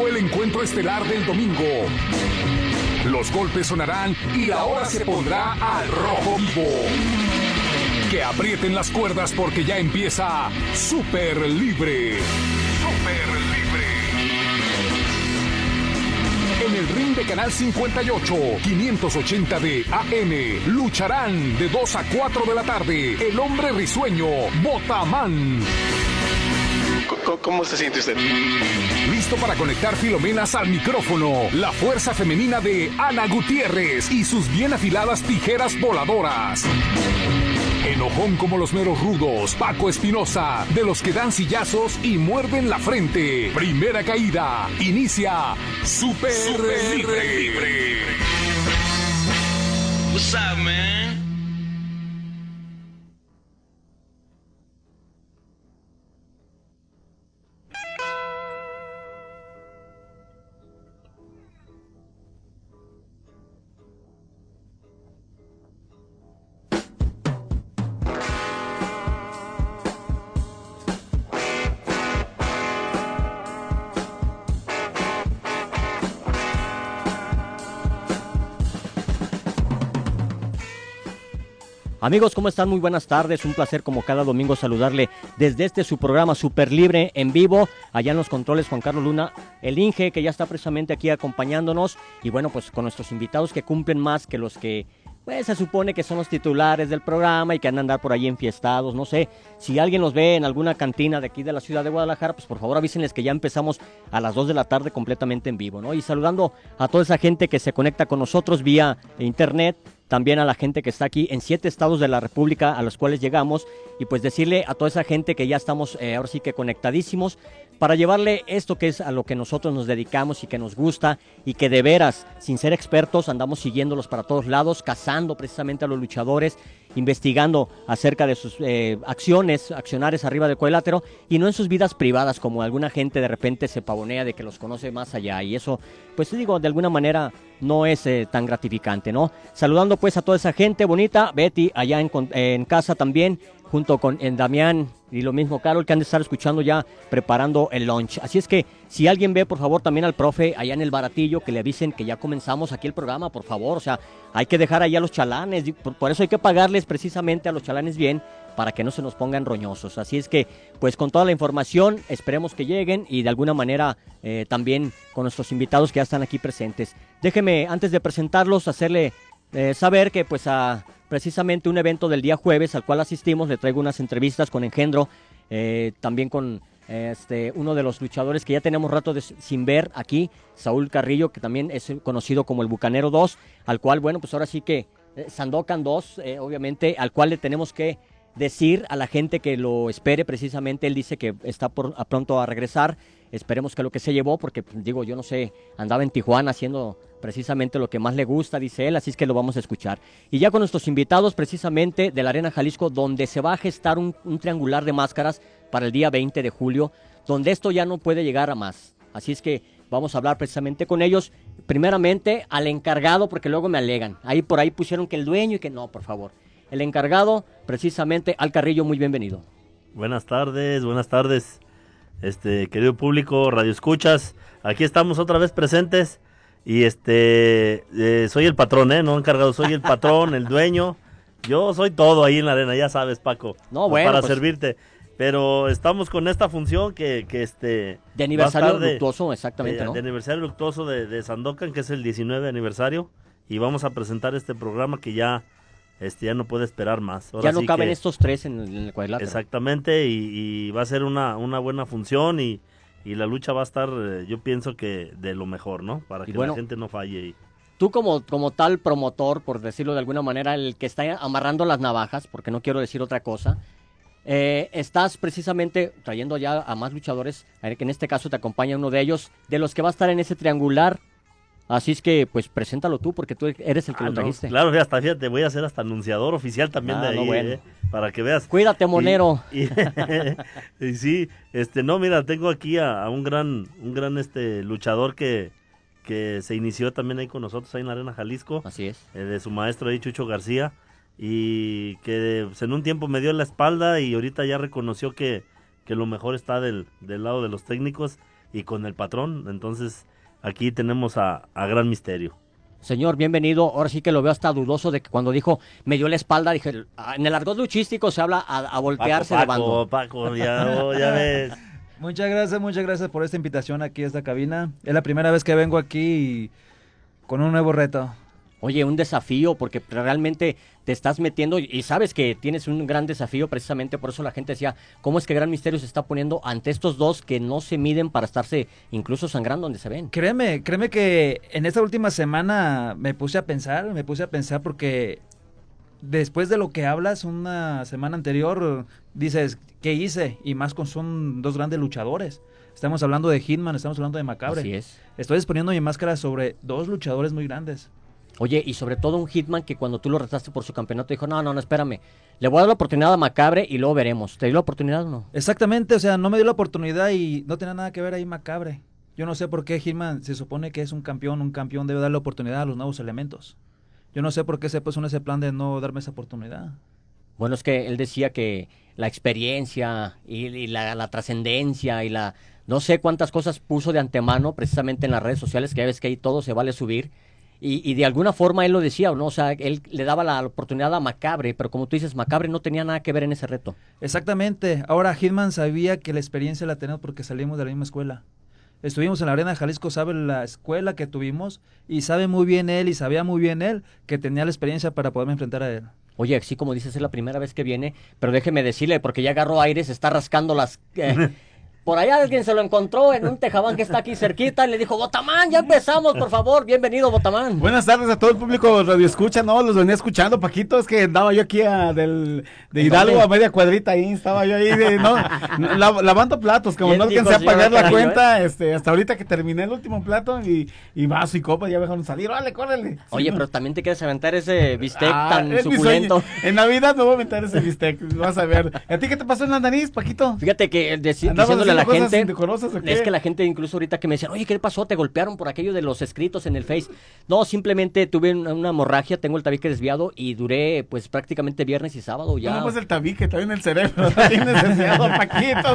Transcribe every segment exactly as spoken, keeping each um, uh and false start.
llegó el encuentro estelar del domingo. Los golpes sonarán y la hora se pondrá al rojo vivo. Que aprieten las cuerdas porque ya empieza Super Libre. Super Libre. En el ring de Canal cincuenta y ocho, quinientos ochenta de A M, lucharán de dos a cuatro de la tarde el hombre risueño, Botamán. ¿Cómo se siente usted? Listo para conectar filomenas al micrófono, la fuerza femenina de Ana Gutiérrez y sus bien afiladas tijeras voladoras. Enojón como los meros rudos, Paco Espinosa, de los que dan sillazos y muerden la frente. Primera caída, inicia Super, Super Libre. Libre. What's up, man? Amigos, ¿cómo están? Muy buenas tardes, un placer como cada domingo saludarle desde este su programa Super Libre en vivo, allá en los controles Juan Carlos Luna, el Inge, que ya está precisamente aquí acompañándonos, y bueno, pues con nuestros invitados que cumplen más que los que, pues se supone que son los titulares del programa y que andan a andar por ahí enfiestados, no sé, si alguien los ve en alguna cantina de aquí de la ciudad de Guadalajara, pues por favor avísenles que ya empezamos a las dos de la tarde completamente en vivo, ¿no? Y saludando a toda esa gente que se conecta con nosotros vía internet, también a la gente que está aquí en siete estados de la República a los cuales llegamos, y pues decirle a toda esa gente que ya estamos eh, ahora sí que conectadísimos para llevarle esto que es a lo que nosotros nos dedicamos y que nos gusta y que de veras, sin ser expertos, andamos siguiéndolos para todos lados, cazando precisamente a los luchadores, investigando acerca de sus eh, acciones, accionares arriba del cuadrilátero y no en sus vidas privadas, como alguna gente de repente se pavonea de que los conoce más allá, y eso, pues digo, de alguna manera no es eh, tan gratificante, ¿no? Saludando pues a toda esa gente bonita, Betty allá en, en casa también, junto con en Damián y lo mismo Carol, que han de estar escuchando ya preparando el lunch. Así es que si alguien ve, por favor, también al profe allá en el Baratillo, que le avisen que ya comenzamos aquí el programa, por favor. O sea, hay que dejar allá a los chalanes, por, por eso hay que pagarles precisamente a los chalanes bien, para que no se nos pongan roñosos. Así es que, pues con toda la información, esperemos que lleguen y de alguna manera eh, también con nuestros invitados que ya están aquí presentes. Déjeme, antes de presentarlos, hacerle eh, saber que pues a precisamente un evento del día jueves al cual asistimos, le traigo unas entrevistas con Engendro, eh, también con eh, este uno de los luchadores que ya tenemos rato de, sin ver aquí, Saúl Carrillo, que también es conocido como el Bucanero dos, al cual, bueno, pues ahora sí que eh, Sandokan dos, eh, obviamente, al cual le tenemos que decir a la gente que lo espere precisamente. Él dice que está por, a pronto a regresar, esperemos que lo que se llevó, porque digo, yo no sé, andaba en Tijuana haciendo precisamente lo que más le gusta, dice él, así es que lo vamos a escuchar. Y ya con nuestros invitados precisamente de la Arena Jalisco, donde se va a gestar un, un triangular de máscaras para el día veinte de julio, donde esto ya no puede llegar a más, así es que vamos a hablar precisamente con ellos, primeramente al encargado, porque luego me alegan, ahí por ahí pusieron que el dueño y que no, por favor. El encargado, precisamente, Al Carrillo, muy bienvenido. Buenas tardes, buenas tardes, este querido público, radio escuchas, aquí estamos otra vez presentes, y este, eh, soy el patrón, ¿eh? No encargado, soy el patrón, el dueño, yo soy todo ahí en la arena, ya sabes, Paco, no, bueno, para pues, servirte, pero estamos con esta función que, que este... De aniversario luctuoso, exactamente, de, ¿no? De aniversario luctuoso de, de Sandokan, que es el diecinueve aniversario, y vamos a presentar este programa que ya... Este ya no puede esperar más. Ahora ya no sí caben que, estos tres en el, en el cuadrilátero. Exactamente, y, y va a ser una, una buena función y, y la lucha va a estar, eh, yo pienso que de lo mejor, ¿no? Para que bueno, la gente no falle. Y... Tú como, como tal promotor, por decirlo de alguna manera, el que está amarrando las navajas, porque no quiero decir otra cosa, eh, estás precisamente trayendo ya a más luchadores, que en este caso te acompaña uno de ellos, de los que va a estar en ese triangular. Así es que, pues, preséntalo tú, porque tú eres el que ah, lo trajiste. No, claro, hasta fíjate, voy a ser hasta anunciador oficial también ah, de ahí, no, bueno. eh, para que veas. Cuídate, monero. Y, y, y sí, este, no, mira, tengo aquí a, a un gran, un gran, este, luchador que, que se inició también ahí con nosotros, ahí en la Arena Jalisco. Así es. Eh, de su maestro ahí, Chucho García, y que pues, en un tiempo me dio la espalda y ahorita ya reconoció que, que lo mejor está del, del lado de los técnicos. y con el patrón. Entonces, aquí tenemos a, a Gran Misterio. Señor, bienvenido. Ahora sí que lo veo hasta dudoso de que cuando dijo, me dio la espalda, dije, en el argot luchístico se habla a, a voltearse Paco, de bando. Paco, Paco, ya, oh, ya ves. Muchas gracias, muchas gracias por esta invitación aquí a esta cabina. Es la primera vez que vengo aquí con un nuevo reto. Oye, un desafío, porque realmente te estás metiendo y sabes que tienes un gran desafío, precisamente por eso la gente decía, ¿cómo es que Gran Misterio se está poniendo ante estos dos que no se miden para estarse incluso sangrando donde se ven? Créeme, créeme que en esta última semana me puse a pensar, me puse a pensar porque después de lo que hablas una semana anterior, dices, ¿qué hice? Y más con son dos grandes luchadores. Estamos hablando de Hitman, estamos hablando de Macabre. Así es. Estoy exponiendo mi máscara sobre dos luchadores muy grandes. Oye, y sobre todo un Hitman que cuando tú lo retaste por su campeonato dijo, no, no, no, espérame, le voy a dar la oportunidad a Macabre y luego veremos. ¿Te dio la oportunidad o no? Exactamente, o sea, no me dio la oportunidad y no tenía nada que ver ahí Macabre. Yo no sé por qué Hitman se supone que es un campeón, un campeón debe darle oportunidad a los nuevos elementos. Yo no sé por qué se puso en ese plan de no darme esa oportunidad. Bueno, es que él decía que la experiencia y, y la, la trascendencia y la no sé cuántas cosas puso de antemano precisamente en las redes sociales, que ya ves que ahí todo se vale subir. Y, y de alguna forma él lo decía, ¿no? O sea, él le daba la oportunidad a Macabre, pero como tú dices, Macabre no tenía nada que ver en ese reto. Exactamente. Ahora Hitman sabía que la experiencia la tenemos porque salimos de la misma escuela. Estuvimos en la Arena Jalisco, sabe la escuela que tuvimos y sabe muy bien él y sabía muy bien él que tenía la experiencia para poderme enfrentar a él. Oye, sí, como dices, es la primera vez que viene, pero déjeme decirle, porque ya agarró aire, se está rascando las... Eh, por allá alguien se lo encontró en un tejabán que está aquí cerquita y le dijo, Botamán, ya empezamos, por favor, bienvenido, Botamán. Buenas tardes a todo el público Radio Escucha, no, los venía escuchando, Paquito, es que andaba yo aquí a, del, de Hidalgo ¿Dónde? a media cuadrita ahí, estaba yo ahí, de, no, la, lavando platos, como ¿Quién no dijo, alcancé a señor pagar la Carrillo, cuenta, este, hasta ahorita que terminé el último plato y, y vaso y copa, ya me dejaron salir, vale, córrele. Oye, Sí, pero también te quieres aventar ese bistec Ah, tan es mi suculento. sueño. En Navidad me voy a aventar ese bistec, vas a ver. ¿Y a ti qué te pasó en la nariz, Paquito? Fíjate que deci- ¿Andabas diciéndole a la haciendo cosas gente, indecorosas o qué? es que la gente incluso ahorita que me decían, oye, ¿qué pasó? ¿Te golpearon por aquello de los escritos en el Face? No, simplemente tuve una, una hemorragia, tengo el tabique desviado y duré pues prácticamente viernes y sábado ya. No, pues el tabique, también el cerebro, también desviado, Paquito.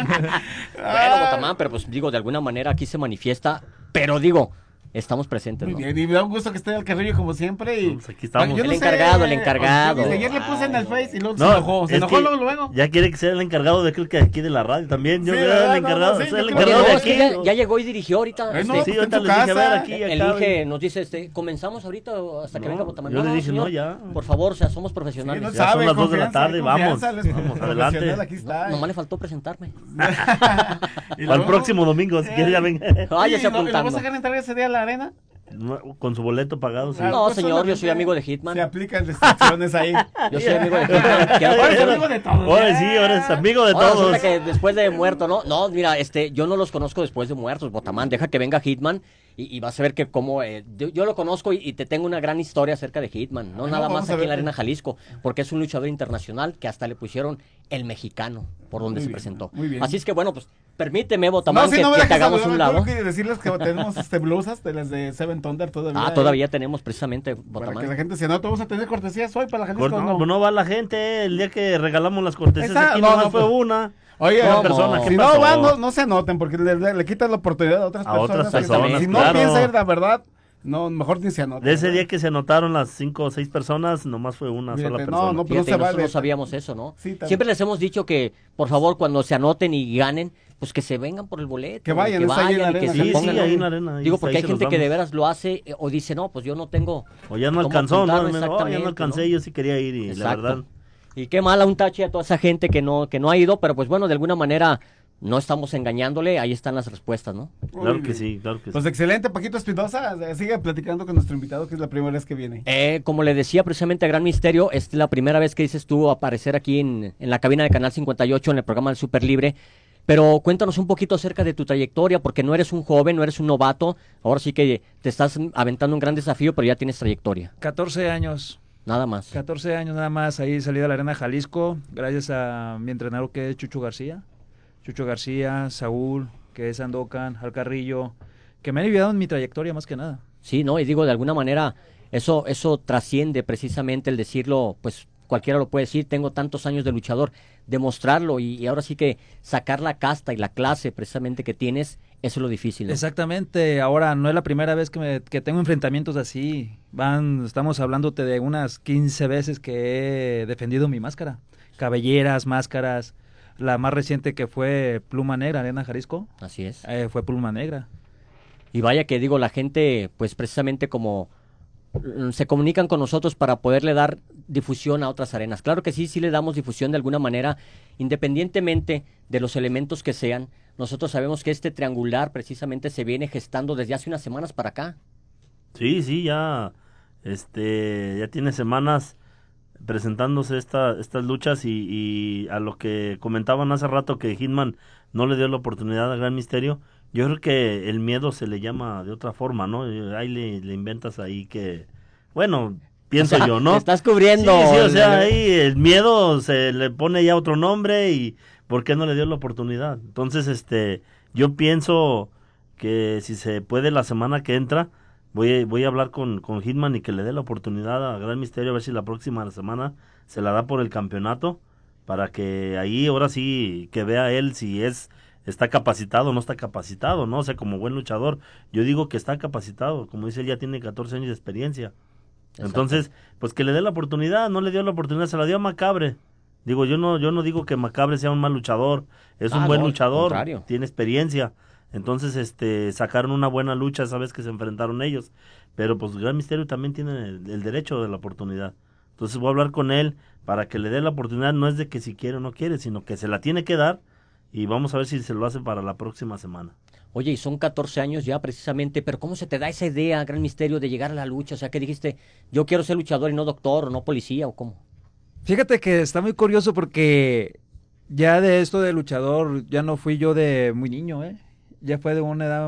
Bueno, Botamán, pero pues digo, de alguna manera aquí se manifiesta, pero digo, estamos presentes, Muy ¿no? bien, y me da un gusto que esté al Carrillo como siempre. Y... Pues aquí estamos. Yo El encargado, el encargado. Ayer le puse en el Face y luego No, se enojó. Se es enojó que luego, luego. Ya quiere que sea el encargado de creo que aquí de la radio también. Yo Sí, era ¿verdad? el No, encargado, no, sí, soy el yo Oye, creo encargado no, de es que aquí. ya, ya llegó y dirigió ahorita. Ay, no, este, Sí, pues, ahorita en tu les dije, a ver, casa. aquí, el acá, Inge nos dice, este, comenzamos ahorita o hasta que No, venga Botamán. yo le dije, señor, no, ya. Por favor, o sea, somos Sí, profesionales. no Ya son sabe, las dos de la confianza, tarde, vamos, confianza, les- vamos, profesional, adelante. Aquí está. Nomás le faltó presentarme. Y Para el luego- próximo domingo, si Eh, quiere ya venga. Váyase ¿Y lo- y lo apuntando. vas a dejar entrar ese día a la arena? No, con su boleto pagado, sí. Ah, No, pues señor, yo solamente soy amigo de Hitman. Se aplican restricciones ahí. Yo soy amigo de Hitman. Quiero- Ahora es amigo de todos. Ahora sí, ahora es amigo de Ahora todos. resulta que después de muerto, ¿no? No, mira, este, yo no los conozco después de muertos, Botamán. Deja que venga Hitman y, y vas a ver que como... eh, yo, yo lo conozco y, y te tengo una gran historia acerca de Hitman. No Bueno, nada vamos más a aquí ver. en la Arena Jalisco, porque es un luchador internacional que hasta le pusieron el mexicano por donde Muy se bien, presentó. muy bien. Así es que bueno, pues permíteme, Botamán, sí, que, no me que te dejes hagamos hablar, un lado. tengo que decirles que tenemos este blusas de las de Seven Thunder todavía. Ah, todavía tenemos precisamente, Para que Botamán. la gente se anote, vamos a tener cortesías hoy para la gente. Cor- no. no, no va la gente el día que regalamos las cortesías Esa- aquí, no, nomás no, fue pues- una. Oye, Una ¿cómo? persona, ¿qué si pasó? no van, no, no se anoten porque le, le, le quitan la oportunidad a otras A personas. otras que- personas, si no claro. piensa ir, la verdad, no, mejor ni se anoten. De ese ¿verdad? día que se anotaron las cinco o seis personas, nomás fue una Fíjate, sola no, persona. no, pues Fíjate, se nosotros vale. no sabíamos eso, ¿no? Sí, también. Siempre les hemos dicho que, por favor, cuando se anoten y ganen, pues que se vengan por el boleto. Que vayan, que está ahí en la vayan y que arena. se Sí, sí, pongan. ahí en la arena. ahí Digo, está, porque ahí hay se los gente que de damos. veras lo hace eh, o dice, no, pues yo no tengo. O ya no cómo alcanzó, ¿no? apuntarme Me- oh, ya no exactamente, alcancé, ¿no? yo sí quería ir y la Exacto. verdad. Y qué mala un tache a toda esa gente que no, que no ha ido, pero pues bueno, de alguna manera no estamos engañándole, ahí están las respuestas, ¿no? Claro Muy que bien. sí, claro que sí. Pues excelente, Paquito Espinosa. eh, Sigue platicando con nuestro invitado, que es la primera vez que viene. Eh, como le decía precisamente a Gran Misterio, es la primera vez que dices tú aparecer aquí en, en la cabina de Canal cincuenta y ocho en el programa del Super Libre. Pero cuéntanos un poquito acerca de tu trayectoria, porque no eres un joven, no eres un novato. Ahora sí que te estás aventando un gran desafío, pero ya tienes trayectoria. catorce años, Nada más. catorce años nada más, ahí salí de la Arena Jalisco, gracias a mi entrenador que es Chucho García. Chucho García, Saúl, que es Andocan, Al Carrillo, que me han ayudado en mi trayectoria más que nada. Sí, ¿no? Y digo, de alguna manera, eso, eso trasciende precisamente el decirlo, pues, cualquiera lo puede decir, tengo tantos años de luchador, demostrarlo y, y ahora sí que sacar la casta y la clase precisamente que tienes, eso es lo difícil, ¿no? Exactamente, ahora no es la primera vez que, me, que tengo enfrentamientos así, van, estamos hablándote de unas quince veces que he defendido mi máscara, cabelleras, máscaras, la más reciente que fue Pluma Negra, Arena Jalisco, Así es. eh, fue Pluma Negra. Y vaya que digo, la gente, pues precisamente como mm, se comunican con nosotros para poderle dar difusión a otras arenas. Claro que sí, sí le damos difusión de alguna manera, independientemente de los elementos que sean. Nosotros sabemos que este triangular precisamente se viene gestando desde hace unas semanas para acá. Sí, sí, ya, este, ya tiene semanas presentándose esta, estas luchas y, y a lo que comentaban hace rato que Hitman no le dio la oportunidad a Gran Misterio, yo creo que el miedo se le llama de otra forma, ¿no? Ahí le, le inventas ahí que, bueno, pienso O sea, yo, ¿no? Estás cubriendo. Sí, sí, o el- sea, ahí el miedo se le pone ya otro nombre y ¿por qué no le dio la oportunidad? Entonces, este, yo pienso que si se puede la semana que entra, voy a, voy a hablar con, con Hitman y que le dé la oportunidad a Gran Misterio, a ver si la próxima semana se la da por el campeonato, para que ahí ahora sí que vea él si es está capacitado o no está capacitado, ¿no? O sea, como buen luchador, yo digo que está capacitado, como dice él, ya tiene catorce años de experiencia. Exacto. Entonces, pues que le dé la oportunidad, no le dio la oportunidad, se la dio a Macabre. Digo, yo no, yo no digo que Macabre sea un mal luchador, es Ah, un buen no, al luchador, contrario. tiene experiencia. Entonces, este, sacaron una buena lucha, sabes que se enfrentaron ellos. Pero pues Gran Misterio también tiene el, el derecho de la oportunidad. Entonces voy a hablar con él para que le dé la oportunidad, no es de que si quiere o no quiere, sino que se la tiene que dar y vamos a ver si se lo hace para la próxima semana. Oye, y son catorce años ya precisamente, pero ¿cómo se te da esa idea, Gran Misterio, de llegar a la lucha? O sea, que dijiste, yo quiero ser luchador y no doctor, o no policía, o cómo. Fíjate que está muy curioso porque ya de esto de luchador, ya no fui yo de muy niño, ¿eh? Ya fue de una edad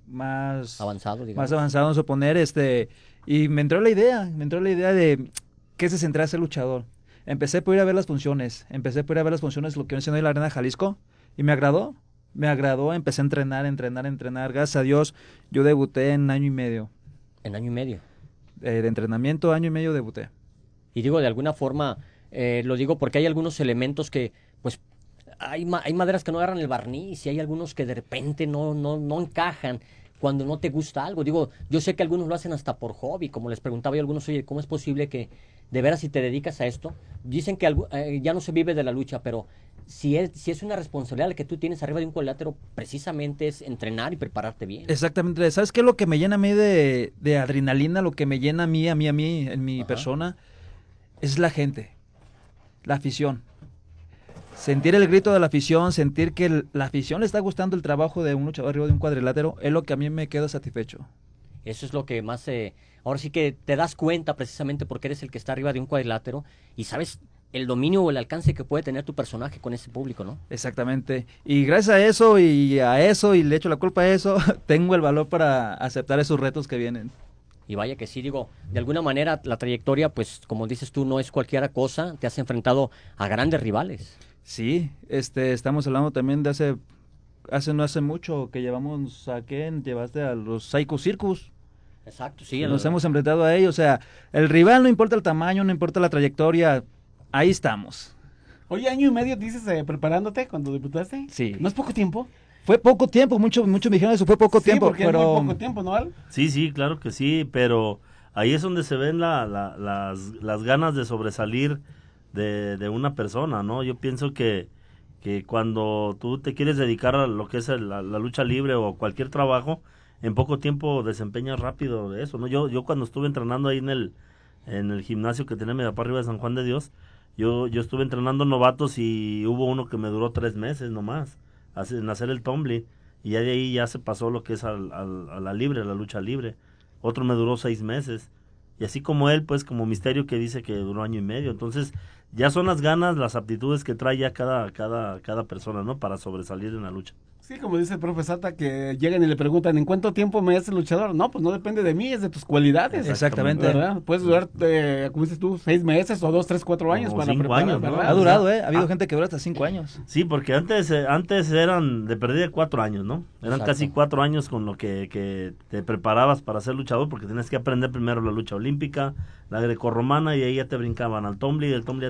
más Avanzado, digamos. más avanzado en suponer, este, y me entró la idea, me entró la idea de qué se centra ser luchador. Empecé por ir a ver las funciones, empecé por ir a ver las funciones, lo que viene siendo en la Arena Jalisco, y me agradó, me agradó, empecé a entrenar, entrenar, entrenar, gracias a Dios, yo debuté en año y medio, En año y medio. eh, de entrenamiento, año y medio debuté. Y digo, de alguna forma, eh, lo digo porque hay algunos elementos que, pues, hay, ma- hay maderas que no agarran el barniz y hay algunos que de repente no, no, no encajan cuando no te gusta algo. Digo, yo sé que algunos lo hacen hasta por hobby, como les preguntaba yo a algunos, oye, ¿cómo es posible que de veras si te dedicas a esto? Dicen que algu- eh, ya no se vive de la lucha, pero si es, si es una responsabilidad que tú tienes arriba de un cuadrilátero, precisamente es entrenar y prepararte bien. Exactamente, ¿sabes qué es lo que me llena a mí de, de adrenalina, lo que me llena a mí, a mí, a mí, en mi Ajá. persona? Es la gente, la afición. Sentir el grito de la afición, sentir que el- la afición le está gustando el trabajo de un luchador arriba de un cuadrilátero, es lo que a mí me queda satisfecho. Eso es lo que más... eh, ahora sí que te das cuenta precisamente porque eres el que está arriba de un cuadrilátero y sabes el dominio o el alcance que puede tener tu personaje con ese público, ¿no? Exactamente. Y gracias a eso y a eso, y le echo la culpa a eso, tengo el valor para aceptar esos retos que vienen. Y vaya que sí, digo, de alguna manera la trayectoria, pues como dices tú, no es cualquier cosa, te has enfrentado a grandes rivales. Sí, este, estamos hablando también de hace, hace no hace mucho que llevamos a quién, llevaste a los Psycho Circus. Exacto, sí. Nos el- hemos enfrentado a ellos, o sea, el rival no importa el tamaño, no importa la trayectoria, ahí estamos. Oye, año y medio dices eh, preparándote cuando debutaste. Sí. ¿No es poco tiempo? Fue poco tiempo, mucho, mucho me dijeron eso, fue poco Sí, tiempo, porque pero es muy poco tiempo, ¿no, Al? Sí, sí, claro que sí, pero ahí es donde se ven la, la- las, las ganas de sobresalir de, de una persona, ¿no? Yo pienso que, que cuando tú te quieres dedicar a lo que es el- la, la lucha libre o cualquier trabajo, en poco tiempo desempeñas rápido de eso, ¿no? Yo, yo cuando estuve entrenando ahí en el, en el gimnasio que tenía media para arriba de San Juan de Dios, yo, yo estuve entrenando novatos y hubo uno que me duró tres meses nomás, hace- en hacer el tumbling, y ya de ahí ya se pasó lo que es al- al- a la libre, a la lucha libre. Otro me duró seis meses. Y así como él, pues como Misterio que dice que duró año y medio. Entonces, ya son las ganas, las aptitudes que trae ya cada, cada, cada persona, ¿no? Para sobresalir en la lucha. Sí, como dice el profe Sata, que llegan y le preguntan, ¿en cuánto tiempo me haces luchador? No, pues no depende de mí, es de tus cualidades. exactamente. ¿Verdad? Puedes durar, eh, como dices tú, seis meses o dos, tres, cuatro años O para cinco preparar, años, ¿no? ¿verdad? ha durado, ¿eh? Ha habido Ah. gente que dura hasta cinco años. Sí, porque antes, eh, antes eran de perdida cuatro años, ¿no? Eran Exacto. casi cuatro años con lo que, que te preparabas para ser luchador, porque tienes que aprender primero la lucha olímpica, la grecorromana, y ahí ya te brincaban al tumbling, del tumbling ya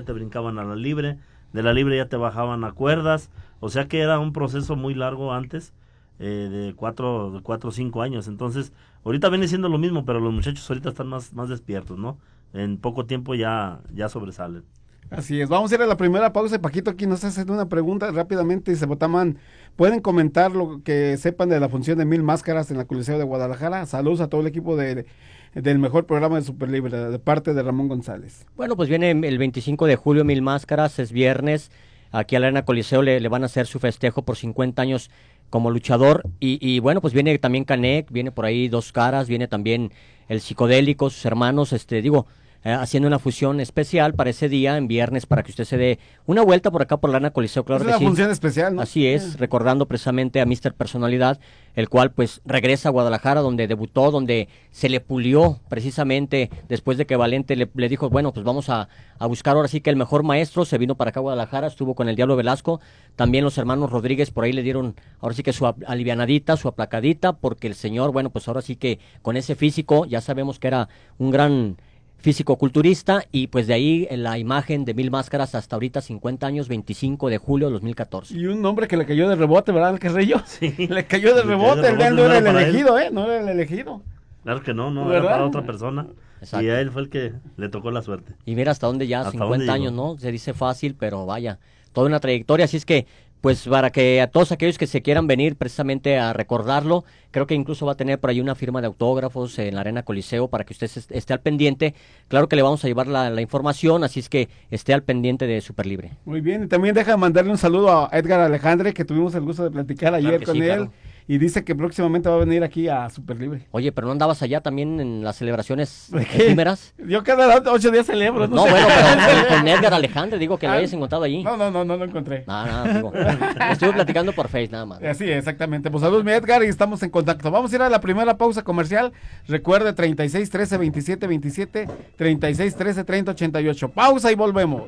te brincaban a la libre, de la libre ya te bajaban a cuerdas, o sea que era un proceso muy largo antes, eh, de cuatro, de cuatro o cinco años. Entonces, ahorita viene siendo lo mismo, pero los muchachos ahorita están más, más despiertos, ¿no? En poco tiempo ya, ya sobresalen. Así es, vamos a ir a la primera pausa. Paquito aquí nos hace una pregunta rápidamente, dice Botamán, ¿pueden comentar lo que sepan de la función de Mil Máscaras en la Coliseo de Guadalajara? Saludos a todo el equipo de, de, del mejor programa de Super Libre, de parte de Ramón González. Bueno, pues viene el veinticinco de julio Mil Máscaras, es viernes, aquí a la Arena Coliseo le, le van a hacer su festejo por cincuenta años como luchador, y, y bueno, pues viene también Canek, viene por ahí Dos Caras, viene también el Psicodélico, sus hermanos, este, digo... Eh, haciendo una fusión especial para ese día, en viernes, para que usted se dé una vuelta por acá por la Arena Coliseo, claro es que una sí. función especial, ¿no? Así es, eh. recordando precisamente a míster Personalidad, el cual pues regresa a Guadalajara, donde debutó, donde se le pulió precisamente después de que Valente le, le dijo, bueno, pues vamos a, a buscar ahora sí que el mejor maestro, se vino para acá a Guadalajara, estuvo con el Diablo Velasco, también los hermanos Rodríguez por ahí le dieron ahora sí que su alivianadita, su aplacadita, porque el señor, bueno, pues ahora sí que con ese físico, ya sabemos que era un gran... físico-culturista, y pues de ahí la imagen de Mil Máscaras hasta ahorita cincuenta años, veinticinco de julio de dos mil catorce. Y un nombre que le cayó de rebote, ¿verdad, el Carrillo? Sí. Le cayó de rebote, de el rebote, no era el para elegido, ¿eh? No era el elegido. Claro que no, no, ¿verdad? era para otra persona. Exacto. Y a él fue el que le tocó la suerte. Y mira hasta dónde ya, ¿Hasta cincuenta dónde años, llegó? ¿no? Se dice fácil, pero vaya, toda una trayectoria, así es que, pues para que a todos aquellos que se quieran venir precisamente a recordarlo, creo que incluso va a tener por ahí una firma de autógrafos en la Arena Coliseo para que usted esté al pendiente. Claro que le vamos a llevar la, la información, así es que esté al pendiente de Super Libre. Muy bien, y también deja mandarle un saludo a Edgar Alejandre, que tuvimos el gusto de platicar ayer Claro que con sí, él, claro. y dice que próximamente va a venir aquí a Super Libre. Oye, pero ¿no andabas allá también en las celebraciones ¿De qué? efímeras? Yo cada ocho días celebro. No, No, sé. bueno, pero con Edgar Alejandre, digo que lo Ah, hayas encontrado allí. No, no, no, no lo encontré. Nada, nada, digo. Estuve platicando por Face nada más. Así, exactamente. Pues saludos, mi Edgar, y estamos en contacto. Vamos a ir a la primera pausa comercial. Recuerde, treinta y seis, trece, veintisiete, veintisiete, treinta y seis, trece, treinta, ochenta y ocho. Pausa y volvemos.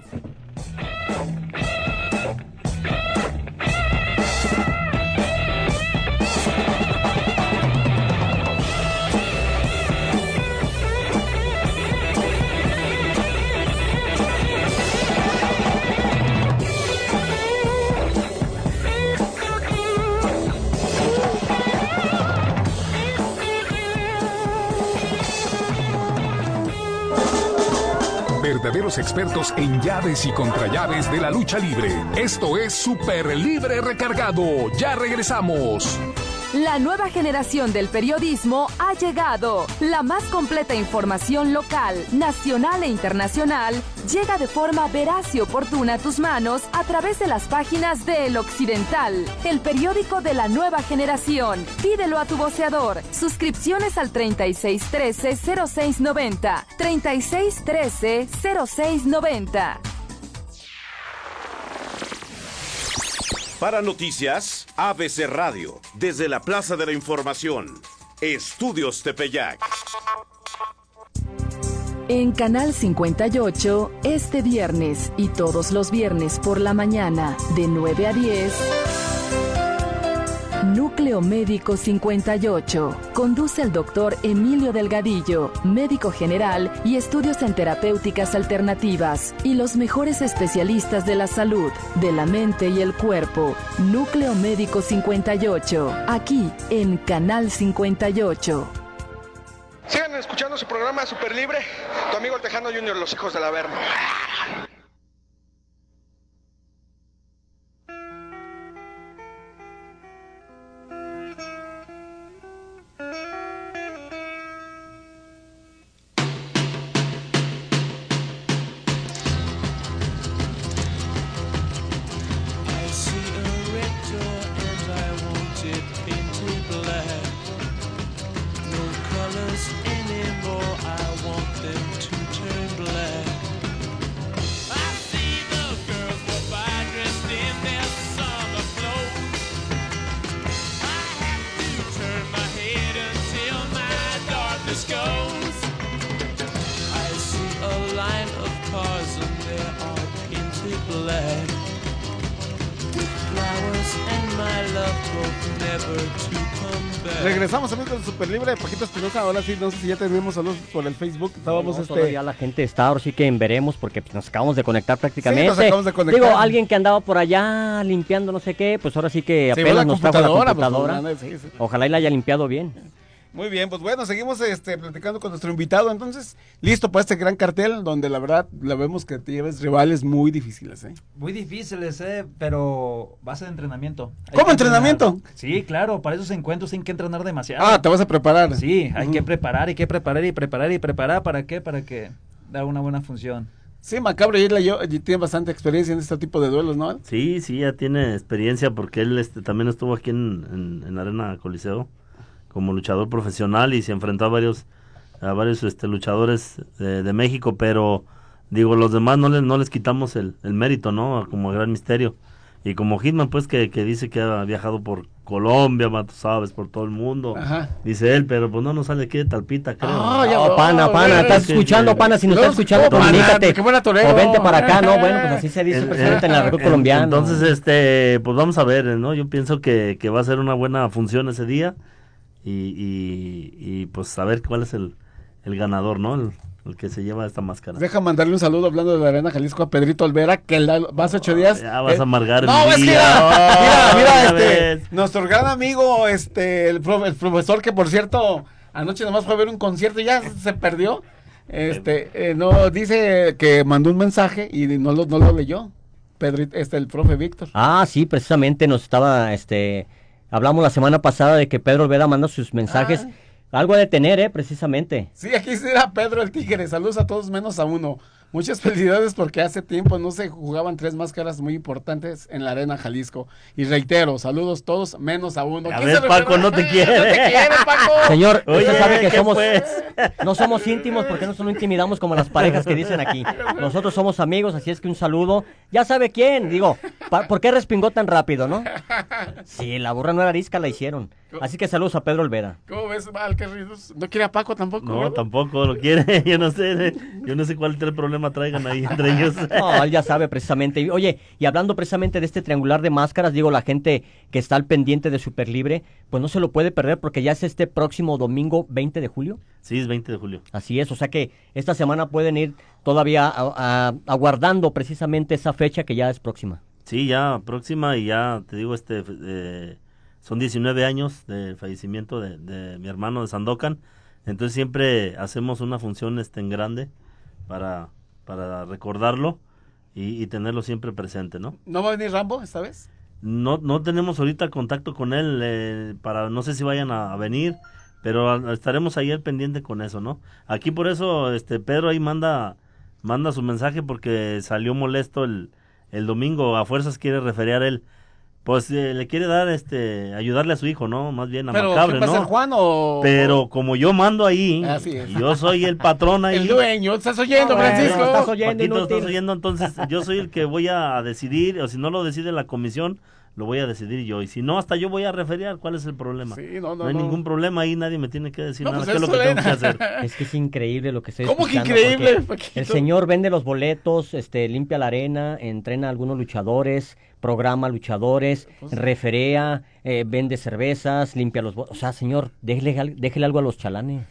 Verdaderos expertos en llaves y contrallaves de la lucha libre. Esto es Super Libre Recargado. Ya regresamos. La nueva generación del periodismo ha llegado. La más completa información local, nacional e internacional llega de forma veraz y oportuna a tus manos a través de las páginas de El Occidental, el periódico de la nueva generación. Pídelo a tu voceador. Suscripciones al treinta y seis trece, cero seis noventa. treinta y seis trece, cero seis noventa. Para noticias, A B C Radio, desde la Plaza de la Información, Estudios Tepeyac. En Canal cincuenta y ocho, este viernes y todos los viernes por la mañana, de nueve a diez... Núcleo Médico cincuenta y ocho. Conduce el doctor Emilio Delgadillo, médico general y estudios en terapéuticas alternativas. Y los mejores especialistas de la salud, de la mente y el cuerpo. Núcleo Médico cincuenta y ocho. Aquí, en Canal cincuenta y ocho. Sigan escuchando su programa Super Libre. Tu amigo el Tejano Junior, los hijos del Averno. Regresamos, amigos de Super Libre, Paquito Espinosa. Ahora sí, no sé si ya tenemos saludos por el Facebook. Estábamos no, este... todavía la gente está, ahora sí que en veremos, porque pues, nos acabamos de conectar prácticamente. Sí, nos acabamos de conectar. Digo, alguien que andaba por allá limpiando no sé qué, pues ahora sí que Sí, apenas la nos trajo la computadora, computadora. pues, sí, sí. Ojalá y la haya limpiado bien. Muy bien, pues bueno, seguimos este, platicando con nuestro invitado. Entonces, listo para este gran cartel, donde la verdad, la vemos que tienes rivales muy difíciles, ¿eh? Muy difíciles, eh, pero base de entrenamiento. Hay ¿Cómo que entrenamiento? entrenar. Sí, claro, para esos encuentros hay que entrenar demasiado. Ah, te vas a preparar. Sí, hay Ujú. que preparar, hay que preparar y preparar y preparar. ¿Para qué? Para que da una buena función. Sí, Macabro y yo tiene bastante experiencia en este tipo de duelos, ¿no? Sí, sí, ya tiene experiencia porque él este, también estuvo aquí en, en, en Arena Coliseo como luchador profesional y se enfrentó a varios a varios este, luchadores de, de México, pero digo, los demás no les, no les quitamos el, el mérito, ¿no? Como Gran Misterio. Y como Hitman, pues, que, que dice que ha viajado por Colombia, tú sabes, por todo el mundo. Ajá. Dice él, pero pues no nos sale aquí de Talpita, creo. Ah, ya, No, pana, pana, bueno, estás sí, escuchando, sí. pana, si nos No, estás escuchando, oh, pana, comunícate. qué buena torero. O vente para acá, ¿no? Bueno, pues así se dice Eh, precisamente eh, en la Red eh, colombiana. Entonces, este, pues vamos a ver, ¿no? Yo pienso que, que va a ser una buena función ese día y, y, y pues a ver cuál es el, el ganador, ¿no? El, el que se lleva esta máscara. Deja mandarle un saludo hablando de la Arena Jalisco a Pedrito Olvera, que la, vas ocho días. Ya vas eh, a amargar No, mi es que día. mira, Oh, mira, mira, ya este, ves. nuestro gran amigo, este, el, pro- el profesor que por cierto, anoche nomás fue a ver un concierto y ya se perdió. Este, eh, no, dice que mandó un mensaje y no lo, no lo leyó. Pedrito, este, el profe Víctor. Ah, sí, precisamente nos estaba, este, hablamos la semana pasada de que Pedro Olvera manda sus mensajes, Ah. algo a detener, eh, precisamente. Sí, aquí está Pedro el Tigre. Saludos a todos menos a uno. Muchas felicidades porque hace tiempo no se jugaban tres máscaras muy importantes en la Arena Jalisco. Y reitero, saludos todos menos a uno. A ¿Quién ver, se Paco, refiere? no te quiere. No te quiere, Paco. Señor, Oye, usted sabe que ¿qué somos, pues? no somos íntimos, porque nosotros no intimidamos como las parejas que dicen aquí. Nosotros somos amigos, así es que un saludo. Ya sabe quién, digo, pa- ¿por qué respingó tan rápido, no? Sí, la burra no era arisca, la hicieron. Así que saludos a Pedro Olvera. ¿Cómo ves, Alcarridos? ¿No quiere a Paco tampoco? No, ¿verdad? tampoco lo quiere. Yo no sé, yo no sé cuál el problema traigan ahí entre ellos. No, él ya sabe precisamente. Y, Oye, y hablando precisamente de este triangular de máscaras, digo, la gente que está al pendiente de Super Libre, pues no se lo puede perder porque ya es este próximo domingo veinte de julio. Sí, es veinte de julio. Así es, o sea que esta semana pueden ir todavía a- a- aguardando precisamente esa fecha que ya es próxima. Sí, ya próxima y ya te digo, este, eh, son diecinueve años del fallecimiento de, de mi hermano de Sandokan. Entonces siempre hacemos una función este, en grande para, para recordarlo y, y tenerlo siempre presente, ¿no? ¿No va a venir Rambo esta vez? No, no tenemos ahorita contacto con él, eh, para no sé si vayan a, a venir, pero a- estaremos ahí al pendiente con eso, ¿no? Aquí por eso, este, Pedro ahí manda, manda su mensaje porque salió molesto el, el domingo, a fuerzas quiere referear él, pues eh, le quiere dar, este, ayudarle a su hijo, ¿no? Más bien a ¿Pero Macabre, quién va a ser ¿no? Juan o...? Pero como yo mando ahí, Así es. y yo soy el patrón ahí. El dueño, ¿estás oyendo, Ah, bueno, Francisco? estás oyendo, Paquito, inútil. estás oyendo, entonces yo soy el que voy a decidir, o si no lo decide la comisión, lo voy a decidir yo, y si no, hasta yo voy a referir cuál es el problema. Sí, no, no, hay no. ningún problema ahí, nadie me tiene que decir No, nada, pues qué es lo eso que tengo era. que hacer. Es que es increíble lo que estoy ¿Cómo que escuchando, increíble, porque Paquito? El señor vende los boletos, este, limpia la arena, entrena a algunos luchadores, programa luchadores, Pues referea, eh, vende cervezas, limpia los boletos. O sea, señor, déjele, al- déjele algo a los chalanes.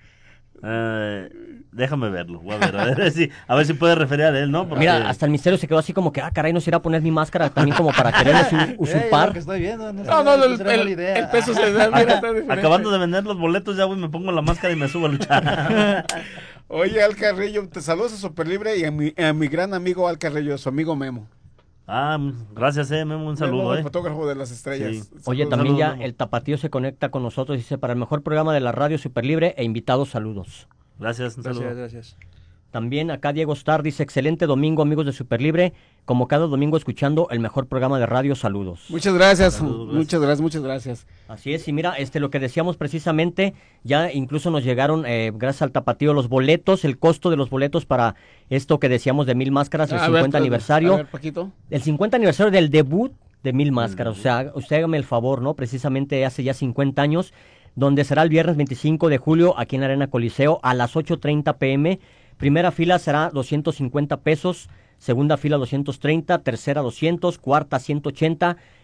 Eh, déjame verlo, voy a ver, a ver si, a ver si puede referir a él, ¿no? Porque- Mira, hasta el misterio se quedó así como que, ah, caray, no se irá a poner mi máscara también como para quererme su- Ey, usurpar. lo que estoy viendo, no, No, no, sé, el, será mala el- idea. el peso se da, mira, está diferente. acabando de vender los boletos, ya voy, me pongo la máscara y me subo a luchar. Oye, Al Carrillo, te saludos a Super Libre y a mi, a mi gran amigo Al Carrillo, a su amigo Memo. Ah, gracias, eh, Memo, un Memo, saludo, el eh. fotógrafo de las estrellas. Sí. Saludos. Oye, también saludos, ya Memo. el Tapatío se conecta con nosotros, dice, para el mejor programa de la radio Super Libre e invitados, saludos. Gracias, un saludo. Gracias, gracias. También acá Diego Star dice, excelente domingo amigos de Super Libre, como cada domingo escuchando el mejor programa de radio, saludos. Muchas gracias, Saludos, gracias. muchas gracias, muchas gracias. Así es, y mira, este lo que decíamos precisamente, ya incluso nos llegaron, eh, gracias al Tapatío, los boletos, el costo de los boletos para esto que decíamos de Mil Máscaras, el A ver, cincuenta a aniversario, ver, Paquito. el cincuenta aniversario del debut de Mil Máscaras, o sea, usted hágame el favor, ¿no? Precisamente hace ya cincuenta años, donde será el viernes veinticinco de julio aquí en la Arena Coliseo a las ocho treinta pm. Primera fila será doscientos cincuenta pesos, segunda fila doscientos treinta, tercera doscientos, cuarta ciento ochenta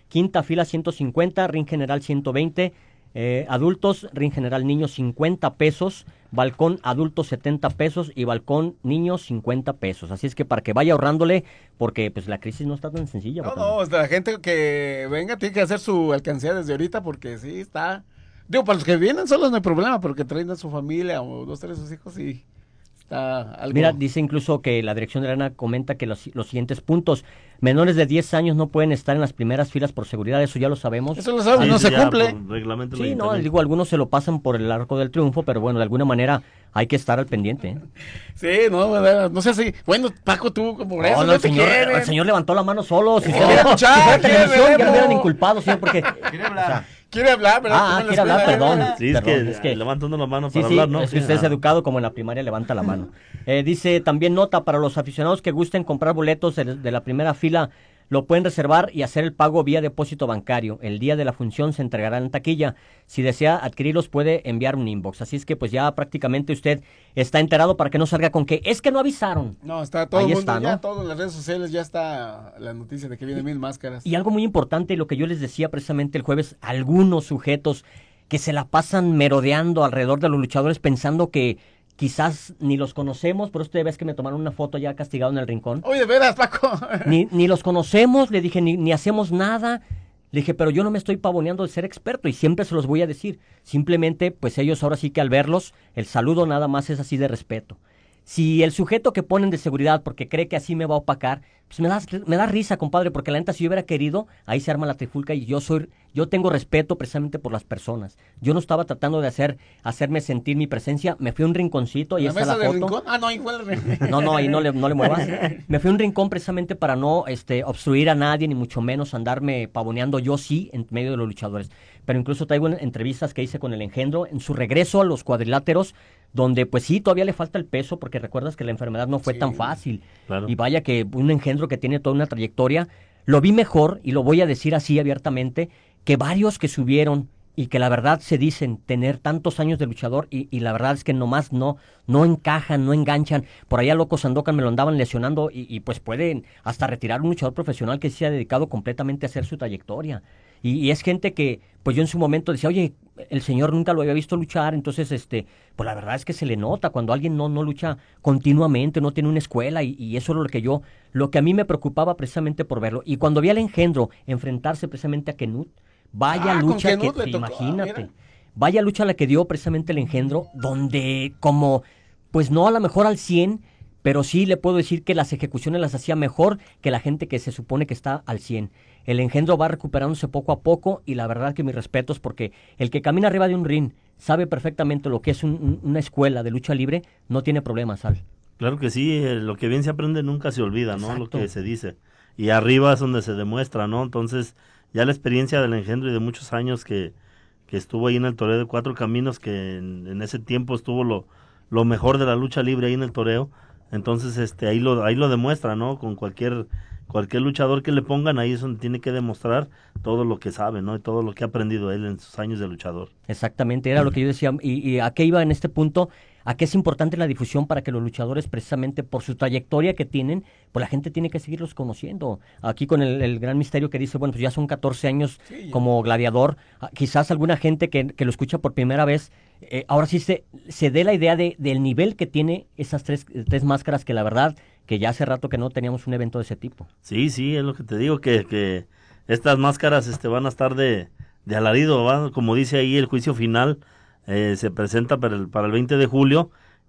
quinta fila ciento cincuenta, ring general ciento veinte, eh, adultos, ring general niños cincuenta pesos, balcón adultos setenta pesos y balcón niños cincuenta pesos. Así es que para que vaya ahorrándole, porque pues la crisis no está tan sencilla. No, patrón. no, o sea, la gente que venga tiene que hacer su alcancía desde ahorita porque sí está... Digo, para los que vienen solos no hay problema, pero que traen a su familia o dos, tres, sus hijos y está algo... Mira, dice incluso que la dirección de Arena comenta que los, los siguientes puntos, menores de diez años no pueden estar en las primeras filas por seguridad, eso ya lo sabemos. Eso lo sabemos, Sí, no sí, se ya cumple. por reglamento del Sí, no, ayuntamiento. digo, algunos se lo pasan por el arco del triunfo, pero bueno, de alguna manera hay que estar al pendiente. ¿eh? Sí, no, ¿verdad? No sé si... Bueno, Paco, tú como por eso No, no, no el, te señor, quieren. el señor levantó la mano solo. Si Quiere fuera, luchar, si fuera quiere televisión, ya verlo. lo hubieran inculpado, señor, porque... Quiere hablar. Quiere hablar, ¿verdad? Ah, Como en la quiere hablar, escuela, perdón. ¿eh? Sí, es, Perdón, que, es que- levantando la mano Sí, para sí, hablar, ¿no? es que usted es educado como en la primaria, levanta la mano. Eh, dice también nota para los aficionados que gusten comprar boletos de, de la primera fila, lo pueden reservar y hacer el pago vía depósito bancario. El día de la función se entregará en taquilla. Si desea adquirirlos puede enviar un inbox. Así es que pues ya prácticamente usted está enterado para que no salga con que es que no avisaron. No, está todo Ahí el mundo, está, ¿no? ya todo en las redes sociales ya está la noticia de que vienen mil máscaras. Y algo muy importante, lo que yo les decía precisamente el jueves, algunos sujetos que se la pasan merodeando alrededor de los luchadores pensando que quizás ni los conocemos, por eso te ves que me tomaron una foto ya castigado en el rincón. Oye, de veras, Paco. Ni, ni los conocemos, le dije, ni, ni hacemos nada. Le dije, pero yo no me estoy pavoneando de ser experto y siempre se los voy a decir. Simplemente, pues ellos ahora sí que al verlos, el saludo nada más es así de respeto. Si el sujeto que ponen de seguridad porque cree que así me va a opacar, pues me da, me da risa, compadre, porque la neta si yo hubiera querido, ahí se arma la trifulca y yo soy, yo tengo respeto precisamente por las personas. Yo no estaba tratando de hacer, hacerme sentir mi presencia, me fui a un rinconcito y ¿La está mesa la del foto. rincón? Ah, no, ahí fue el rincón. No, no, ahí no le, no le muevas. Me fui a un rincón precisamente para no este, obstruir a nadie, ni mucho menos andarme pavoneando yo sí en medio de los luchadores. Pero incluso traigo entrevistas que hice con el Engendro en su regreso a los cuadriláteros, donde pues sí, todavía le falta el peso, porque recuerdas que la enfermedad no fue Sí, tan fácil. claro. Y vaya que un Engendro que tiene toda una trayectoria, lo vi mejor, y lo voy a decir así abiertamente, que varios que subieron y que la verdad se dicen tener tantos años de luchador y, y la verdad es que nomás no, no encajan, no enganchan. Por allá Loco Sandokan me lo andaban lesionando y, y pues pueden hasta retirar un luchador profesional que se ha dedicado completamente a hacer su trayectoria. Y, y es gente que, pues yo en su momento decía, oye, el señor nunca lo había visto luchar, entonces, este, pues la verdad es que se le nota cuando alguien no, no lucha continuamente, no tiene una escuela, y, y eso es lo que yo, lo que a mí me preocupaba precisamente por verlo. Y cuando vi al Engendro enfrentarse precisamente a Kenut, vaya Ah, con lucha que, Kenut le tocó, imagínate, ah, mira. vaya lucha la que dio precisamente el Engendro, donde como, pues no a lo mejor al cien, pero sí le puedo decir que las ejecuciones las hacía mejor que la gente que se supone que está al cien. El Engendro va recuperándose poco a poco y la verdad que mis respetos, porque el que camina arriba de un ring sabe perfectamente lo que es un- un- una escuela de lucha libre, no tiene problemas, Sal. Claro que sí, eh, lo que bien se aprende nunca se olvida, ¿no? Lo Exacto. que se dice. Y arriba es donde se demuestra, ¿no? Entonces, ya la experiencia del Engendro y de muchos años que, que estuvo ahí en el toreo de Cuatro Caminos, que en, en ese tiempo estuvo lo, lo mejor de la lucha libre ahí en el toreo. Entonces, este, ahí lo, ahí lo demuestra, ¿no? Con cualquier, cualquier luchador que le pongan, ahí es donde tiene que demostrar todo lo que sabe, ¿no? Y todo lo que ha aprendido él en sus años de luchador. Exactamente, era lo que yo decía. ¿Y, y a qué iba en este punto? A qué es importante la difusión para que los luchadores, precisamente por su trayectoria que tienen, pues la gente tiene que seguirlos conociendo. Aquí con el, el gran misterio que dice, bueno, pues ya son catorce años Sí, ya. como gladiador. Ah, quizás alguna gente que, que lo escucha por primera vez, eh, ahora sí se, se dé la idea de, del nivel que tiene esas tres, tres máscaras, que la verdad, que ya hace rato que no teníamos un evento de ese tipo. Sí, sí, es lo que te digo, que, que estas máscaras este, van a estar de, de alarido, ¿va? Como dice ahí el juicio final, eh, se presenta para el, para el veinte de julio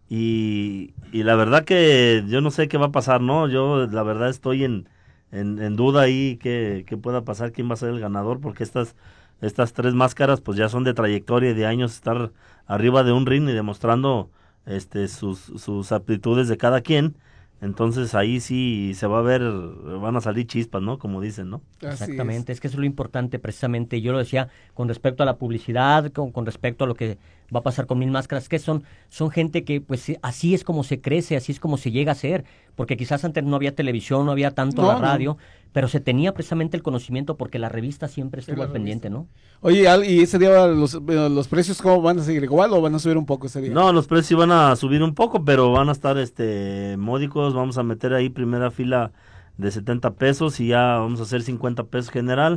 y, y la verdad que yo no sé qué va a pasar, ¿no? Yo la verdad estoy en, en, en duda ahí que, que pueda pasar, quién va a ser el ganador, porque estas, estas tres máscaras pues ya son de trayectoria y de años estar arriba de un ring y demostrando este, sus, sus aptitudes de cada quien. Entonces ahí sí se va a ver, van a salir chispas, ¿no? Como dicen, ¿no? Así Exactamente, es. que eso es lo importante precisamente. Yo lo decía con respecto a la publicidad, con, con respecto a lo que va a pasar con Mil Máscaras, que son, son gente que pues sí, así es como se crece, así es como se llega a ser, porque quizás antes no había televisión, no había tanto No, la no. radio, pero se tenía precisamente el conocimiento porque la revista siempre Sí, estuvo la al pendiente, revista. ¿no? Oye, Al, ¿y ese día los, eh, los precios cómo van a seguir? ¿Igual o van a subir un poco ese día? No, los precios van a subir un poco, pero van a estar este módicos. Vamos a meter ahí primera fila de setenta pesos y ya vamos a hacer cincuenta pesos general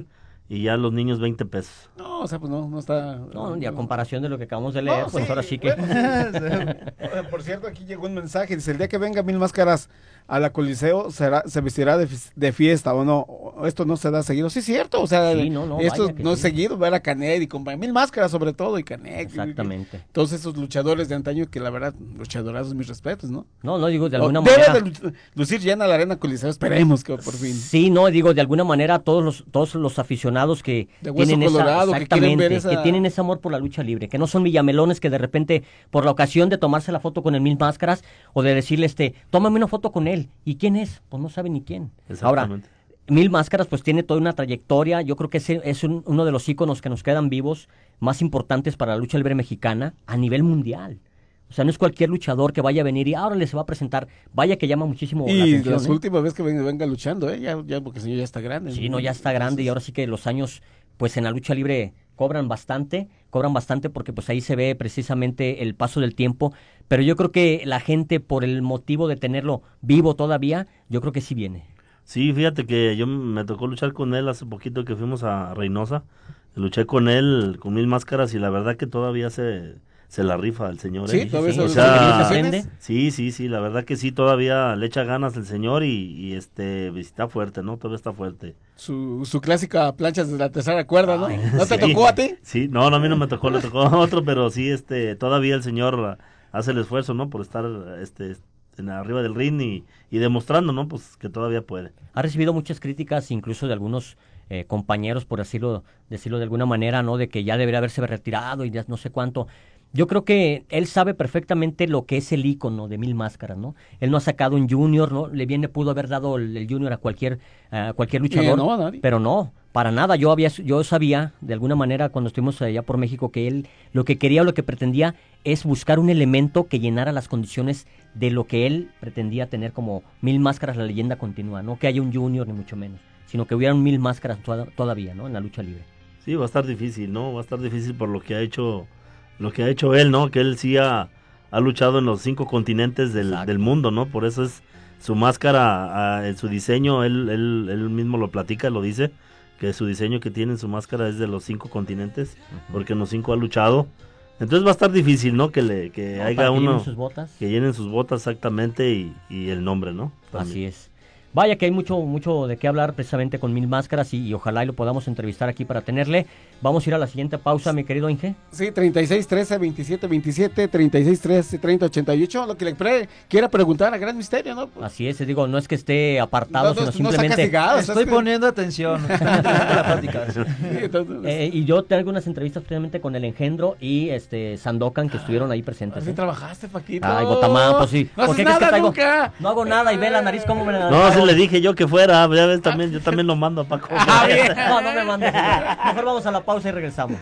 y ya los niños veinte pesos. No, o sea, pues no, no está... No, y a comparación de lo que acabamos de leer, No, pues sí, ahora sí que... bueno, por cierto, aquí llegó un mensaje, dice, el día que venga Mil Máscaras a la Coliseo, será, se vestirá de, de fiesta, o no, esto no se da seguido. Sí, es cierto, o sea, Sí, no, no, esto vaya que no es sí. seguido, ver a Canet y compañía, Mil Máscaras sobre todo, y Canet. Exactamente. Y, todos esos luchadores de antaño que la verdad, luchadorazos, mis respetos, ¿no? No, no, digo, de O alguna debe manera... de lu- lucir llena la arena Coliseo, esperemos que por fin. Sí, no, digo, de alguna manera todos los todos los aficionados que De hueso tienen colorado, esa, que quieren ver exactamente, esa- que tienen ese amor por la lucha libre, que no son villamelones que de repente por la ocasión de tomarse la foto con el Mil Máscaras o de decirle este, tómame una foto con él, ¿y quién es? Pues no sabe ni quién. Ahora, Exactamente. Mil Máscaras pues tiene toda una trayectoria, yo creo que ese es un- uno de los íconos que nos quedan vivos más importantes para la lucha libre mexicana a nivel mundial. O sea, no es cualquier luchador que vaya a venir y ahora le se va a presentar. Vaya que llama muchísimo la Y atención. las ¿eh? últimas veces que venga, venga luchando, ¿eh? Ya, ya, porque el señor ya está grande. Sí, no, ya está grande y ahora sí que los años, pues en la lucha libre cobran bastante, cobran bastante porque pues ahí se ve precisamente el paso del tiempo, pero yo creo que la gente por el motivo de tenerlo vivo todavía, yo creo que sí viene. Sí, fíjate que yo me tocó luchar con él hace poquito que fuimos a Reynosa. Luché con él con Mil Máscaras y la verdad que todavía se, se la rifa el señor. Sí, ¿eh? todavía sí, se- o se- sea, se- aprende. Sí, sí, sí, la verdad que sí, todavía le echa ganas el señor y, y este está fuerte, ¿no? Todavía está fuerte. su, su clásica plancha de la tercera cuerda, ¿no? Ay, ¿No te Sí. tocó a ti? Sí, no, no, a mí no me tocó, le tocó a otro, pero sí, este, todavía el señor hace el esfuerzo, ¿no? Por estar, este, en arriba del ring y, y demostrando, ¿no? Pues que todavía puede. Ha recibido muchas críticas, incluso de algunos eh, compañeros, por decirlo, decirlo de alguna manera, ¿no? De que ya debería haberse retirado y ya no sé cuánto. Yo creo que él sabe perfectamente lo que es el ícono de Mil Máscaras, ¿no? Él no ha sacado un junior, ¿no? Le viene, pudo haber dado el, el junior a cualquier, a cualquier luchador, no, a nadie. pero no, para nada. Yo había, yo sabía, de alguna manera, cuando estuvimos allá por México, que él lo que quería o lo que pretendía es buscar un elemento que llenara las condiciones de lo que él pretendía tener como Mil Máscaras, la leyenda continúa, no que haya un junior ni mucho menos, sino que hubiera un Mil Máscaras toda- todavía, ¿no? En la lucha libre. Sí, va a estar difícil, ¿no? Va a estar difícil por lo que ha hecho, lo que ha hecho él, ¿no? Que él sí ha, ha luchado en los cinco continentes del, Exacto. del mundo, ¿no? Por eso es su máscara, ah, en su diseño, él, él, él mismo lo platica, lo dice, que su diseño que tiene en su máscara es de los cinco continentes, porque en los cinco ha luchado. Entonces va a estar difícil, ¿no? Que le que ¿No? haya Para que uno lleven sus botas. que llenen sus botas exactamente y, y el nombre, ¿no? También. Así es. Vaya que hay mucho mucho de qué hablar precisamente con Mil Máscaras y, y ojalá y lo podamos entrevistar aquí para tenerle. Vamos a ir a la siguiente pausa, mi querido Inge. Sí, treinta y seis trece veintisiete veintisiete, treinta y seis trece treinta ochenta y ocho, lo que le pre quiera preguntar a Gran Misterio, ¿no? Pues, Así es, digo, no es que esté apartado, no, no, sino no simplemente... está castigado, Estoy ¿sabes qué? poniendo atención. Estoy interesante la plática. Sí, entonces, Eh, y yo tengo unas entrevistas precisamente con el Engendro y este Sandokan que estuvieron ahí presentes. así ¿eh? trabajaste, Paquito. Ay, Botamán, pues sí. No ¿Por haces qué crees que nada traigo? nunca. No hago nada y ve la nariz como me la... No, se le dije yo que fuera, ya ves, también, yo también lo mando a Paco. Ah, bien. No, no me mandes. Mejor vamos a la pausa y regresamos.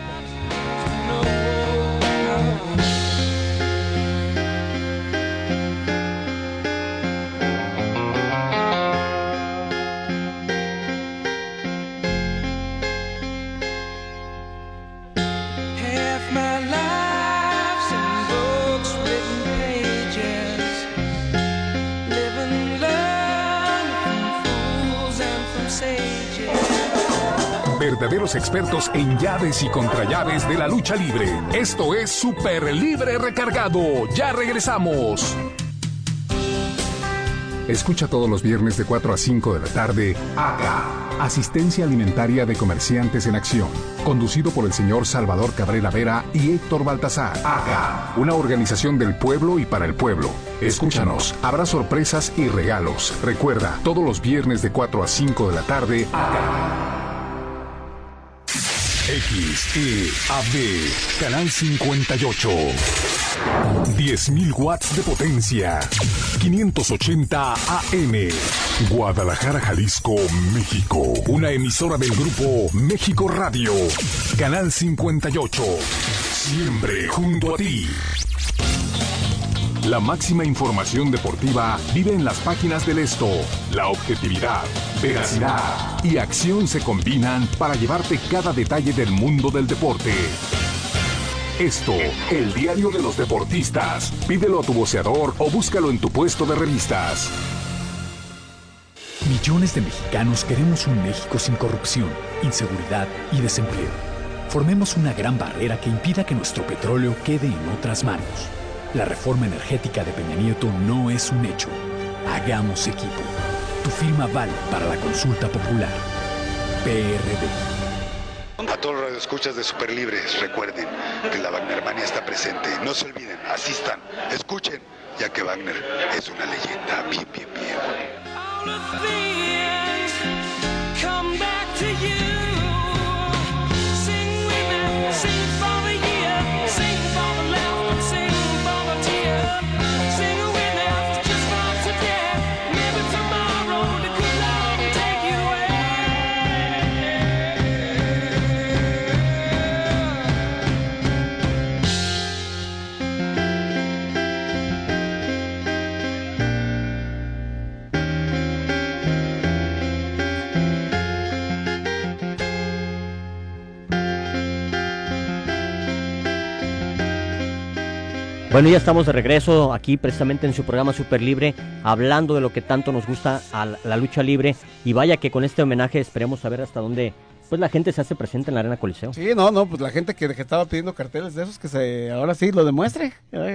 Half my life's in books, written pages. Live and learn from fools and from sages. Verdaderos expertos en llaves y contrallaves de la lucha libre. Esto es Super Libre Recargado. Ya regresamos. Escucha todos los viernes de cuatro a cinco de la tarde A K A, Asistencia Alimentaria de Comerciantes en Acción, conducido por el señor Salvador Cabrera Vera y Héctor Baltasar. A K A, una organización del pueblo y para el pueblo. Escúchanos, habrá sorpresas y regalos. Recuerda, todos los viernes de cuatro a cinco de la tarde A K A. X E A B, Canal cincuenta y ocho. diez mil watts de potencia. quinientos ochenta A M. Guadalajara, Jalisco, México. Una emisora del grupo México Radio. Canal cincuenta y ocho. Siempre junto a ti. La máxima información deportiva vive en las páginas del Esto. La objetividad, veracidad y acción se combinan para llevarte cada detalle del mundo del deporte. Esto, el diario de los deportistas. Pídelo a tu voceador o búscalo en tu puesto de revistas. Millones de mexicanos queremos un México sin corrupción, inseguridad y desempleo. Formemos una gran barrera que impida que nuestro petróleo quede en otras manos. La reforma energética de Peña Nieto no es un hecho. Hagamos equipo. Tu firma vale para la consulta popular. P R D. A todos los radioescuchas de Superlibres, recuerden que la Wagnermania está presente. No se olviden, asistan, escuchen, ya que Wagner es una leyenda. Bien, bien, bien. Come back to you. Sing with me, sing for the year, sing for the laugh, sing for the tear. Sing with me, just for today. Maybe tomorrow the good Lord will take you Bueno, ya estamos de regreso aquí precisamente en su programa Super Libre, hablando de lo que tanto nos gusta a la, la lucha libre. Y vaya que con este homenaje esperemos saber hasta dónde pues la gente se hace presente en la Arena Coliseo. Sí, no, no, pues la gente que, que estaba pidiendo carteles de esos, que se ahora sí lo demuestre.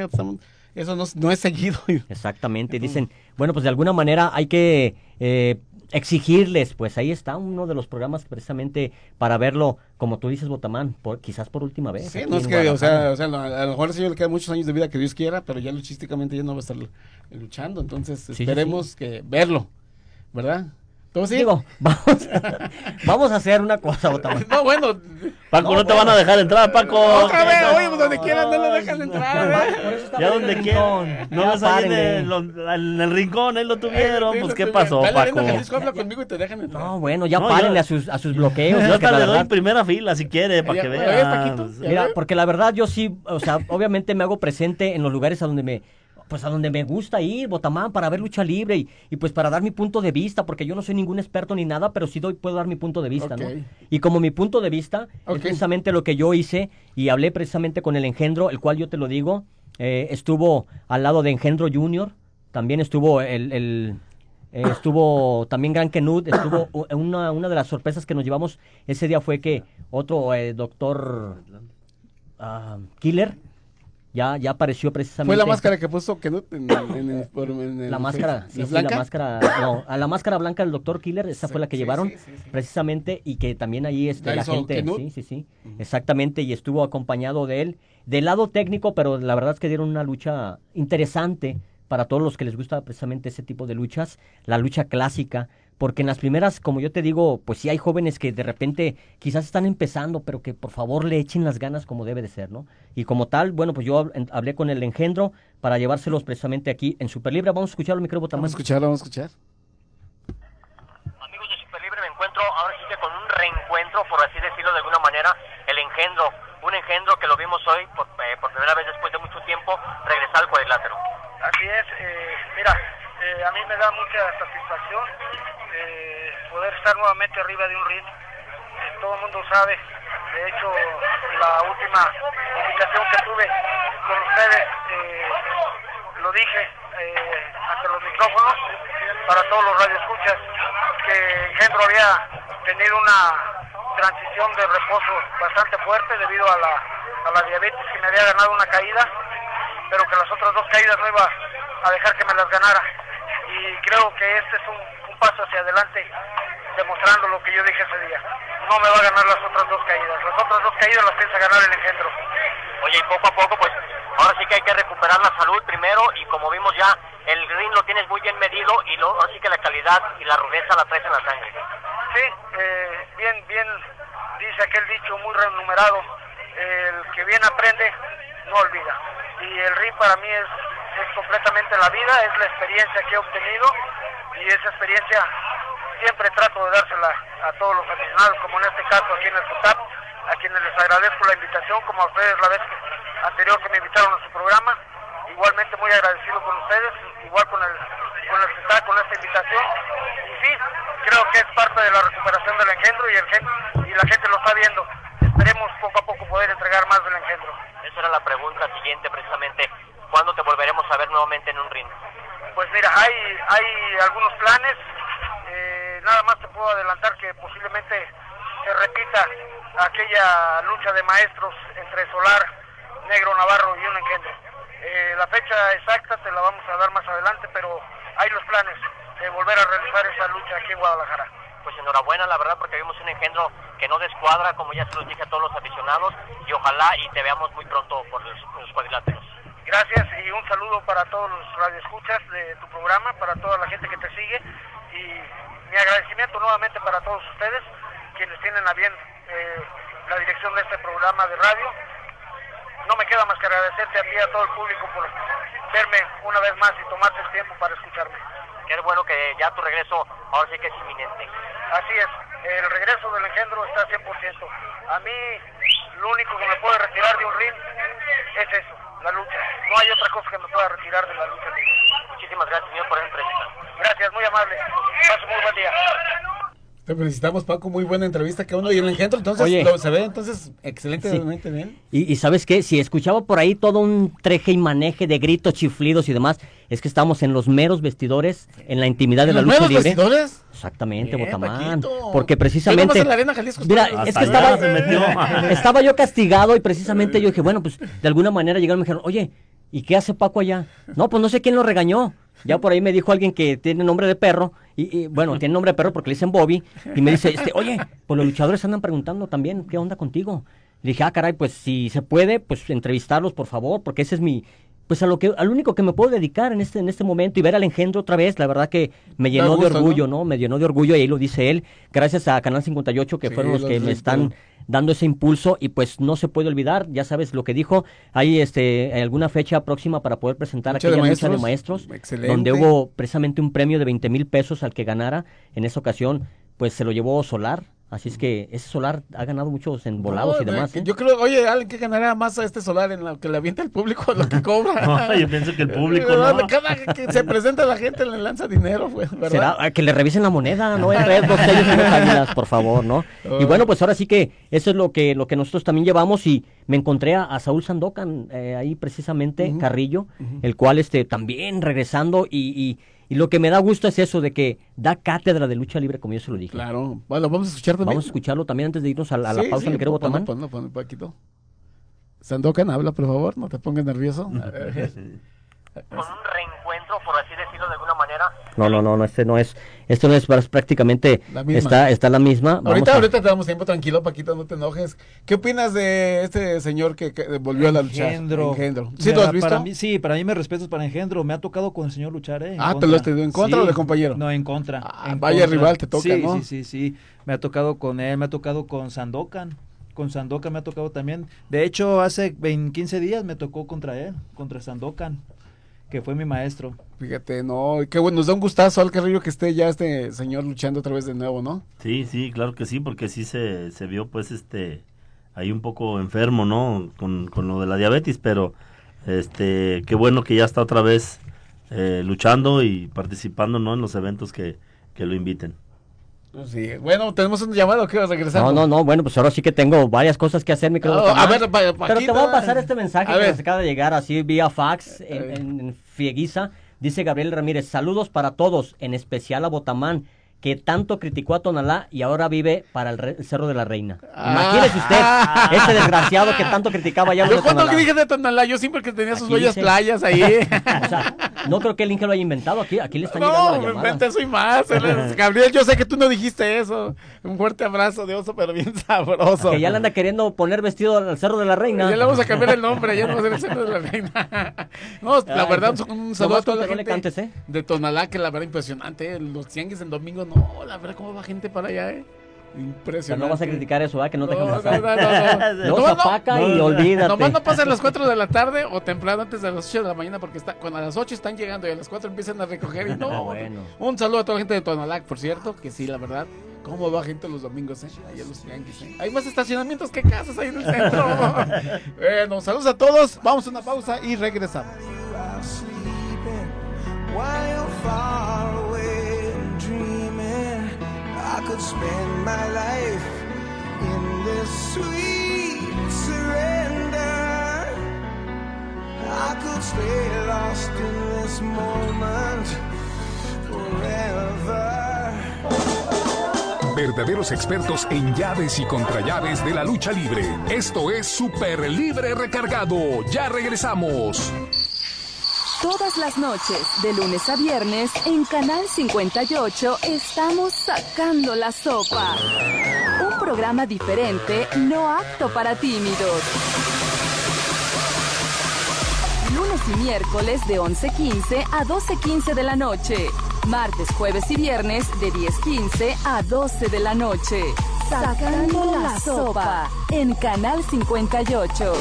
Eso no, no es seguido. Exactamente, dicen, bueno, pues de alguna manera hay que eh, exigirles, pues ahí está uno de los programas precisamente para verlo, como tú dices, Botamán, por, quizás por última vez. Sí, no es que, o sea, o sea, a lo mejor al señor le quedan muchos años de vida que Dios quiera, pero ya luchísticamente ya no va a estar luchando, entonces sí, esperemos sí, sí. que verlo, ¿verdad? ¿Cómo sí? Digo, vamos a, vamos a hacer una cosa, Botamán. No, bueno. Paco, no, no te bueno. van a dejar entrar, Paco. Otra vez, oye, pues donde quieras no lo dejan entrar, ¿eh? Ya donde quieras. No vas a ir en, en el rincón, ahí lo tuvieron, pues ¿qué pasó, Paco? Conmigo y te dejan entrar. No, bueno, ya no, párenle yo, a sus a sus bloqueos. Yo hasta le doy primera fila si quiere, para que vean. Mira, porque la verdad yo sí, o sea, obviamente me hago presente en los lugares a donde me... pues a donde me gusta ir, Botamán, para ver lucha libre y, y pues para dar mi punto de vista, porque yo no soy ningún experto ni nada, pero sí doy, puedo dar mi punto de vista, okay. ¿no? Y como mi punto de vista okay. es precisamente lo que yo hice y hablé precisamente con el Engendro, el cual yo te lo digo, eh, estuvo al lado de Engendro Junior, también estuvo el... el eh, estuvo también Gran Kenut, estuvo una, una de las sorpresas que nos llevamos ese día fue que otro eh, doctor uh, Killer, Ya, ya apareció precisamente. Fue la máscara que puso Kenut en, en, en, en, en la máscara, sí, sí, la máscara, no, a la máscara blanca del doctor Killer, esa sí, fue la que sí, llevaron sí, sí, sí. precisamente y que también ahí este, la gente, Kenut? sí, sí, sí, uh-huh. exactamente, y estuvo acompañado de él, del lado técnico, pero la verdad es que dieron una lucha interesante para todos los que les gusta precisamente ese tipo de luchas, la lucha clásica, porque en las primeras, como yo te digo, pues sí hay jóvenes que de repente quizás están empezando, pero que por favor le echen las ganas como debe de ser, ¿no? Y como tal, bueno, pues yo hablé con el Engendro para llevárselos precisamente aquí en Superlibre. Vamos a escuchar el micrófono. Vamos a escucharlo, vamos a escuchar. Amigos de Superlibre, me encuentro ahora sí que con un reencuentro, por así decirlo de alguna manera, el Engendro. Un Engendro que lo vimos hoy por, eh, por primera vez después de mucho tiempo regresar al cuadrilátero. Así es, eh, mira, eh, a mí me da mucha satisfacción eh, poder estar nuevamente arriba de un ring. Eh, todo el mundo sabe, de hecho, la última invitación que tuve con ustedes, eh, lo dije eh, ante los micrófonos, para todos los radioescuchas, que Engendro había tenido una transición de reposo bastante fuerte debido a la, a la diabetes, que me había ganado una caída, pero que las otras dos caídas no iba a dejar que me las ganara. Y creo que este es un, un paso hacia adelante, demostrando lo que yo dije ese día. No me va a ganar las otras dos caídas. Las otras dos caídas las piensa ganar el Engendro. Oye, y poco a poco, pues, ahora sí que hay que recuperar la salud primero, y como vimos ya, el ring lo tienes muy bien medido, y lo, ahora sí que la calidad y la rudeza la traes en la sangre. Sí, eh, bien, bien, dice aquel dicho muy renumerado, el que bien aprende, no olvida. Y el ring para mí es, es completamente la vida, es la experiencia que he obtenido, y esa experiencia siempre trato de dársela a todos los aficionados, como en este caso aquí en el FUTAP, a quienes les agradezco la invitación, como a ustedes la vez anterior que me invitaron a su programa, igualmente muy agradecido con ustedes, igual con el, con el FUTAP, con esta invitación, y sí, creo que es parte de la recuperación del Engendro, y, el, y la gente lo está viendo. Esperemos poco a poco poder entregar más del Engendro. Esa era la pregunta siguiente precisamente, ¿cuándo te volveremos a ver nuevamente en un ring? Pues mira, hay, hay algunos planes, eh, nada más te puedo adelantar que posiblemente se repita aquella lucha de maestros entre Solar, Negro Navarro y un engendro. Eh, la fecha exacta te la vamos a dar más adelante, pero hay los planes de volver a realizar esa lucha aquí en Guadalajara. Pues enhorabuena, la verdad, porque vimos un engendro que no descuadra, como ya se los dije a todos los aficionados, y ojalá y te veamos muy pronto por los, por los cuadriláteros. Gracias y un saludo para todos los radioescuchas de tu programa, para toda la gente que te sigue, y mi agradecimiento nuevamente para todos ustedes, quienes tienen a bien eh, la dirección de este programa de radio. No me queda más que agradecerte a ti y a todo el público por verme una vez más y tomarte el tiempo para escucharme. Qué bueno que ya tu regreso ahora sí que es inminente. Así es, el regreso del engendro está cien por ciento. A mí lo único que me puede retirar de un ring es eso, la lucha. No hay otra cosa que me pueda retirar de la lucha libre. Muchísimas gracias, señor, por esa entrevista. Gracias, muy amable. Pase muy buen día. Te felicitamos, Paco, muy buena entrevista que uno y el engendro, entonces Oye. lo, se ve entonces excelentemente Sí. bien. Y, y ¿sabes qué? Si escuchaba por ahí todo un treje y maneje de gritos, chiflidos y demás, es que estamos en los meros vestidores, en la intimidad de ¿En la los lucha meros libre. vestidores? Exactamente, Bien, Botamán. Paquito. Porque Yo precisamente... nomás en la Arena Jalisco Mira, estoy- es que Hasta estaba, allá se metió. estaba yo castigado y precisamente yo dije, bueno, pues de alguna manera llegaron y me dijeron, oye, ¿y qué hace Paco allá? No, pues no sé quién lo regañó. Ya por ahí me dijo alguien que tiene nombre de perro, y, y, bueno, tiene nombre de perro porque le dicen Bobby, y me dice, este, oye, pues los luchadores andan preguntando también, ¿qué onda contigo? Le dije, ah, caray, pues si se puede, pues entrevistarlos, por favor, porque ese es mi, pues a lo que, al único que me puedo dedicar en este, en este momento, y ver al engendro otra vez, la verdad que me Da llenó gusto, de orgullo, ¿no? ¿no? Me llenó de orgullo, y ahí lo dice él, gracias a Canal cincuenta y ocho, que Sí, fueron los los que me de- están dando ese impulso, y pues no se puede olvidar, ya sabes lo que dijo, hay este alguna fecha próxima para poder presentar Lucha de aquella lucha de maestros. maestros, Excelente. donde hubo precisamente un premio de veinte mil pesos al que ganara. En esa ocasión, pues se lo llevó Solar, así es que ese Solar ha ganado muchos en volados No, y demás. de- ¿eh? Yo creo, oye, alguien que ganará más a este Solar en lo que le avienta el público, lo que cobra. No, yo pienso que el público ¿Verdad? no. Cada que se presenta la gente le lanza dinero, pues, ¿verdad? Será ah, que le revisen la moneda, no en red, dos sellos y dos águilas, por favor, ¿no? Y bueno, pues ahora sí que eso es lo que lo que nosotros también llevamos, y me encontré a, a Saúl Sandokan eh, ahí precisamente, Ujú. Carrillo, Ujú. el cual este también regresando, y, y, y lo que me da gusto es eso de que da cátedra de lucha libre, como yo se lo dije. Claro. Bueno, vamos a escuchar también. Vamos a escucharlo también antes de irnos a, la- a la Sí, pausa, sí, mi querido ponlo, Botamán. ponlo, ponlo, Paquito. Sandokan, habla, por favor, no te pongas nervioso. Con un reencuentro, por así decirlo de alguna manera. No, no, no, no, este no es, esto no es es prácticamente, La misma. está, está la misma. Vamos Ahorita, a- ahorita te damos tiempo, tranquilo, Paquito, no te enojes. ¿Qué opinas de este señor que, que volvió a la lucha? Engendro. Engendro. ¿Sí lo Mira, has visto? Para mí, sí, para mí me respetos para Engendro. Me ha tocado con el señor luchar, ¿eh? En Ah, ¿te contra. lo has tenido en contra o de compañero? No, en contra. Ah, en vaya rival te toca, sí, ¿no? Sí, sí, sí. Me ha tocado con él, me ha tocado con Sandokan. Con Sandokan me ha tocado también. De hecho, hace veinte, quince días me tocó contra él, contra Sandokan, que fue mi maestro. Fíjate, no, qué bueno, nos da un gustazo al Carrillo que esté ya este señor luchando otra vez de nuevo, ¿no? Sí, sí, claro que sí, porque sí se, se vio pues este ahí un poco enfermo, ¿no? Con, con lo de la diabetes, pero este qué bueno que ya está otra vez eh, luchando y participando, ¿no? En los eventos que, que lo inviten. Sí, bueno, tenemos un llamado que regresar. No, no, no, bueno, pues ahora sí que tengo varias cosas que hacer, mi querido Oh, a Botamán. ver, pa- Pero Paquito, te voy a pasar este mensaje a que ver. nos acaba de llegar así vía fax en, en, en Fieguiza. Dice Gabriel Ramírez, saludos para todos, en especial a Botamán, que tanto criticó a Tonalá y ahora vive para el, re- el Cerro de la Reina. Imagínese usted, ese desgraciado que tanto criticaba ya lo Yo de cuando Tonalá. dije de Tonalá, yo siempre que tenía sus Aquí bellas dice. playas ahí. O sea, no creo que el Inge lo haya inventado, aquí, aquí le están llegando No, las me llamadas. inventé eso y más. Gabriel, yo sé que tú no dijiste eso. Un fuerte abrazo de oso, pero bien sabroso. Que ya le anda queriendo poner vestido al Cerro de la Reina. Ya le vamos a cambiar el nombre, ya no va a ser el centro de la reina. No, la Ay, verdad, pues, un saludo a nomás toda la con que no le gente cantes, ¿eh? de Tonalá, que la verdad impresionante. ¿eh? Los tianguis en domingo, no, la verdad, cómo va gente para allá, ¿eh? O sea, Impresionante. no vas a criticar eso, ¿verdad? Que no te No, dejan no, pasar. no, no, no. Luego Nomás no- zapaca y olvídate. Nomás no pasan las cuatro de la tarde o temprano antes de las ocho de la mañana porque está, cuando a las ocho están llegando y a las cuatro empiezan a recoger y no. Ah, bueno. Un saludo a toda la gente de Tonalá, por cierto, que sí, la verdad, cómo va gente los domingos, eh, ahí a los tianguis, eh. Hay más estacionamientos que casas ahí en el centro. Bueno, saludos a todos, vamos a una pausa y regresamos. While far away and dreaming, I could spend my life in this sweet surrender. I could stay lost in this moment forever. verdaderos expertos en llaves y contrallaves de la lucha libre. Esto es Super Libre Recargado. Ya regresamos. Todas las noches, de lunes a viernes, en Canal cincuenta y ocho, estamos sacando la sopa. Un programa diferente, no apto para tímidos. Lunes y miércoles de once quince a doce quince de la noche. Martes, jueves y viernes de diez quince a doce de la noche. Sacando la sopa en Canal cincuenta y ocho.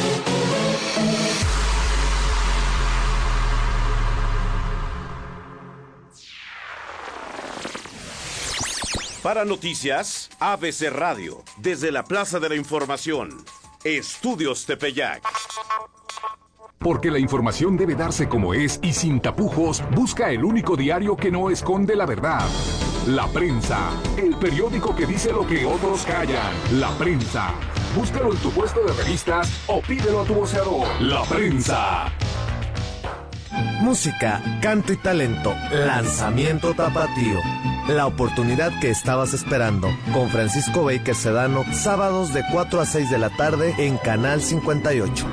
Para noticias, A B C Radio, desde la Plaza de la Información, Estudios Tepeyac. Porque la información debe darse como es y sin tapujos, busca el único diario que no esconde la verdad. La Prensa, el periódico que dice lo que otros callan. La Prensa. Búscalo en tu puesto de revistas o pídelo a tu voceador. La Prensa. Música, canto y talento. Lanzamiento Tapatío. La oportunidad que estabas esperando. Con Francisco Baker Sedano, sábados de cuatro a seis de la tarde en Canal cincuenta y ocho.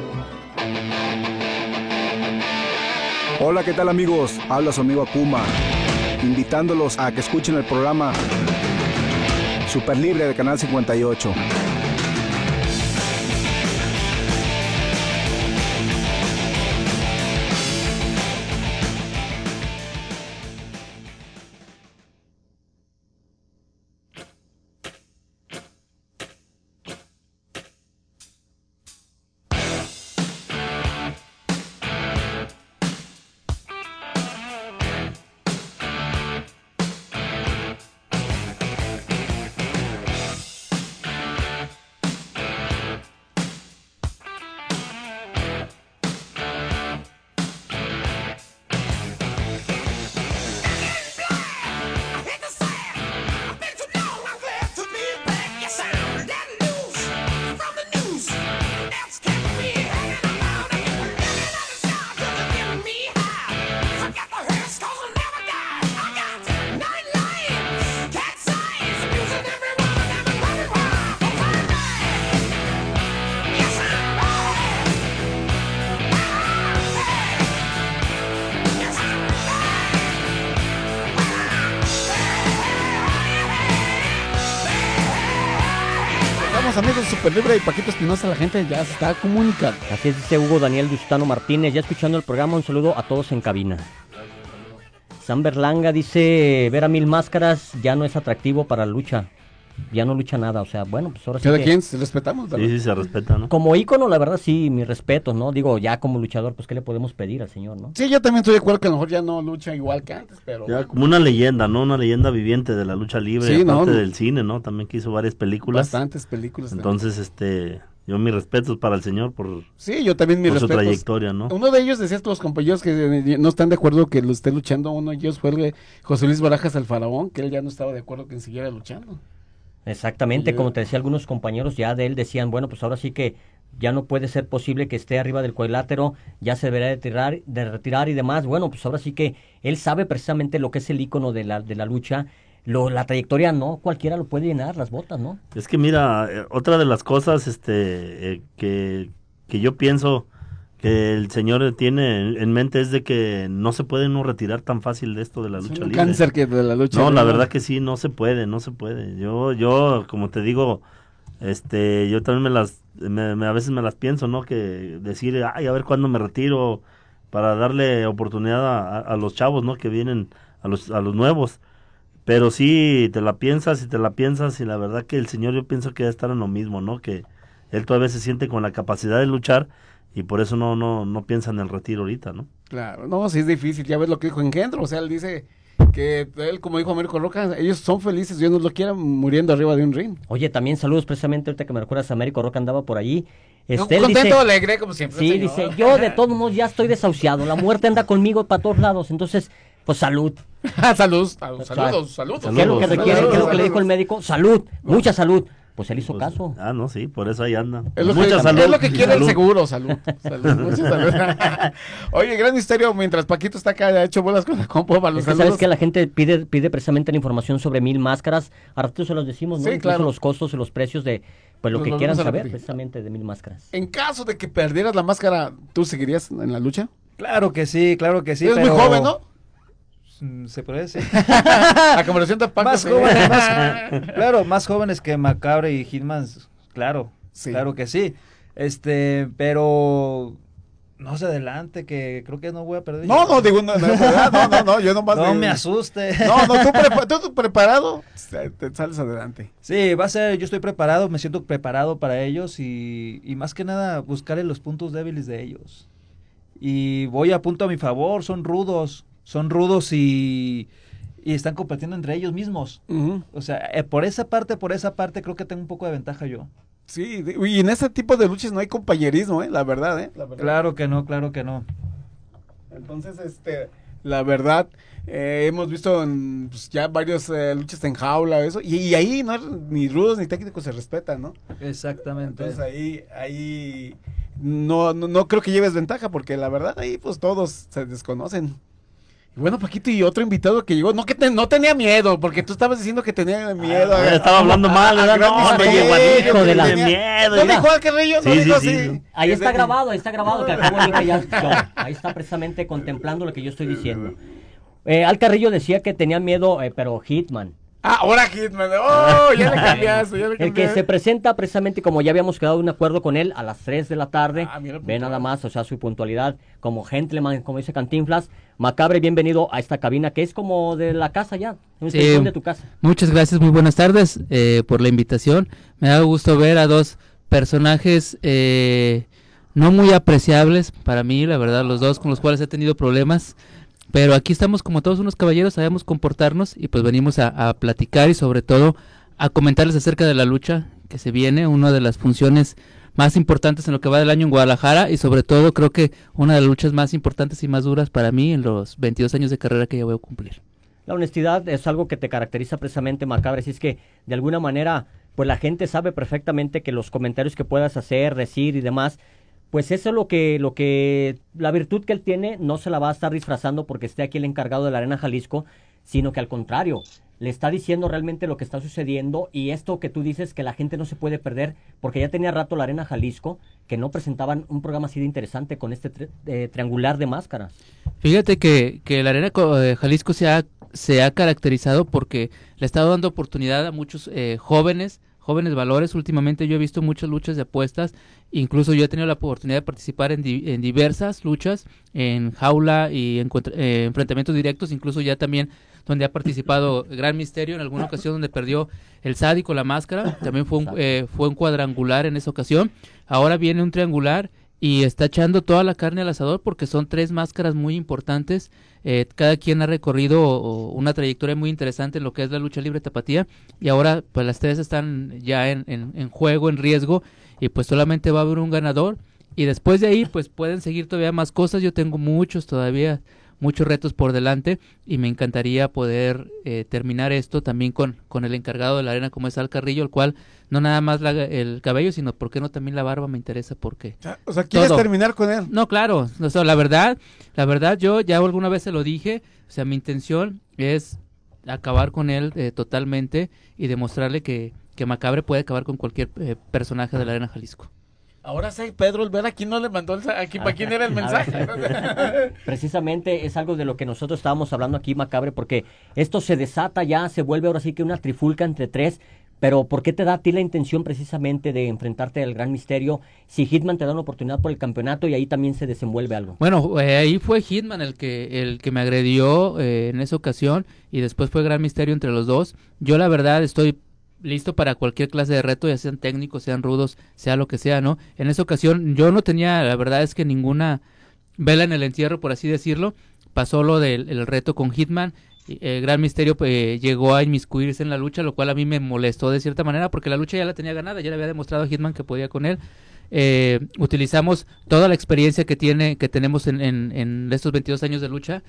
Hola, ¿qué tal amigos? Habla su amigo Akuma, invitándolos a que escuchen el programa Super Libre de Canal cincuenta y ocho. Amigos Super Libre y Paquito Espinosa, la gente ya se está comunicando. Así es, dice Hugo Daniel Dustano Martínez, ya escuchando el programa, un saludo a todos en cabina. Sam Berlanga dice, ver a Mil Máscaras ya no es atractivo para la lucha, ya no lucha nada, o sea, bueno, pues ahora sí Cada que... quien se respetamos, ¿verdad? Sí, sí, se respeta, ¿no? Como ícono, la verdad, sí, mi respeto, ¿no? Digo, ya como luchador, pues, ¿qué le podemos pedir al señor, no? Sí, yo también estoy de acuerdo que a lo mejor ya no lucha igual que antes, pero... Ya como una leyenda, ¿no? Una leyenda viviente de la lucha libre, Sí, aparte no, no. del cine, ¿no? También que hizo varias películas. Bastantes películas. Entonces, este, yo mis respetos para el señor por, Sí, yo también mis por su respetos. trayectoria, ¿no? Uno de ellos decía a los compañeros que eh, no están de acuerdo que lo esté luchando. Uno de ellos fue el de José Luis Barajas el Faraón, que él ya no estaba de acuerdo que siguiera luchando. Exactamente, Sí. como te decía, algunos compañeros ya de él decían, bueno, pues ahora sí que ya no puede ser posible que esté arriba del cuadrilátero, ya se deberá de retirar, de retirar y demás. Bueno, pues ahora sí que él sabe precisamente lo que es el ícono de la, de la lucha, lo, la trayectoria no, cualquiera lo puede llenar, las botas, ¿no? Es que mira, eh, otra de las cosas este, eh, que, que yo pienso que el señor tiene en, en mente es de que no se puede uno retirar tan fácil de esto de la Es lucha un libre. cáncer que de la lucha No, la libre. verdad que sí, no se puede, no se puede. Yo, yo, como te digo, este, yo también me las, me, me- a veces me las pienso, ¿no? Que decir, ay, a ver cuándo me retiro para darle oportunidad a, a- a los chavos, ¿no? Que vienen, a los, a los nuevos. Pero sí, te la piensas y te la piensas y la verdad que el señor yo pienso que debe estar en lo mismo, ¿no? Que él todavía se siente con la capacidad de luchar y por eso no, no, no piensa en el retiro ahorita, ¿no? Claro, no, sí es difícil, ya ves lo que dijo Engendro, o sea, él dice que él, como dijo Américo Roca, ellos son felices, Dios no lo quiera muriendo arriba de un ring. Oye, también saludos precisamente ahorita que me recuerdas, Américo Roca andaba por allí. No, Este, él contento, dice- alegre, como siempre, Sí, señor. dice, yo de todos modos ya estoy desahuciado, la muerte anda conmigo para todos lados, entonces, pues salud. Saludos, saludos, saludos, saludos. ¿Qué es lo que requiere? ¿Qué es lo que le dijo el médico? Salud, mucha salud. pues él hizo Pues, caso. Ah, no, sí, por eso ahí anda. Es lo, Mucha que, salud. es lo que quiere Salud. el seguro, salud. salud, mucha salud. Oye, gran misterio, mientras Paquito está acá, ha hecho bolas con la compo para los Es que saludos. sabes que la gente pide pide precisamente la información sobre Mil Máscaras. A rato se los decimos, ¿no? Sí, Incluso claro. los costos y los precios de pues lo Nos que volvemos quieran a saber repetir. precisamente de Mil Máscaras. En caso de que perdieras la máscara, ¿tú seguirías en la lucha? Claro que sí, claro que sí. Eres pero... muy joven, ¿no? Mm, Se puede decir. A comparación de Paco. Más sí. jóvenes, más, claro, más jóvenes que Macabre y Hitman, claro, Sí. claro que sí. Este, pero no se adelante, que creo que no voy a perder. No, no, digo, no, no, no, no, no, yo nomás. No de- me asuste. No, no, tú, prepa- tú preparado, te te sales adelante. Sí, va a ser, yo estoy preparado, me siento preparado para ellos y, y más que nada buscarle los puntos débiles de ellos. Y voy a punto a mi favor, son rudos, son rudos y, y están compitiendo entre ellos mismos. Ujú. O sea, eh, por esa parte, por esa parte creo que tengo un poco de ventaja yo. Sí, de- y en ese tipo de luchas no hay compañerismo, ¿eh? La verdad, ¿eh? La verdad. Claro que no, claro que no. Entonces, este, la verdad, eh, hemos visto en, pues, ya varias eh, luchas en jaula, eso, y, y ahí no ni rudos ni técnicos se respetan, ¿no? Exactamente. Entonces ahí, ahí no, no, no creo que lleves ventaja, porque la verdad ahí pues todos se desconocen. Y bueno, Paquito, y otro invitado que llegó, no que te- no tenía miedo, porque tú estabas diciendo que tenía miedo. Ah, a- estaba hablando mal, ¿verdad? Gran No, Misterio, me llegó a mí, que hijo de la- tenía- miedo, No mira. dijo al Carrillo, no Sí, dijo sí, así. sí. Ahí está Desde- grabado, ahí está grabado que acabo de que ya escuchó. Ahí está precisamente contemplando lo que yo estoy diciendo. Eh, Al Carrillo decía que tenía miedo, eh, pero Hitman. Ah, ahora Hitman, oh, ya le cambiaste, ya le El que cambiaste. se presenta precisamente como ya habíamos quedado en un acuerdo con él a las tres de la tarde. Ah, mira, Ve puntual. nada más, o sea, su puntualidad como gentleman, como dice Cantinflas. Macabre, bienvenido a esta cabina que es como de la casa ya, un Sí. rincón de tu casa. Muchas gracias, muy buenas tardes eh, por la invitación. Me da gusto ver a dos personajes eh, no muy apreciables para mí, la verdad, los dos con los cuales he tenido problemas. Pero aquí estamos como todos unos caballeros, sabemos comportarnos y pues venimos a, a platicar y sobre todo a comentarles acerca de la lucha que se viene, una de las funciones más importantes en lo que va del año en Guadalajara y sobre todo creo que una de las luchas más importantes y más duras para mí en los veintidós años de carrera que ya voy a cumplir. La honestidad es algo que te caracteriza precisamente, Macabre, así es que de alguna manera, pues la gente sabe perfectamente que los comentarios que puedas hacer, decir y demás, pues eso es lo que, lo que, la virtud que él tiene no se la va a estar disfrazando porque esté aquí el encargado de la Arena Jalisco, sino que al contrario, le está diciendo realmente lo que está sucediendo y esto que tú dices que la gente no se puede perder, porque ya tenía rato la Arena Jalisco que no presentaban un programa así de interesante con este tri- eh, triangular de máscaras. Fíjate que, que la Arena Co- eh, Jalisco se ha, se ha caracterizado porque le ha estado dando oportunidad a muchos eh, jóvenes, jóvenes valores. Últimamente yo he visto muchas luchas de apuestas, incluso yo he tenido la oportunidad de participar en, di- en diversas luchas, en jaula y en contra- eh, enfrentamientos directos, incluso ya también donde ha participado Gran Misterio en alguna ocasión donde perdió el sádico la máscara, también fue un, eh, fue un cuadrangular en esa ocasión, ahora viene un triangular y está echando toda la carne al asador porque son tres máscaras muy importantes, eh, cada quien ha recorrido o, una trayectoria muy interesante en lo que es la lucha libre tapatía y ahora pues las tres están ya en, en, en juego, en riesgo y pues solamente va a haber un ganador y después de ahí pues pueden seguir todavía más cosas, yo tengo muchos todavía muchos retos por delante y me encantaría poder eh, terminar esto también con, con el encargado de la arena como es Al Carrillo, el cual no nada más la, el cabello, sino por qué no también la barba me interesa porque... O sea, ¿quieres todo. terminar con él? No, claro, o sea, la verdad, la verdad yo ya alguna vez se lo dije, o sea, mi intención es acabar con él eh, totalmente y demostrarle que, que Macabre puede acabar con cualquier eh, personaje de la arena Jalisco. Ahora sí, Pedro Olvera, ¿quién no le mandó el, aquí, ¿para quién era el mensaje? Precisamente es algo de lo que nosotros estábamos hablando aquí, Macabre, porque esto se desata ya, se vuelve ahora sí que una trifulca entre tres, pero ¿por qué te da a ti la intención precisamente de enfrentarte al Gran Misterio si Hitman te da una oportunidad por el campeonato y ahí también se desenvuelve algo? Bueno, eh, ahí fue Hitman el que el que me agredió eh, en esa ocasión y después fue Gran Misterio entre los dos. Yo la verdad estoy listo para cualquier clase de reto, ya sean técnicos, sean rudos, sea lo que sea, ¿no? En esa ocasión yo no tenía, la verdad es que ninguna vela en el entierro, por así decirlo. Pasó lo del el reto con Hitman. El Gran Misterio pues, llegó a inmiscuirse en la lucha, lo cual a mí me molestó de cierta manera porque la lucha ya la tenía ganada, ya le había demostrado a Hitman que podía con él. Eh, utilizamos toda la experiencia que tiene, que tenemos en, en, en estos veintidós años de lucha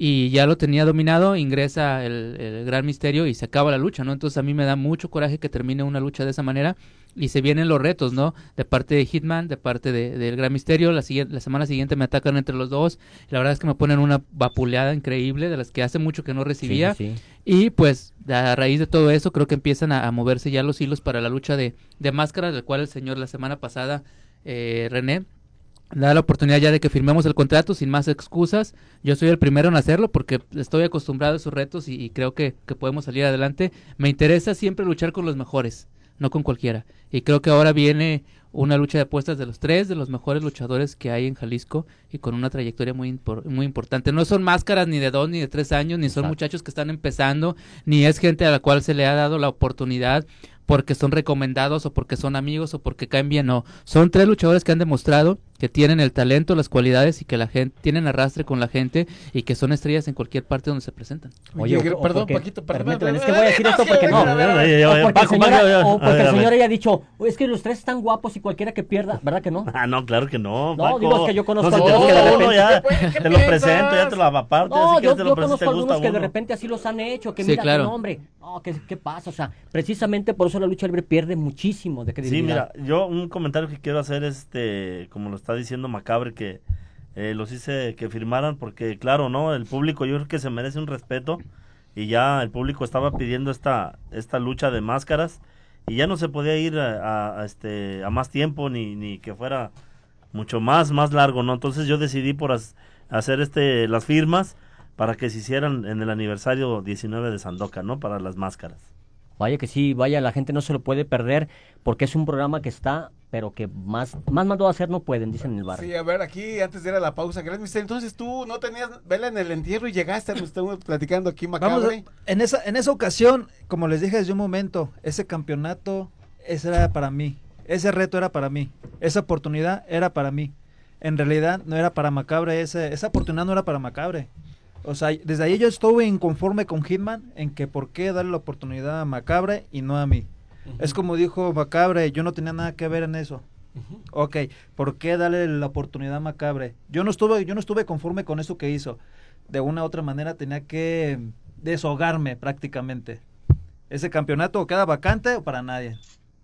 y ya lo tenía dominado, ingresa el, el Gran Misterio y se acaba la lucha, ¿no? Entonces a mí me da mucho coraje que termine una lucha de esa manera y se vienen los retos, ¿no? De parte de Hitman, de parte de, del Gran Misterio, la, siguiente, la semana siguiente me atacan entre los dos, la verdad es que me ponen una vapuleada increíble de las que hace mucho que no recibía, Sí, sí. y pues a raíz de todo eso creo que empiezan a, a moverse ya los hilos para la lucha de, de máscaras, del cual el señor la semana pasada, eh, René, da la oportunidad ya de que firmemos el contrato sin más excusas. Yo soy el primero en hacerlo porque estoy acostumbrado a esos retos y, y creo que, que podemos salir adelante. Me interesa siempre luchar con los mejores, no con cualquiera. Y creo que ahora viene una lucha de apuestas de los tres, de los mejores luchadores que hay en Jalisco y con una trayectoria muy, impor- muy importante. No son máscaras ni de dos ni de tres años, ni son Exacto. muchachos que están empezando, ni es gente a la cual se le ha dado la oportunidad porque son recomendados o porque son amigos o porque caen bien, no. Son tres luchadores que han demostrado que tienen el talento, las cualidades y que la gente tienen arrastre con la gente y que son estrellas en cualquier parte donde se presentan. Oye, Oye, o- o perdón, porque- Paquito, perdón, permíteme, perdón, es que voy a decir esto no, porque sí, no. a ver, a ver, a ver. Ya, ya, O ya, porque el Paco, señor, Paco, ya, o a porque ver, el a señor ver. haya dicho, es que los tres están guapos y cualquiera que pierda, ¿verdad que no? Ah, no, claro que no. No, Paco. digo, es que yo conozco no, si a te todos gusta que de uno, ya, repente- ¿Qué te lo piensas? presento, ya te lo aparte, No, si yo, quieres te yo lo presento, conozco te gusta algunos que de uno. repente así los han hecho, que Sí, mira, claro. no, hombre, no, ¿qué, ¿qué pasa? O sea, precisamente por eso la lucha libre pierde muchísimo de Sí, credibilidad. mira, yo un comentario que quiero hacer, este, como lo está diciendo Macabre, que eh, los hice que firmaran, porque claro, ¿no? El público yo creo que se merece un respeto, y ya el público estaba pidiendo esta, esta lucha de máscaras, y ya no se podía ir a, a- a, este, a más tiempo, ni, ni que fuera mucho más, más largo, ¿no? Entonces yo decidí por as- hacer este, las firmas, para que se hicieran en el aniversario diecinueve de Sandoka, ¿no? Para las máscaras. Vaya que sí, vaya, la gente no se lo puede perder porque es un programa que está, pero que más, más mandó a hacer no pueden, dicen en el barrio. Sí, a ver, aquí antes de ir a la pausa, Gran Misterio, entonces tú no tenías vela en el entierro y llegaste, nos estamos platicando aquí, Vamos, Macabre. en esa, en esa ocasión, como les dije desde un momento, ese campeonato, ese era para mí, ese reto era para mí, esa oportunidad era para mí. En realidad no era para Macabre, ese, esa oportunidad no era para Macabre. O sea, desde ahí yo estuve inconforme con Hitman en que por qué darle la oportunidad a Macabre y no a mí. Uh-huh. Es como dijo Macabre, yo no tenía nada que ver en eso. Uh-huh. Ok, ¿por qué darle la oportunidad a Macabre? Yo no estuve, yo no estuve conforme con eso que hizo. De una u otra manera tenía que deshogarme prácticamente. Ese campeonato queda vacante o para nadie.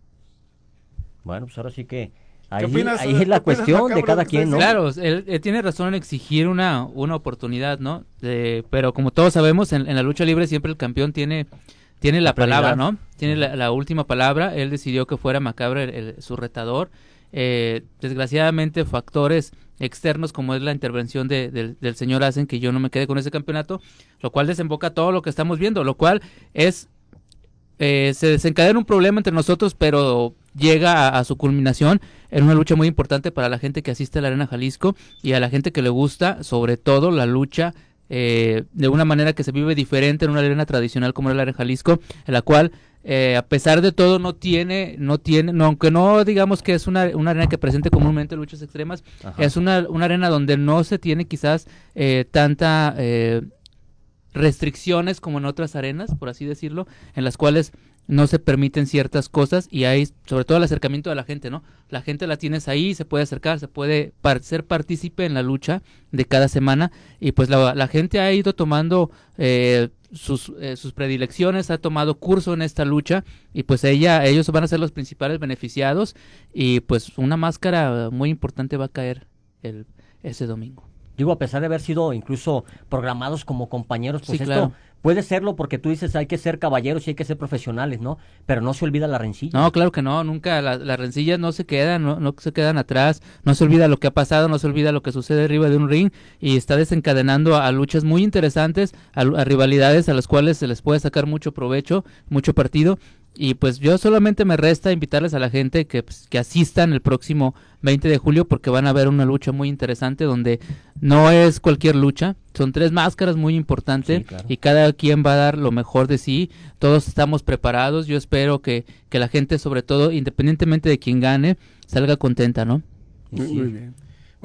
Bueno, pues ahora sí que ahí, opinas, ahí es la cuestión de cada quien, ¿no? Claro, él, él tiene razón en exigir una, una oportunidad, ¿no? Eh, pero como todos sabemos, en, en la lucha libre siempre el campeón tiene, tiene la, la palabra, ¿no? Tiene la, la última palabra. Él decidió que fuera Macabre el, el, su retador. Eh, desgraciadamente, factores externos como es la intervención de, de, del señor hacen que yo no me quede con ese campeonato, lo cual desemboca todo lo que estamos viendo, lo cual es... Eh, se desencadena un problema entre nosotros, pero llega a, a su culminación en una lucha muy importante para la gente que asiste a la Arena Jalisco y a la gente que le gusta, sobre todo la lucha eh, de una manera que se vive diferente en una arena tradicional como es la Arena Jalisco, en la cual eh, a pesar de todo no tiene, no tiene, no, aunque no digamos que es una, una arena que presente comúnmente luchas extremas, Ajá. es una, una arena donde no se tiene quizás eh, tanta... Eh, restricciones como en otras arenas, por así decirlo, en las cuales no se permiten ciertas cosas y hay sobre todo el acercamiento de la gente, ¿no? La gente la tienes ahí, se puede acercar, se puede par- ser partícipe en la lucha de cada semana y pues la, la gente ha ido tomando eh, sus, eh, sus predilecciones, ha tomado curso en esta lucha y pues ella, ellos van a ser los principales beneficiados y pues una máscara muy importante va a caer el, ese domingo. Digo, a pesar de haber sido incluso programados como compañeros, pues sí, esto claro. puede serlo porque tú dices hay que ser caballeros y hay que ser profesionales, ¿no? Pero no se olvida la rencilla. No, claro que no, nunca, la, las rencillas no se quedan, no, no se quedan atrás, no se olvida lo que ha pasado, no se olvida lo que sucede arriba de un ring y está desencadenando a, a luchas muy interesantes, a, a rivalidades a las cuales se les puede sacar mucho provecho, mucho partido. Y pues yo solamente me resta invitarles a la gente que, pues, que asistan el próximo veinte de julio porque van a ver una lucha muy interesante donde no es cualquier lucha, son tres máscaras muy importantes sí, claro. y cada quien va a dar lo mejor de sí, todos estamos preparados, yo espero que, que la gente sobre todo, independientemente de quien gane, salga contenta, ¿no? Muy, sí. muy bien.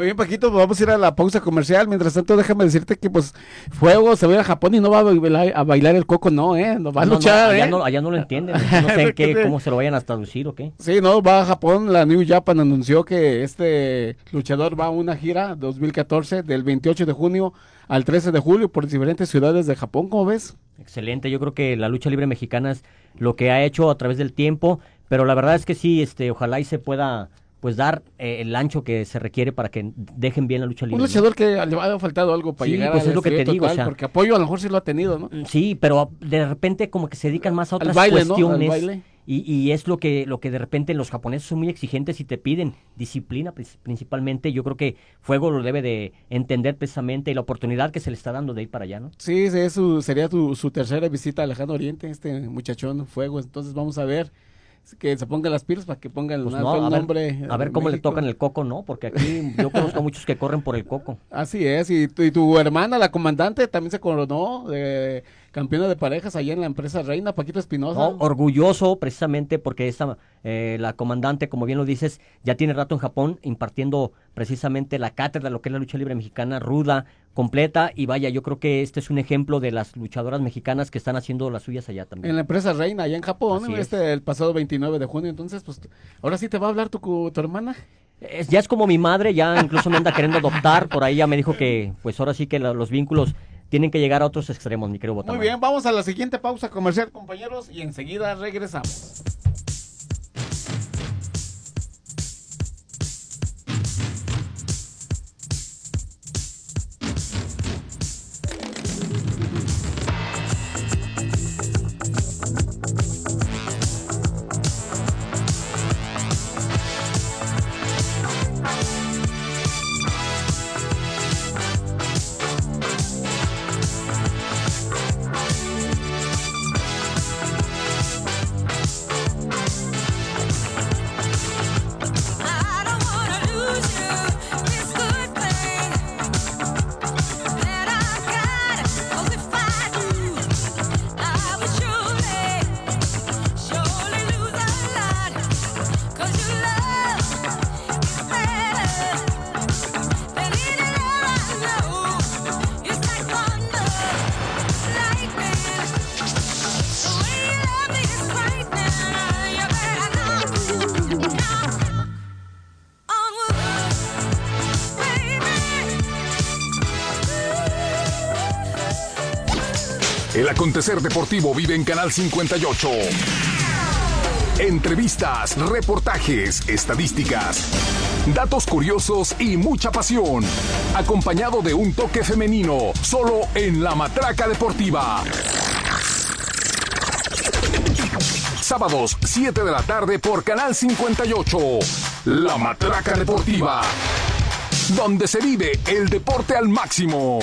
Muy bien, Paquito, pues vamos a ir a la pausa comercial. Mientras tanto, déjame decirte que, pues, Fuego se va a ir a Japón y no va a bailar, a bailar el coco, no, ¿eh? No va a No, no, luchar, allá, ¿eh? no, allá no lo entienden. No sé qué, cómo se lo vayan a traducir o qué. Sí, no, va a Japón. La New Japan anunció que este luchador va a una gira dos mil catorce del veintiocho de junio al trece de julio por diferentes ciudades de Japón, ¿cómo ves? Excelente, yo creo que la lucha libre mexicana es lo que ha hecho a través del tiempo, pero la verdad es que sí, este, ojalá y se pueda pues dar eh, el ancho que se requiere para que dejen bien la lucha libre. Un luchador ¿no? que le ha faltado algo para sí, llegar pues a es lo que te digo, total, o sea, porque apoyo a lo mejor sí lo ha tenido, ¿no? Sí, pero de repente como que se dedican más a otras baile, cuestiones. ¿no? Al baile. Y, y es lo que lo que de repente los japoneses son muy exigentes y te piden disciplina principalmente. Yo creo que Fuego lo debe de entender precisamente y la oportunidad que se le está dando de ir para allá, ¿no? Sí, sí su, sería tu, su tercera visita al lejano oriente, este muchachón Fuego. Entonces vamos a ver que se pongan las pilas para que pongan pues el, no, el a nombre. Ver, a ver cómo México. Le tocan el coco, ¿no? Porque aquí yo conozco a muchos que corren por el coco. Así es, y tu, y tu hermana, la comandante, también se coronó de campeona de parejas allá en la empresa Reina, Paquito Espinosa. No, orgulloso precisamente porque esta, eh, la comandante, como bien lo dices, ya tiene rato en Japón impartiendo precisamente la cátedra de lo que es la lucha libre mexicana ruda, completa, y vaya, yo creo que este es un ejemplo de las luchadoras mexicanas que están haciendo las suyas allá también. En la empresa Reina, allá en Japón, ¿no? este el pasado veintinueve de junio, entonces, pues, ahora sí te va a hablar tu, tu hermana. Es, ya es como mi madre, ya incluso me anda queriendo adoptar, por ahí ya me dijo que, pues ahora sí que la, los vínculos tienen que llegar a otros extremos, mi querido Botamán. Muy bien, vamos a la siguiente pausa comercial, compañeros, y enseguida regresamos. El acontecer deportivo vive en Canal cincuenta y ocho. Entrevistas, reportajes, estadísticas, datos curiosos y mucha pasión. Acompañado de un toque femenino, solo en La Matraca Deportiva. Sábados, siete de la tarde por Canal cincuenta y ocho. La Matraca Deportiva. Donde se vive el deporte al máximo.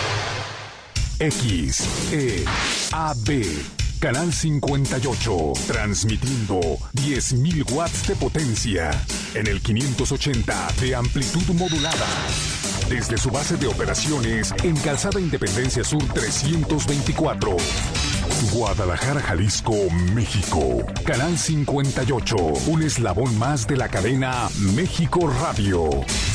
X, E, A, B, Canal cincuenta y ocho, transmitiendo diez mil watts de potencia en el quinientos ochenta de amplitud modulada. Desde su base de operaciones en Calzada Independencia Sur trescientos veinticuatro. Guadalajara, Jalisco, México. Canal cincuenta y ocho, un eslabón más de la cadena México Radio.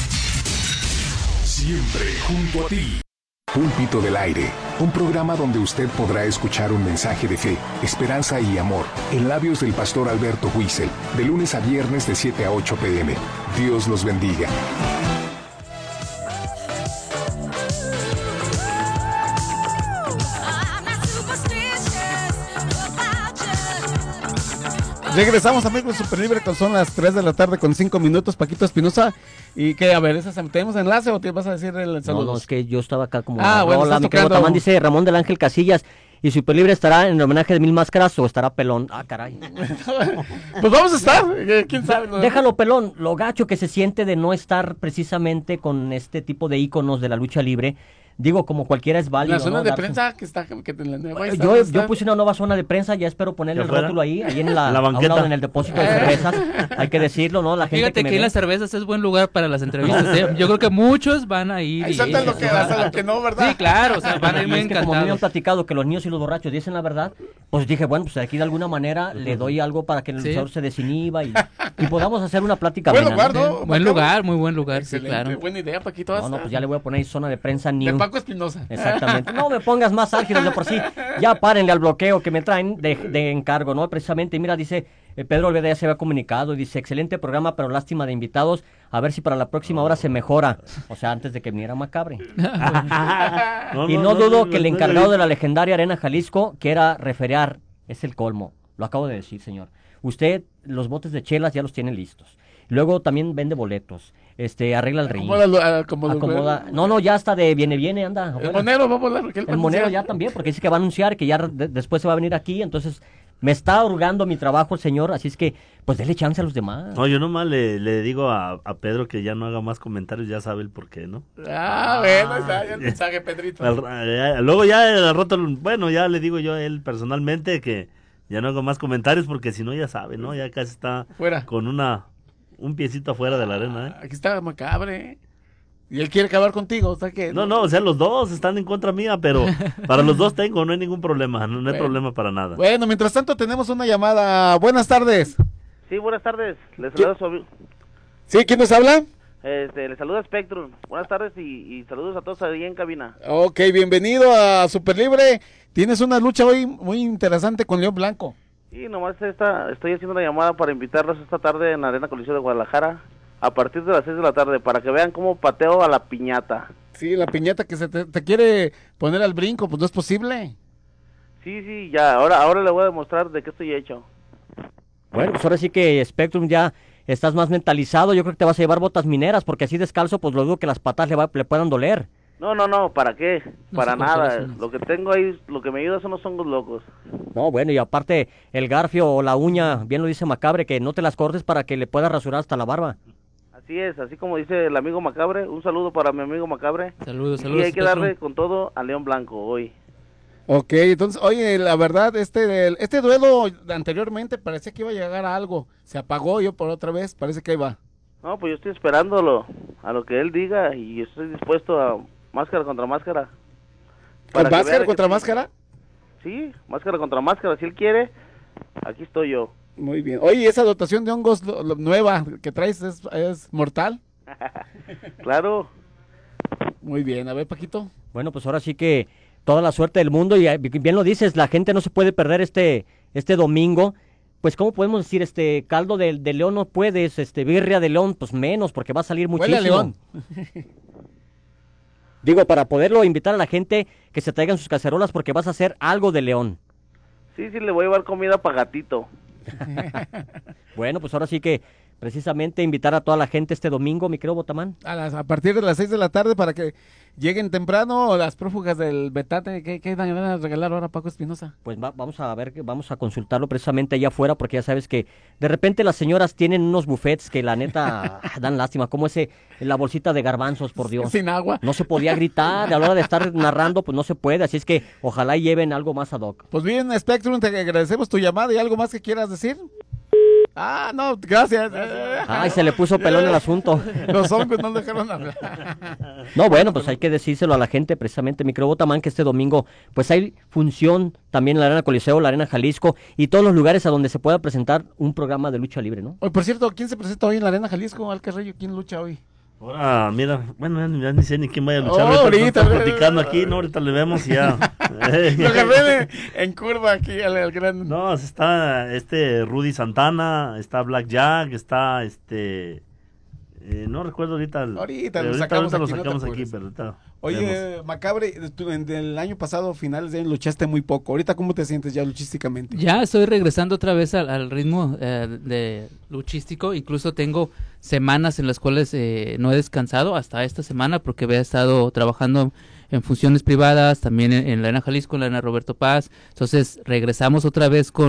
Siempre junto a ti. Púlpito del Aire, un programa donde usted podrá escuchar un mensaje de fe, esperanza y amor en labios del pastor Alberto Huitzel, de lunes a viernes de siete a ocho pm. Dios los bendiga. Regresamos, amigos, Super Libre, con son las tres de la tarde con cinco minutos, Paquito Espinosa. Y que, a ver, ¿tenemos enlace o te vas a decir el saludo? No, no, es que yo estaba acá como... Ah, bueno, hola, mi querido Botamán, dice Ramón del Ángel Casillas, ¿y Super Libre estará en homenaje de Mil Máscaras o estará pelón? Ah, caray. Pues vamos a estar, quién sabe. Déjalo pelón, lo gacho que se siente de no estar precisamente con este tipo de íconos de la lucha libre, digo, como cualquiera es válido. La zona ¿no? de Darse- prensa que está, que en la nueva está- Yo, está- yo puse una nueva zona de prensa, ya espero ponerle ¿Ya el fuera? rótulo ahí, ahí en la, En la a un banqueta. lado en el depósito de cervezas, hay que decirlo, ¿no? La gente Fíjate que, que, me en ve- las cervezas es buen lugar para las entrevistas. ¿eh? Yo creo que muchos van a ir. Ahí y- sueltan lo que, hasta lo que no, ¿verdad? Sí, claro, o sea, van a ir Y muy es que como a mí me han encantados. platicado que los niños y los borrachos dicen la verdad, pues dije, bueno, pues aquí de alguna manera le doy algo para que el Sí. luchador se desinhiba y, y podamos hacer una plática Buen amena, lugar, ¿no? ¿no? Buen Macabro. lugar, muy buen lugar, sí, Excelente, claro. buena idea, Paquito. No, hasta- no, pues ya le voy a poner zona de prensa De new. Paco Espinosa. Exactamente. No me pongas más álgidos de por sí. Ya párenle al bloqueo que me traen de, de encargo, ¿no? Precisamente, mira, dice, eh, Pedro Olveda ya se había comunicado y dice, excelente programa, pero lástima de invitados, a ver si para la próxima hora se mejora. O sea, antes de que viniera Macabre. No, Y no, no, dudo no, que el no, encargado no, de la legendaria Arena Jalisco quiera referiar, es el colmo. Lo acabo de decir, señor. Usted, los botes de chelas ya los tiene listos. Luego también vende boletos. Este, arregla el ring. Acomódalo, ah, como- Acomoda. No, no, ya está de viene, viene, anda. El afuera. monero va a volar. que él va a El monero anunciar. ya también, porque dice que va a anunciar que ya de- después se va a venir aquí, entonces me está hurgando mi trabajo el señor, así es que pues déle chance a los demás. No, yo nomás le, le digo a, a Pedro que ya no haga más comentarios, ya sabe el por qué, ¿no? Ah, bueno, está ya el mensaje, Pedrito. Al- eh, luego ya al rato, bueno, ya le digo yo a él personalmente que ya no haga más comentarios porque si no ya sabe, ¿no? Ya casi está Fuera. con una un piecito afuera de la arena, ¿eh? Aquí está Macabre. Y él quiere acabar contigo, o sea que... No, no, o sea, los dos están en contra mía, pero para los dos tengo, no hay ningún problema, no, no hay Bueno. problema para nada. Bueno, mientras tanto tenemos una llamada. Buenas tardes. Sí, buenas tardes. Les saluda su ami- ¿Sí? ¿Quién nos habla? este, les saluda Spectrum. Buenas tardes y, y saludos a todos ahí en cabina. Ok, bienvenido a Super Libre. Tienes una lucha hoy muy interesante con León Blanco. Y nomás esta, estoy haciendo una llamada para invitarlos esta tarde en la Arena Coliseo de Guadalajara a partir de las seis de la tarde para que vean cómo pateo a la piñata. Sí, la piñata que se te, te quiere poner al brinco, pues no es posible. Sí, sí, ya, ahora, ahora le voy a demostrar de qué estoy hecho. Bueno, pues ahora sí que Spectrum ya estás más mentalizado, yo creo que te vas a llevar botas mineras, porque así descalzo pues lo dudo que las patas le, va- le puedan doler. No, no, no, ¿para qué? No Para sé, con nada. corazones. Lo que tengo ahí, lo que me ayuda son los hongos locos. No, bueno, y aparte el garfio o la uña, bien lo dice Macabre, que no te las cortes para que le puedas rasurar hasta la barba. Así es, así como dice el amigo Macabre, un saludo para mi amigo Macabre. Saludos, Y saludos. hay que Spectrum. darle con todo a León Blanco hoy. Ok, entonces, oye, la verdad, este este duelo anteriormente parecía que iba a llegar a algo. Se apagó yo por otra vez, parece que ahí va. No, pues yo estoy esperándolo a lo que él diga y estoy dispuesto a máscara contra máscara. ¿Con Para que máscara vea contra que- máscara? Sí, máscara contra máscara, si él quiere, aquí estoy yo. Muy bien. Oye, esa dotación de hongos lo- lo- nueva que traes es, es mortal. Claro. Muy bien, a ver, Paquito. Bueno, pues ahora sí que toda la suerte del mundo y eh, bien lo dices, la gente no se puede perder este este domingo. Pues cómo podemos decir, este caldo de, de león no puedes, este birria de león pues menos porque va a salir Huele muchísimo. a león. Digo, para poderlo invitar a la gente que se traigan sus cacerolas porque vas a hacer algo de león. Sí, sí, le voy a llevar comida para gatito. Bueno, pues ahora sí que precisamente invitar a toda la gente este domingo, mi querido Botamán. A, las- a partir de las seis de la tarde para que lleguen temprano las prófugas del Betate. ¿Qué, qué van a regalar ahora, Paco Espinosa? Pues va- vamos a ver, que vamos a consultarlo precisamente allá afuera, porque ya sabes que de repente las señoras tienen unos buffets que la neta dan lástima, como ese, la bolsita de garbanzos, por Dios. Sin agua. No se podía gritar, a la hora de estar narrando, pues no se puede, así es que ojalá y lleven algo más ad hoc. Pues bien, Spectrum, te agradecemos tu llamada y algo más que quieras decir. Ah, no, gracias. Ay, se le puso pelón el asunto. Los hongos no dejaron hablar. No, bueno, pues hay que decírselo a la gente, precisamente, mi querido Botamán, que este domingo, pues hay función también en la Arena Coliseo, la Arena Jalisco y todos los lugares a donde se pueda presentar un programa de lucha libre, ¿no? Oye, por cierto, ¿quién se presenta hoy en la Arena Jalisco? Al Carrillo, ¿quién lucha hoy? Ahora, mira, bueno, ya ni- ya ni sé ni quién vaya a luchar. Oh, ahorita ahorita, estamos ahorita. platicando aquí, ¿no? Ahorita le vemos y ya. Lo agarré en, en curva aquí al, al gran... No, está este Rudy Santana, está Black Jack, está este... eh, no recuerdo ahorita. el- Ahorita eh, lo ahorita, sacamos ahorita lo aquí, no te sacamos aquí, apures. pero ahorita vemos. Oye, Macabre, tú en el año pasado, finales de año, luchaste muy poco. ¿Ahorita cómo te sientes ya luchísticamente? Ya estoy regresando otra vez al, al ritmo eh, de luchístico. Incluso tengo semanas en las cuales eh, no he descansado hasta esta semana porque había estado trabajando en funciones privadas, también en, en la Arena Jalisco, en la Arena Roberto Paz. Entonces regresamos otra vez con,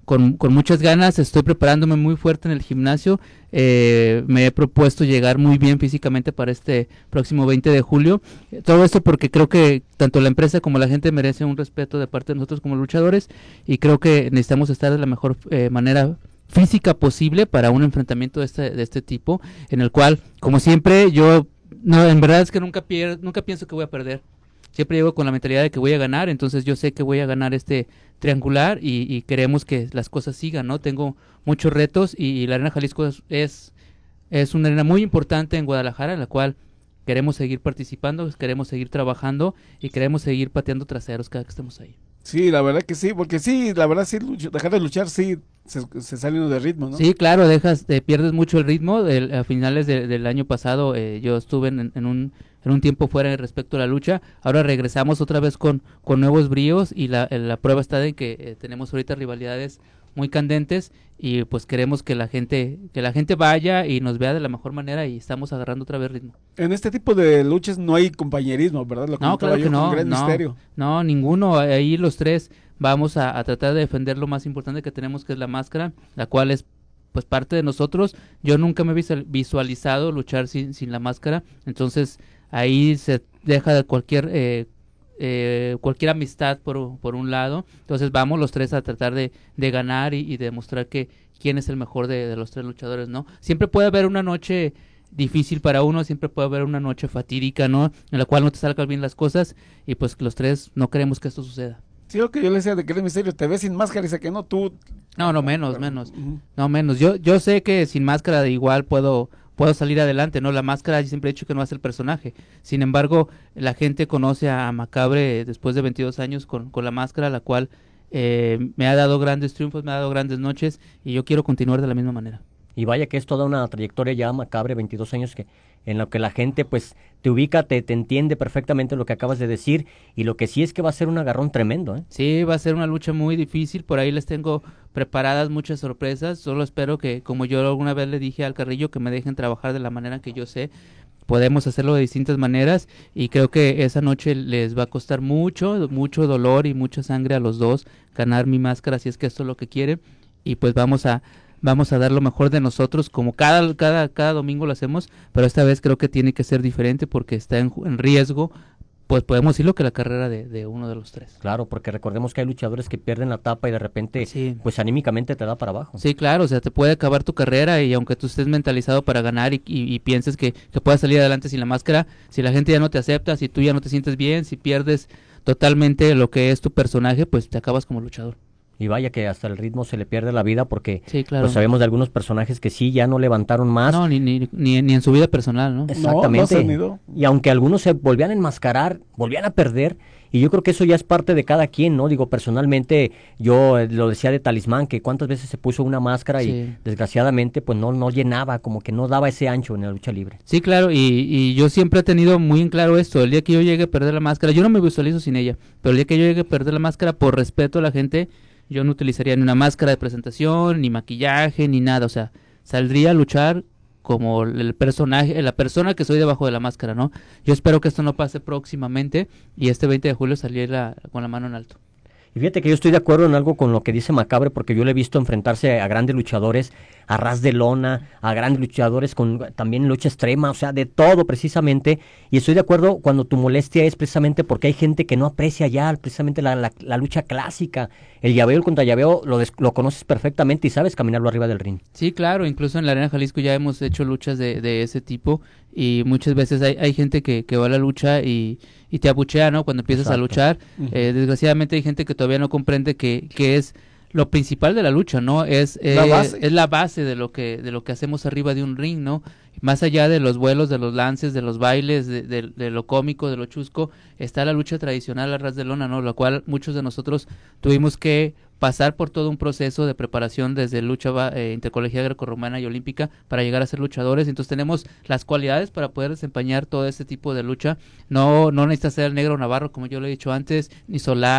con, con muchas ganas, estoy preparándome muy fuerte en el gimnasio, eh, me he propuesto llegar muy bien físicamente para este próximo veinte de julio, eh, todo esto porque creo que tanto la empresa como la gente merece un respeto de parte de nosotros como luchadores, y creo que necesitamos estar de la mejor eh, manera física posible para un enfrentamiento de este, de este tipo, en el cual, como siempre, yo, no, en verdad es que nunca, pier, nunca pienso que voy a perder. Siempre llego con la mentalidad de que voy a ganar, entonces yo sé que voy a ganar este triangular y, y queremos que las cosas sigan, ¿no? Tengo muchos retos y, y la Arena Jalisco es, es, es una arena muy importante en Guadalajara, en la cual queremos seguir participando, queremos seguir trabajando y queremos seguir pateando traseros cada que estemos ahí. Sí, la verdad que sí, porque sí, la verdad sí, luch- dejar de luchar sí, se, se sale uno de ritmo, ¿no? Sí, claro, dejas, eh, pierdes mucho el ritmo. El, a finales de, del año pasado eh, yo estuve en, en, un, en un tiempo fuera respecto a la lucha. Ahora regresamos otra vez con, con nuevos bríos y la, la prueba está de que eh, tenemos ahorita rivalidades muy candentes y pues queremos que la gente que la gente vaya y nos vea de la mejor manera y estamos agarrando otra vez ritmo. En este tipo de luchas no hay compañerismo, ¿verdad? Lo No, comentaba claro yo que con no, Gran no, Misterio. no, ninguno, ahí los tres vamos a, a tratar de defender lo más importante que tenemos, que es la máscara, la cual es pues parte de nosotros. Yo nunca me he visual- visualizado luchar sin, sin la máscara, entonces ahí se deja de cualquier eh, eh, cualquier amistad por, por un lado, entonces vamos los tres a tratar de, de ganar y, y demostrar que quién es el mejor de, de los tres luchadores, ¿no? Siempre puede haber una noche difícil para uno, siempre puede haber una noche fatídica, ¿no? En la cual no te salgan bien las cosas y pues los tres no queremos que esto suceda. Sí, lo que yo le decía de Gran Misterio, te ves sin máscara y dice que no, tú... No, no, menos, menos, no, menos. Yo yo sé que sin máscara de igual puedo puedo salir adelante, ¿no? La máscara, yo siempre he dicho que no hace el personaje. Sin embargo, la gente conoce a Macabre después de veintidós años con, con la máscara, la cual eh, me ha dado grandes triunfos, me ha dado grandes noches y yo quiero continuar de la misma manera. Y vaya que es toda una trayectoria ya, Macabre, veintidós años que en lo que la gente pues te ubica, te, te entiende perfectamente lo que acabas de decir, y lo que sí es que va a ser un agarrón tremendo, ¿eh? Sí, va a ser una lucha muy difícil, por ahí les tengo preparadas muchas sorpresas, solo espero que, como yo alguna vez le dije al Carrillo, que me dejen trabajar de la manera que yo sé. Podemos hacerlo de distintas maneras y creo que esa noche les va a costar mucho, mucho dolor y mucha sangre a los dos ganar mi máscara, si es que esto es lo que quieren, y pues vamos a vamos a dar lo mejor de nosotros, como cada cada cada domingo lo hacemos, pero esta vez creo que tiene que ser diferente porque está en, en riesgo, pues podemos decirlo, que la carrera de, de uno de los tres. Claro, porque recordemos que hay luchadores que pierden la tapa y de repente, sí, pues anímicamente te da para abajo. Sí, claro, o sea, te puede acabar tu carrera y aunque tú estés mentalizado para ganar y, y, y pienses que, que puedas salir adelante sin la máscara, si la gente ya no te acepta, si tú ya no te sientes bien, si pierdes totalmente lo que es tu personaje, pues te acabas como luchador. Y vaya que hasta el ritmo se le pierde la vida porque sí, claro, pues sabemos de algunos personajes que sí, ya no levantaron más. No, ni, ni, ni, ni en su vida personal, ¿no? Exactamente. No, no y aunque algunos se volvían a enmascarar, volvían a perder, y yo creo que eso ya es parte de cada quien, ¿no? Digo, personalmente, yo eh, lo decía de Talismán, que cuántas veces se puso una máscara sí, y desgraciadamente pues no, no llenaba, como que no daba ese ancho en la lucha libre. Sí, claro, y, y yo siempre he tenido muy en claro esto, el día que yo llegue a perder la máscara, yo no me visualizo sin ella, pero el día que yo llegue a perder la máscara, por respeto a la gente, yo no utilizaría ni una máscara de presentación, ni maquillaje, ni nada, o sea, saldría a luchar como el personaje, la persona que soy debajo de la máscara, ¿no? Yo espero que esto no pase próximamente y este veinte de julio saliera con la mano en alto. Y fíjate que yo estoy de acuerdo en algo con lo que dice Macabre, porque yo le he visto enfrentarse a grandes luchadores, a ras de lona, a grandes luchadores con también lucha extrema, o sea, de todo precisamente. Y estoy de acuerdo cuando tu molestia es precisamente porque hay gente que no aprecia ya precisamente la, la, la lucha clásica. El llaveo, el contra llaveo, lo, des, lo conoces perfectamente y sabes caminarlo arriba del ring. Sí, claro, incluso en la Arena Jalisco ya hemos hecho luchas de, de ese tipo y muchas veces hay, hay gente que, que va a la lucha y, y te abuchea, ¿no? Cuando empiezas Exacto. a luchar. Uh-huh. eh, desgraciadamente hay gente que todavía no comprende que, que es lo principal de la lucha, ¿no? Es, eh, la base. es la base de lo que de lo que hacemos arriba de un ring, ¿no? Más allá de los vuelos, de los lances, de los bailes, de, de, de lo cómico, de lo chusco, está la lucha tradicional a ras de lona, ¿no? La cual muchos de nosotros tuvimos que pasar por todo un proceso de preparación desde lucha eh, intercolegial grecorromana y olímpica para llegar a ser luchadores. Entonces tenemos las cualidades para poder desempeñar todo este tipo de lucha. No no necesitas ser el negro navarro, como yo lo he dicho antes, ni Solar,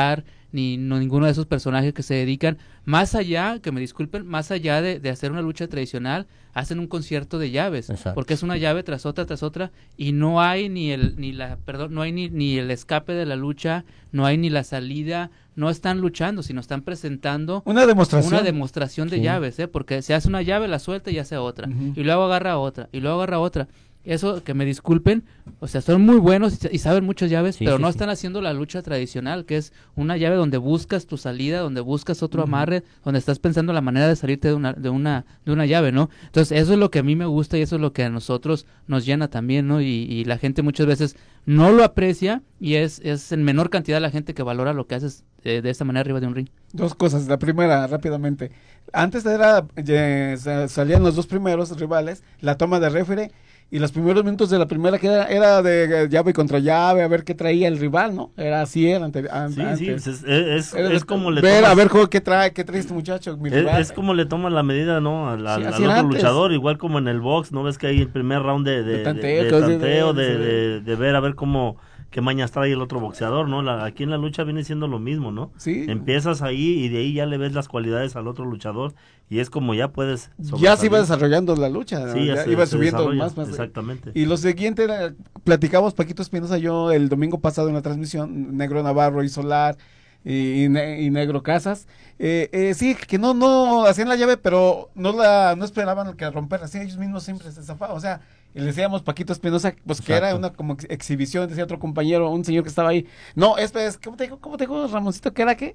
ni no, ninguno de esos personajes que se dedican, más allá, que me disculpen, más allá de, de hacer una lucha tradicional, hacen un concierto de llaves, Exacto. porque es una llave tras otra, tras otra, y no hay ni el, ni la, perdón, no hay ni, ni el escape de la lucha, no hay ni la salida, no están luchando, sino están presentando una demostración, una demostración de sí. llaves, ¿eh? Porque se hace una llave, la suelta y hace otra, uh-huh. y luego agarra otra, y luego agarra otra. Eso, que me disculpen, o sea, son muy buenos y, y saben muchas llaves, sí, pero sí, no sí. están haciendo la lucha tradicional, que es una llave donde buscas tu salida, donde buscas otro uh-huh. amarre, donde estás pensando la manera de salirte de una, de una, de una llave, ¿no? Entonces, eso es lo que a mí me gusta y eso es lo que a nosotros nos llena también, ¿no? Y, y la gente muchas veces no lo aprecia y es, es en menor cantidad la gente que valora lo que haces eh, de esta manera arriba de un ring. Dos cosas. La primera, rápidamente. Antes era, eh, salían los dos primeros rivales, la toma de referee, y los primeros minutos de la primera que era, era de llave contra llave, a ver qué traía el rival, ¿no? Era así, era ante, an, sí, antes. Sí, es, es, era es como le ver, tomas, a ver qué trae, qué trae este muchacho, mi es, rival. Es como le toman la medida, ¿no? Al, al, sí, al otro antes. luchador, igual como en el box, ¿no? Ves que hay el primer round de, de, de tanteo, de, de, tanteo de, de, de, de ver a ver cómo... qué mañas trae el otro boxeador, ¿no? La, aquí en la lucha viene siendo lo mismo, ¿no? Sí. Empiezas ahí y de ahí ya le ves las cualidades al otro luchador y es como ya puedes... Ya se iba desarrollando la lucha, sí, ya, ya se, iba se subiendo desarrolla, más, más. Exactamente. Y lo siguiente, era, platicamos Paquito Espinosa, yo el domingo pasado en la transmisión, Negro Navarro y Solar y, y, ne, y Negro Casas, eh, eh, sí, que no no hacían la llave, pero no la no esperaban que romper, así ellos mismos siempre se zafaban, o sea, y le decíamos Paquito Espinosa, pues que Exacto. era una como ex exhibición, decía otro compañero, un señor que estaba ahí, no, es, es ¿cómo te dijo, cómo te dijo Ramoncito, que era qué?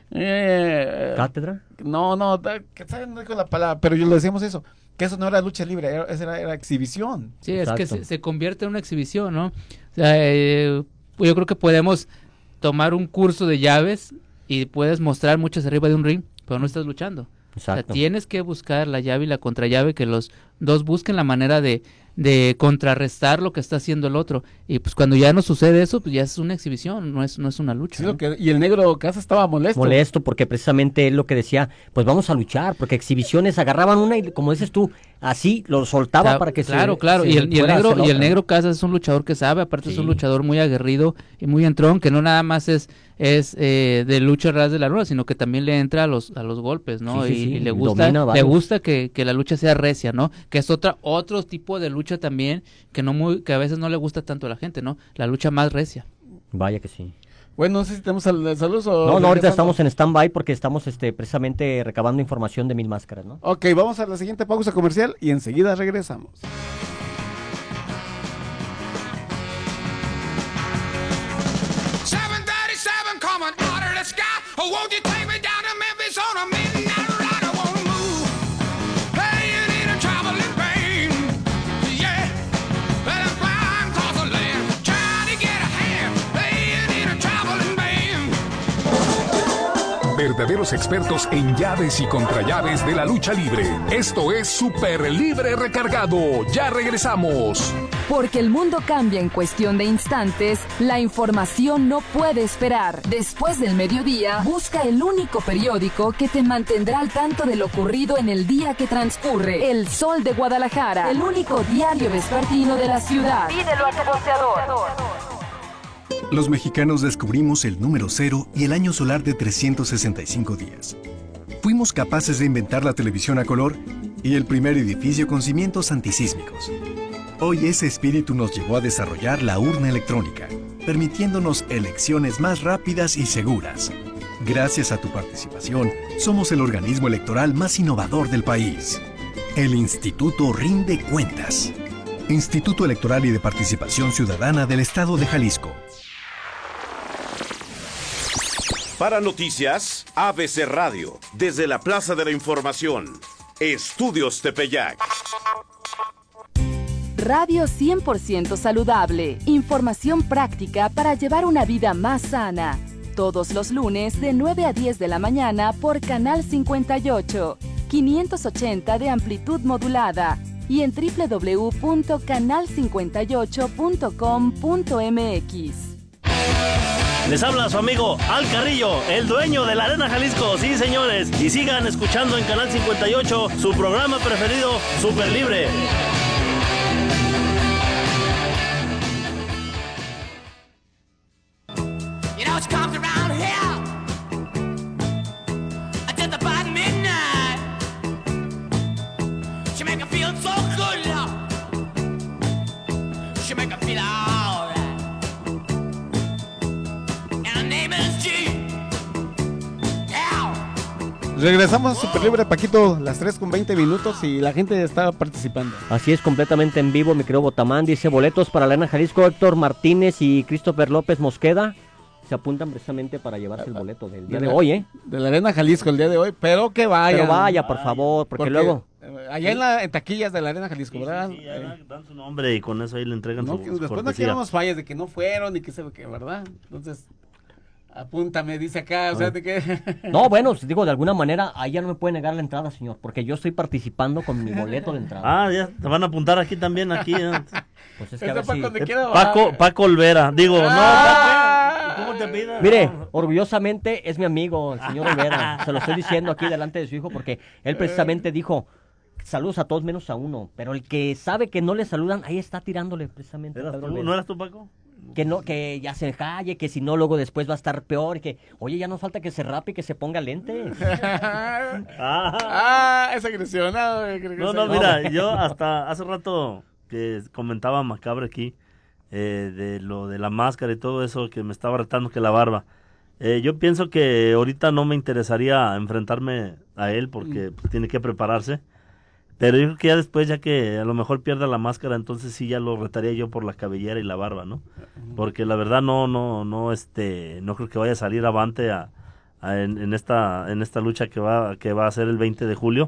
Eh, ¿Cátedra? No, no, que no dijo la palabra, pero yo le decíamos eso, que eso no era lucha libre, era, era, era exhibición. Sí, Exacto. es que se, se convierte en una exhibición, ¿no? O sea, eh, yo creo que podemos tomar un curso de llaves y puedes mostrar muchas arriba de un ring, pero no estás luchando. Exacto. O sea, tienes que buscar la llave y la contrallave, que los dos busquen la manera de, de contrarrestar lo que está haciendo el otro. Y pues cuando ya no sucede eso, pues ya es una exhibición, no es no es una lucha. Sí, ¿no? lo que, y el Negro Casa estaba molesto. Molesto porque precisamente él lo que decía, pues vamos a luchar, porque exhibiciones agarraban una y como dices tú, así lo soltaba claro, para que claro, se... Claro, claro, y, el, y el negro y el Negro Casas es un luchador que sabe, aparte sí. es un luchador muy aguerrido y muy entrón, que no nada más es es eh, de lucha ras de la rueda, sino que también le entra a los a los golpes, ¿no? Sí, sí, y, sí, y le gusta domina, le gusta que, que la lucha sea recia, ¿no? Que es otra otro tipo de lucha también que no muy que a veces no le gusta tanto a la gente, ¿no? La lucha más recia. Vaya que sí. Bueno, no sé si tenemos sal saludos o... No, no, ahorita estamos en stand-by porque estamos este, precisamente recabando información de Mil Máscaras, ¿no? Ok, vamos a la siguiente pausa comercial y enseguida regresamos. Verdaderos expertos en llaves y contrallaves de la lucha libre. Esto es Super Libre Recargado. Ya regresamos. Porque el mundo cambia en cuestión de instantes, la información no puede esperar. Después del mediodía, busca el único periódico que te mantendrá al tanto de lo ocurrido en el día que transcurre. El Sol de Guadalajara, el único diario vespertino de la ciudad. Pídelo a tu boxeador. Los mexicanos descubrimos el número cero y el año solar de trescientos sesenta y cinco días. Fuimos capaces de inventar la televisión a color y el primer edificio con cimientos antisísmicos. Hoy ese espíritu nos llevó a desarrollar la urna electrónica, permitiéndonos elecciones más rápidas y seguras. Gracias a tu participación, somos el organismo electoral más innovador del país. El Instituto Rinde Cuentas. Instituto Electoral y de Participación Ciudadana del Estado de Jalisco. Para noticias, A B C Radio, desde la Plaza de la Información, Estudios Tepeyac. Radio cien por ciento saludable, información práctica para llevar una vida más sana. Todos los lunes de nueve a diez de la mañana por Canal cincuenta y ocho, quinientos ochenta de amplitud modulada y en doble u doble u doble u punto canal cincuenta y ocho punto com punto m x. Les habla su amigo Al Carrillo, el dueño de la Arena Jalisco. Sí, señores. Y sigan escuchando en Canal cincuenta y ocho su programa preferido, Super Libre. You know, it's comes around here she make her feel alright. And her name is G. Yeah. Regresamos a Super Libre, Paquito, las tres con veinte minutos y la gente está participando. Así es, completamente en vivo, mi querido Botamán. Dice, boletos para la Arena Jalisco, Héctor Martínez y Christopher López Mosqueda. Se apuntan precisamente para llevarse el boleto del día de, de hoy, ¿eh? De la Arena Jalisco el día de hoy, pero que vaya. Pero vaya, por favor, porque, porque luego... Allá en, la, en taquillas de la Arena Jalisco, sí, ¿verdad? Sí, sí, ya dan su nombre y con eso ahí le entregan no, su, que su después cortesía. no queremos fallas de que no fueron y que sé lo que, ¿verdad? Entonces, apúntame, dice acá, o sea, de que... No, bueno, digo, de alguna manera, ahí ya no me puede negar la entrada, señor, porque yo estoy participando con mi boleto de entrada. Ah, ya, te van a apuntar aquí también, aquí. ¿eh? Pues es que a ver si... Paco, Paco Olvera, digo, Ah. no, Paco, ¿cómo te pidas? Mire, orgullosamente es mi amigo, el señor Olvera. Se lo estoy diciendo aquí delante de su hijo porque él precisamente dijo, saludos a todos menos a uno, pero el que sabe que no le saludan, ahí está tirándole precisamente. ¿Eras Pedro tú? Olvera. ¿No eras tú, Paco? Que no, que ya se calle, que si no luego después va a estar peor, que oye, ya no falta que se rape y que se ponga lentes. ah, esa agresión. No, no, no, mira, yo hasta hace rato que comentaba Macabre aquí, eh, de lo de la máscara y todo eso, que me estaba retando que la barba. Eh, yo pienso que ahorita no me interesaría enfrentarme a él porque pues, tiene que prepararse. Pero yo creo que ya después, ya que a lo mejor pierda la máscara, entonces sí ya lo retaría yo por la cabellera y la barba, ¿no? Porque la verdad no, no, no, este, no creo que vaya a salir avante a, a en, en esta, en esta lucha que va, que va a ser el veinte de julio.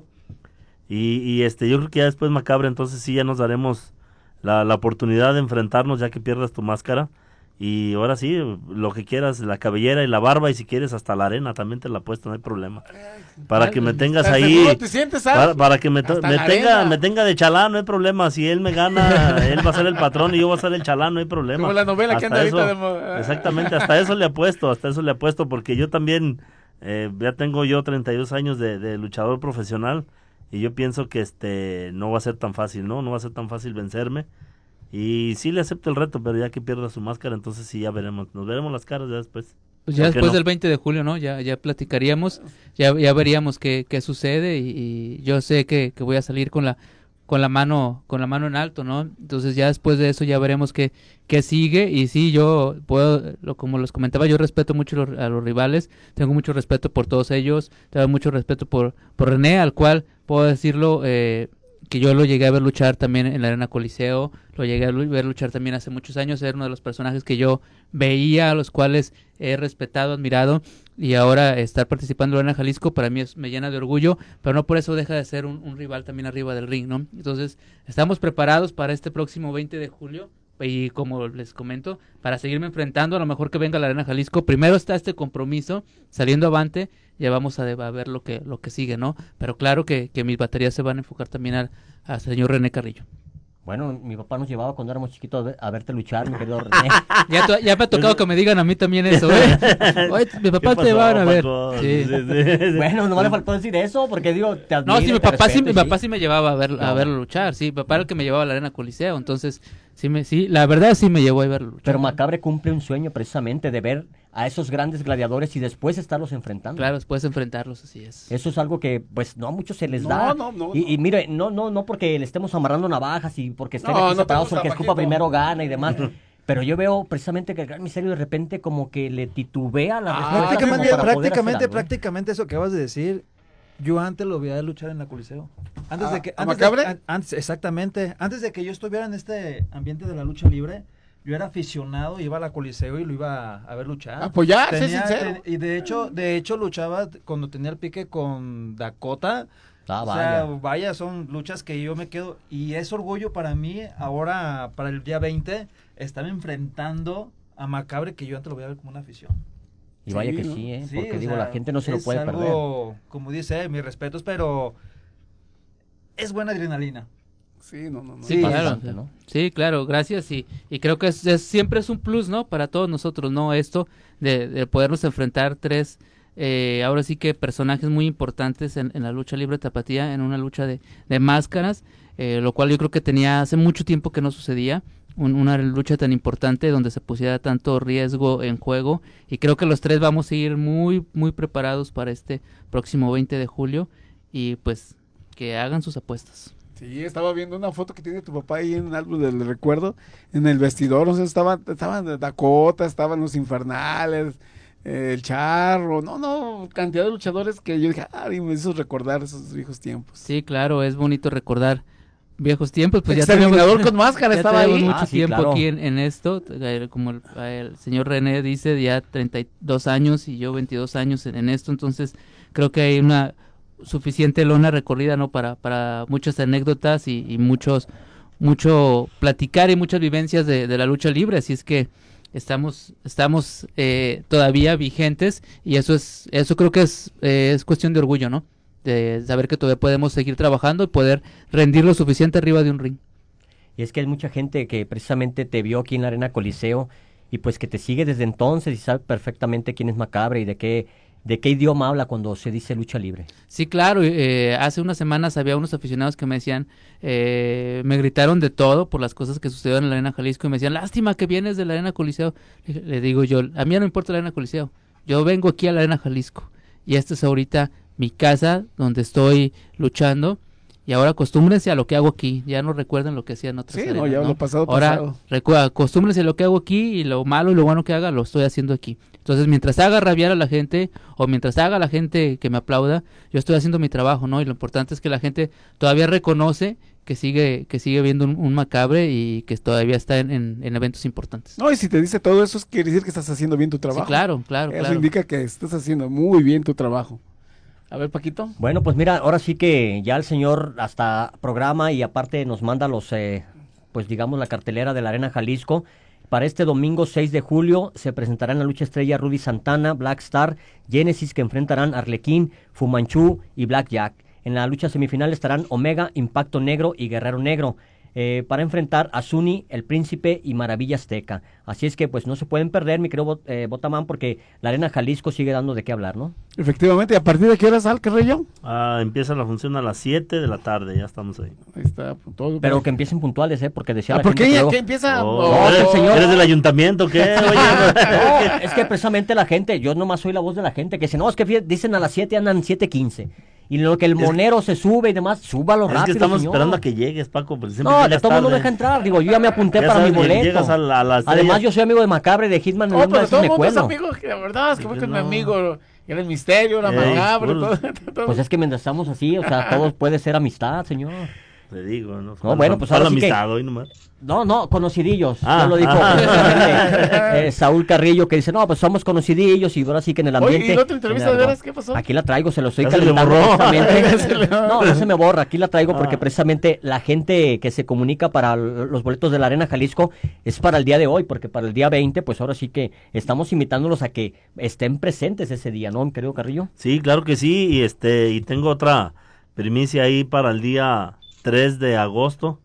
Y, y este, yo creo que ya después, Macabre, entonces sí ya nos daremos la, la oportunidad de enfrentarnos ya que pierdas tu máscara. Y ahora sí, lo que quieras, la cabellera y la barba, y si quieres hasta la arena también te la puesto, no hay problema. Para que me tengas ahí, te sientes, para, para que me, to- Hasta me la tenga arena. me tenga de chalán, no hay problema. Si él me gana, él va a ser el patrón y yo voy a ser el chalán, no hay problema. Como la novela que Hasta anda eso- ahorita de mo- Exactamente, hasta eso le apuesto, hasta eso le apuesto, porque yo también, eh, ya tengo yo treinta y dos años de, de luchador profesional, y yo pienso que este no va a ser tan fácil, ¿no? No va a ser tan fácil vencerme. Y sí le acepto el reto, pero ya que pierda su máscara, entonces sí ya veremos, nos veremos las caras ya después. Pues ya ¿Por qué después no? del veinte de julio, ¿no? Ya, ya platicaríamos, ya, ya veríamos qué, qué sucede y, y yo sé que, que voy a salir con la con la mano con la mano en alto, ¿no? Entonces ya después de eso ya veremos qué, qué sigue y sí, yo puedo, lo, como les comentaba, yo respeto mucho los, a los rivales, tengo mucho respeto por todos ellos, tengo mucho respeto por, por René, al cual puedo decirlo, eh, que yo lo llegué a ver luchar también en la Arena Coliseo, lo llegué a ver luchar también hace muchos años, era uno de los personajes que yo veía, a los cuales he respetado, admirado, y ahora estar participando en la Arena Jalisco para mí es, me llena de orgullo, pero no por eso deja de ser un, un rival también arriba del ring, ¿no? Entonces, estamos preparados para este próximo veinte de julio, y como les comento, para seguirme enfrentando, a lo mejor que venga a la Arena Jalisco, primero está este compromiso, saliendo avante, ya vamos a, de- a ver lo que lo que sigue, ¿no? Pero claro que, que mis baterías se van a enfocar también al, al señor René Carrillo. Bueno, mi papá nos llevaba cuando éramos chiquitos a ver- a verte luchar, mi querido René. Ya, to- ya me ha tocado que me digan a mí también eso, ¿eh? Oye, mi papá te llevaban a ver. Sí. Bueno, no le faltó decir eso, porque digo, te admiro, No, sí, mi te papá, sí, respeto, mi papá sí me llevaba a ver a No. verlo luchar, sí, mi papá era el que me llevaba a la Arena Coliseo, entonces sí me sí, la verdad sí me llevó a verlo luchar. Pero Macabre cumple un sueño precisamente de ver a esos grandes gladiadores y después estarlos enfrentando. Claro, después enfrentarlos, así es. Eso es algo que, pues, no a muchos se les No, da. no, no, y, no. y mire, no, no, no porque le estemos amarrando navajas y porque estén No, aquí no te separados, gusta, porque escupa Paquito. primero gana y demás. Pero yo veo precisamente que el Gran Misterio de repente como que le titubea la respuesta como prácticamente, para poder hacer prácticamente, algo, ¿eh? prácticamente eso que acabas de decir, yo antes lo veía luchar en la Coliseo. Antes ¿A- de que, a antes Macabre? de- an- antes, exactamente, antes de que yo estuviera en este ambiente de la lucha libre, yo era aficionado, iba a la Coliseo y lo iba a, a ver luchar. Apoyar, sé Tenía- sincero. ten- y de hecho, de hecho luchaba t- cuando tenía el pique con Dakota. Ah, o sea, vaya. vaya, son luchas que yo me quedo y es orgullo para mí ahora para el día veinte estar enfrentando a Macabre, que yo antes lo voy a ver como una afición. Y vaya que ¿no? sí, ¿eh? Sí, Porque o digo, sea, la gente no se lo es puede algo, como dice, mis respetos, pero es buena adrenalina. Sí, no, no, no. Sí, claro. Sí, claro, gracias. Y, y creo que es, es- siempre es un plus, ¿no? Para todos nosotros, ¿no? Esto de, de podernos enfrentar tres, eh, ahora sí que personajes muy importantes en, en la lucha libre tapatía, en una lucha de, de máscaras, eh, lo cual yo creo que tenía hace mucho tiempo que no sucedía. un- una lucha tan importante donde se pusiera tanto riesgo en juego. Y creo que los tres vamos a ir muy, muy preparados para este próximo veinte de julio. Y pues que hagan sus apuestas. Sí, estaba viendo una foto que tiene tu papá ahí en el álbum del recuerdo, en el vestidor, no sé, estaban, estaban Dakota, estaban los Infernales, eh, el Charro, no, no, cantidad de luchadores que yo dije, ay, me hizo recordar esos viejos tiempos. Sí, claro, es bonito recordar viejos tiempos, pues ya Exterminador tenemos, con máscara ya estaba tenemos ahí. mucho Ah, sí, tiempo claro. aquí en, en esto, eh, como el, el señor René dice, ya treinta y dos años y yo veintidós años en, en esto, entonces creo que hay una suficiente lona recorrida, ¿no? Para, para muchas anécdotas y, y muchos, mucho platicar y muchas vivencias de, de la lucha libre, así es que estamos, estamos eh, todavía vigentes y eso es, eso creo que es, eh, es cuestión de orgullo, ¿no? De saber que todavía podemos seguir trabajando y poder rendir lo suficiente arriba de un ring. Y es que hay mucha gente que precisamente te vio aquí en la Arena Coliseo y pues que te sigue desde entonces y sabe perfectamente quién es Macabre y de qué, de qué idioma habla cuando se dice lucha libre. Sí, claro, eh, hace unas semanas había unos aficionados que me decían, eh, me gritaron de todo por las cosas que sucedieron en la Arena Jalisco y me decían, lástima que vienes de la Arena Coliseo. Le, le digo yo, a mí no me importa la Arena Coliseo, yo vengo aquí a la Arena Jalisco y esta es ahorita mi casa donde estoy luchando y ahora acostúmbrense a lo que hago aquí, ya no recuerden lo que hacían en otras Sí, arenas, no, ya ¿no? lo pasado, Ahora pasado. recuerda, acostúmbrense a lo que hago aquí y lo malo y lo bueno que haga lo estoy haciendo aquí. Entonces, mientras haga rabiar a la gente o mientras haga a la gente que me aplauda, yo estoy haciendo mi trabajo, ¿no? Y lo importante es que la gente todavía reconoce que sigue que sigue viendo un, un Macabre y que todavía está en, en, en eventos importantes. No, y si te dice todo eso, quiere decir que estás haciendo bien tu trabajo. Sí, claro, claro, Eso claro. indica que estás haciendo muy bien tu trabajo. A ver, Paquito. Bueno, pues mira, ahora sí que ya el señor hasta programa y aparte nos manda los, eh, pues digamos la cartelera de la Arena Jalisco. Para este domingo seis de julio se presentarán en la lucha estrella Rudy Santana, Black Star, Genesis que enfrentarán Arlequín, Fu Manchu y Black Jack. En la lucha semifinal estarán Omega, Impacto Negro y Guerrero Negro. Eh, para enfrentar a Zuni, El Príncipe y Maravilla Azteca. Así es que pues no se pueden perder, mi querido Bot- eh, Botamán, porque la Arena Jalisco sigue dando de qué hablar, ¿no? Efectivamente, ¿y a partir de qué hora sale, Carrillo? Ah, empieza la función a las siete de la tarde, ya estamos ahí. Ahí está, todo. Pero que empiecen puntuales, ¿eh? Porque decía ¿Ah, la por gente qué? que ¿Ya luego- que empieza? Oh, No, ¿eres, el señor- ¿Eres del ayuntamiento o qué? Oye, No, es que precisamente la gente, yo nomás soy la voz de la gente, que dice, no, es que fí- dicen a las siete, andan siete quince. Y lo que el monero se sube y demás, súbalo es rápido, que estamos señor. esperando a que llegues, Paco. Porque siempre No, de llegas todo mundo tarde. deja entrar. Digo, yo ya me apunté Ya para sabes, mi boleto. llegas a la- a las Además, estrellas. yo soy amigo de Macabre, de Hitman, Oh, en pero todo me el mundo es cuelo. amigo, que la verdad es que fue que con mi no. amigo, era el misterio, era Eh, Macabre, pues, todo, todo. Pues es que mientras estamos así, o sea, todo puede ser amistad, señor. Te digo, ¿no? No, bueno, pues Fue ahora la sí que- amistad hoy nomás. No, no, conocidillos. Ah, Yo lo dijo ah. precisamente, eh, Saúl Carrillo, que dice, no, pues somos conocidillos y ahora sí que en el Oye, ambiente... ¿y la otra entrevista en el de argot. veras qué pasó? Aquí la traigo, se lo estoy Ya se le calentando borró. precisamente. Se le- No, no se me borra, aquí la traigo porque Ah. precisamente la gente que se comunica para l- los boletos de la Arena Jalisco es para el día de hoy, porque para el día veinte, pues ahora sí que estamos invitándolos a que estén presentes ese día, ¿no, mi querido Carrillo? Sí, claro que sí, y este y tengo otra primicia ahí para el día tres de agosto.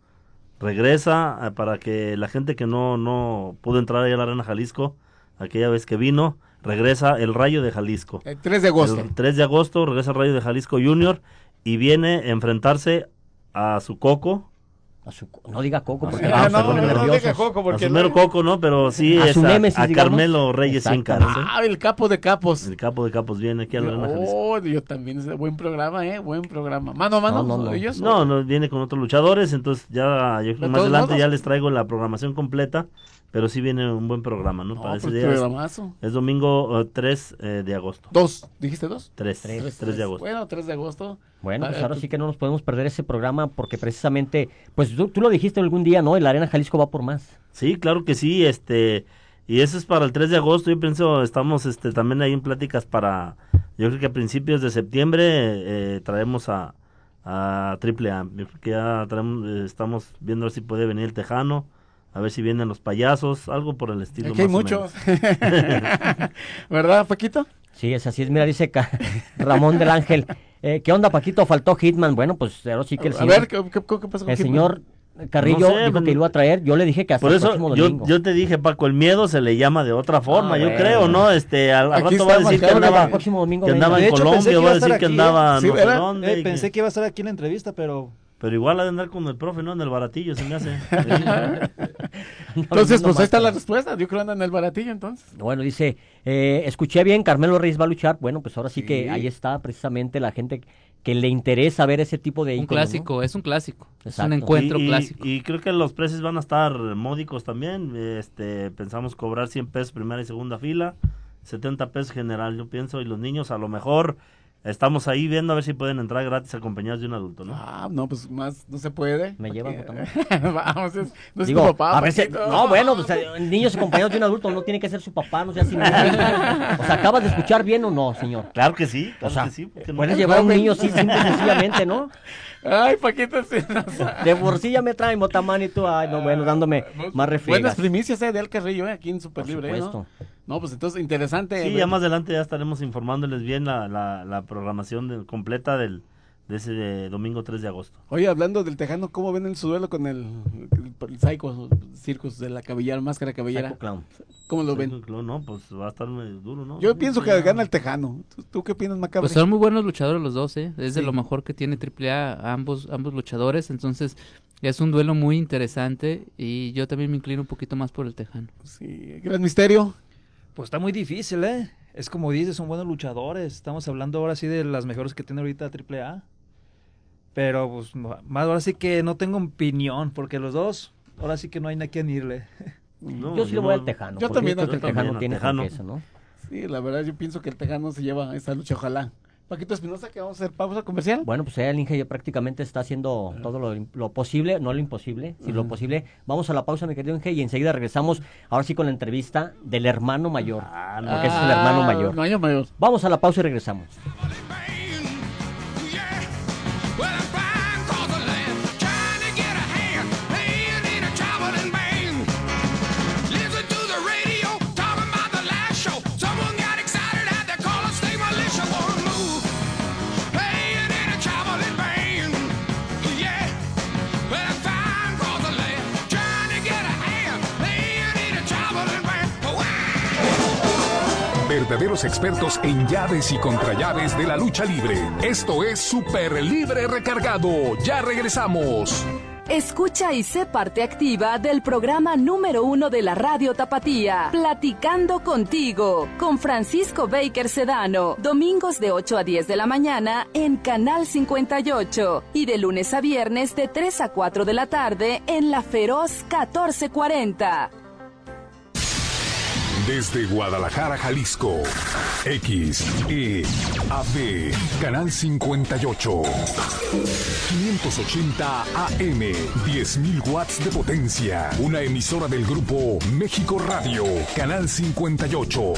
Regresa eh, para que la gente que no no pudo entrar ahí a la Arena Jalisco aquella vez que vino, regresa el Rayo de Jalisco. El tres de agosto. El tres de agosto regresa el Rayo de Jalisco Junior y viene a enfrentarse a su Coco. A su, no diga Coco porque Ah, se no, pone no, no nervioso. diga Coco A porque su mero no- Coco, ¿no? Pero sí A es su a, némesis, a digamos. Carmelo Reyes Cien Caras, ¿eh? Ah, el capo de capos. El capo de capos viene aquí a la Arena Jalisco. Oh, yo también, es buen programa, eh, buen programa. Mano a mano, No, no, no. ellos. No, no, viene con otros luchadores, entonces ya yo creo que De más todos adelante modos. ya les traigo la programación completa, pero sí viene un buen programa, ¿no? No, Para ese pues, día es, programazo. es domingo eh, tres eh, de agosto. Dos, ¿dijiste dos? tres, Tres, tres de agosto. Bueno, tres de agosto. Bueno, pues Ah, ahora tú- sí que no nos podemos perder ese programa porque precisamente, pues tú, tú lo dijiste algún día, ¿no? Y la Arena Jalisco va por más. Sí, claro que sí, este, y eso es para el tres de agosto, yo pienso, estamos este también ahí en pláticas para, yo creo que a principios de septiembre eh, traemos a, a Triple A, yo creo que ya traemos, eh, estamos viendo a ver si puede venir el Tejano, a ver si vienen los payasos, algo por el estilo. Aquí hay más o muchos. menos. ¿Verdad, Paquito? Sí, es así, es, mira, dice Ca- Ramón del Ángel. Eh, ¿Qué onda, Paquito? Faltó Hitman. Bueno, pues ahora sí que el A señor, ver, ¿qué, qué, qué pasó con el Hitman? señor Carrillo No sé, dijo pues, que lo iba a traer. Yo le dije que hasta Por el eso próximo yo, domingo. yo te dije, Paco, el miedo se le llama de otra forma, Ah, yo bueno. creo, ¿no? Este, al, al Aquí rato va a está decir que marcado andaba, el próximo domingo que venga. andaba De en hecho, pensé Colombia, que va iba a a estar decir que aquí, andaba Sí, no sé ¿verdad? dónde. Eh, y que- pensé que iba a estar aquí en la entrevista, pero... Pero igual ha de andar con el profe, ¿no? En el baratillo, se me hace. Entonces, No, pues no, ahí está no. la respuesta. Yo creo que anda en el baratillo, entonces. Bueno, dice, eh, escuché bien, Carmelo Reyes va a luchar. Bueno, pues ahora sí, Sí. que ahí está precisamente la gente que le interesa ver ese tipo de Un íconos, clásico, ¿no? es un clásico. Es Exacto. un encuentro y, y- clásico. Y creo que los precios van a estar módicos también. Este, pensamos cobrar cien pesos primera y segunda fila, setenta pesos general, yo pienso, y los niños a lo mejor estamos ahí viendo a ver si pueden entrar gratis acompañados de un adulto, ¿no? Ah, no, pues más no se puede. Me llevan Vamos, es, no es Digo, tu papá. a ver si- Paquito. no, bueno, pues, eh, niños acompañados de un adulto no tiene que ser su papá, no sea así. O sea, ¿acabas de escuchar bien o no, señor? Claro que sí, claro O sea, que sí. ¿por qué no? puedes llevar a un niño así, simple y sencillamente, ¿no? Ay, Paquito, sí, no sabe. De bolsilla me trae motamán y tú, ay, no, bueno, dándome más Buenas refriegas. primicias, eh, de El Carrillo, eh, aquí en Super Por Libre, ¿eh, supuesto. ¿no? No, pues entonces, interesante. Sí, eh, ya más adelante ya estaremos informándoles bien la, la, la programación de- completa del, de ese de domingo tres de agosto. Oye, hablando del Tejano, ¿cómo ven el su duelo con el, el, el Psycho Circus de la cabellera, máscara cabellera? Psycho Clown. ¿Cómo lo Sí, ven? claro, no, pues va a estar medio duro, ¿no? Yo Sí, pienso sí, que ya. gana el Tejano. ¿Tú, tú qué opinas, Macabre? Pues son muy buenos luchadores los dos, ¿eh? Es de Sí. lo mejor que tiene Triple A ambos, ambos luchadores, entonces es un duelo muy interesante y yo también me inclino un poquito más por el Tejano. Sí, Gran Misterio. Pues está muy difícil, ¿eh? Es como dices, son buenos luchadores. Estamos hablando ahora sí de las mejores que tiene ahorita Triple A. Pero pues no- más ahora sí que no tengo opinión, porque los dos, ahora sí que no hay a quién irle. No, Yo sí le voy al Tejano. Yo porque también, creo que yo el Tejano también, tiene al Tejano. con queso, ¿no? Sí, la verdad, yo pienso que el Tejano se lleva esta lucha, ojalá. Paquito Espinosa, que vamos a hacer pausa comercial. Bueno, pues el Inge ya prácticamente está haciendo todo lo, lo posible, no lo imposible, sino lo posible. Vamos a la pausa, mi querido Inge, y enseguida regresamos, ahora sí con la entrevista del hermano mayor, porque ese es el hermano mayor. Mayor, mayor. Vamos a la pausa y regresamos. Verdaderos expertos en llaves y contrallaves de la lucha libre. Esto es Super Libre Recargado. Ya regresamos. Escucha y sé parte activa del programa número uno de la radio Tapatía, Platicando Contigo, con Francisco Baker Sedano, domingos de ocho a diez de la mañana en Canal cincuenta y ocho y de lunes a viernes de tres a cuatro de la tarde en La Feroz catorce cuarenta. Desde Guadalajara, Jalisco, X E A B, Canal cincuenta y ocho, quinientos ochenta A M, diez mil watts de potencia, una emisora del grupo México Radio, Canal cincuenta y ocho,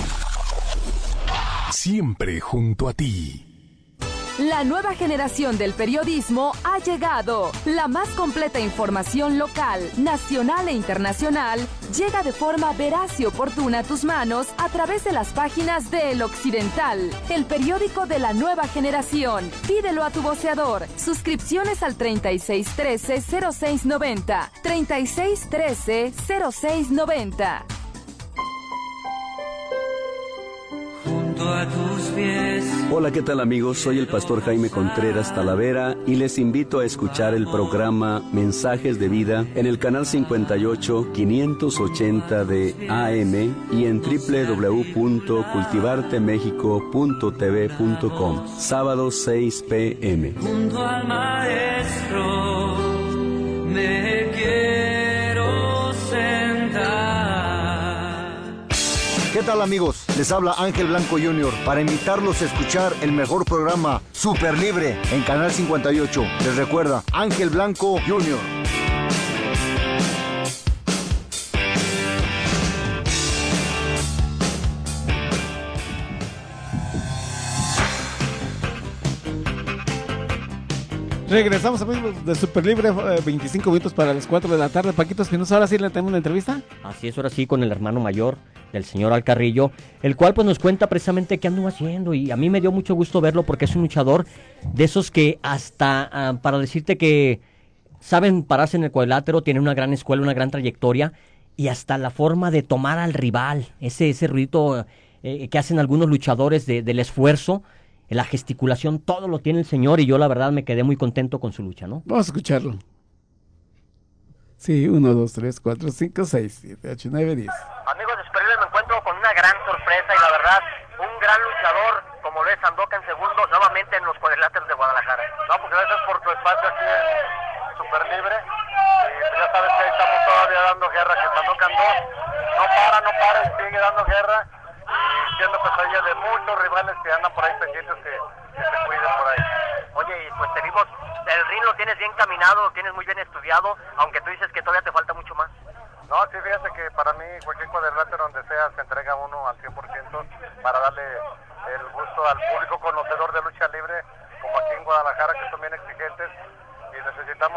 siempre junto a ti. La nueva generación del periodismo ha llegado. La más completa información local, nacional e internacional llega de forma veraz y oportuna a tus manos a través de las páginas de El Occidental, el periódico de la nueva generación. Pídelo a tu voceador. Suscripciones al treinta y seis trece cero seis noventa. treinta y seis trece cero seis noventa. A tus pies. Hola, ¿qué tal amigos? Soy el pastor Jaime Contreras Talavera y les invito a escuchar el programa Mensajes de Vida en el canal cincuenta y ocho quinientos ochenta de A M y en doble u doble u doble u punto cultivarte mexico punto t v punto com, sábado seis p m Junto al maestro me quiero sentar. ¿Qué tal amigos? Les habla Ángel Blanco junior para invitarlos a escuchar el mejor programa Super Libre en Canal cincuenta y ocho. Les recuerda, Ángel Blanco junior Regresamos amigos de Super Libre, eh, veinticinco minutos para las cuatro de la tarde. Paquito Espinosa, ahora sí le tenemos una entrevista. Así es, ahora sí, con el hermano mayor del señor Alcarrillo, el cual pues nos cuenta precisamente qué anduvo haciendo, y a mí me dio mucho gusto verlo porque es un luchador de esos que hasta, uh, para decirte que saben pararse en el cuadrilátero, tienen una gran escuela, una gran trayectoria, y hasta la forma de tomar al rival, ese, ese ruidito eh, que hacen algunos luchadores de, del esfuerzo, la gesticulación, todo lo tiene el señor, y yo la verdad me quedé muy contento con su lucha, ¿no? Vamos a escucharlo. Sí, uno, dos, tres, cuatro, cinco, seis, siete, ocho, nueve, diez. Amigos de Super Libre, me encuentro con una gran sorpresa y la verdad, un gran luchador como lo es Sandokan segundo, nuevamente en los cuadriláteros de Guadalajara. No, pues gracias por tu espacio aquí en Super Libre. Y pues ya sabes que ahí estamos todavía dando guerra, que Sandokan dos no para, no para y sigue dando guerra. Y siendo pesadilla de muchos rivales que andan por ahí pendientes que, que se cuiden por ahí. Oye, y pues te vimos, el ring lo tienes bien caminado, lo tienes muy bien estudiado, aunque tú dices que todavía te falta mucho más. No, sí, fíjate que para mí cualquier cuadrilátero donde sea se entrega uno al cien por ciento para darle el gusto al público conocedor de lucha libre, como aquí en Guadalajara, que son bien exigentes y necesitamos,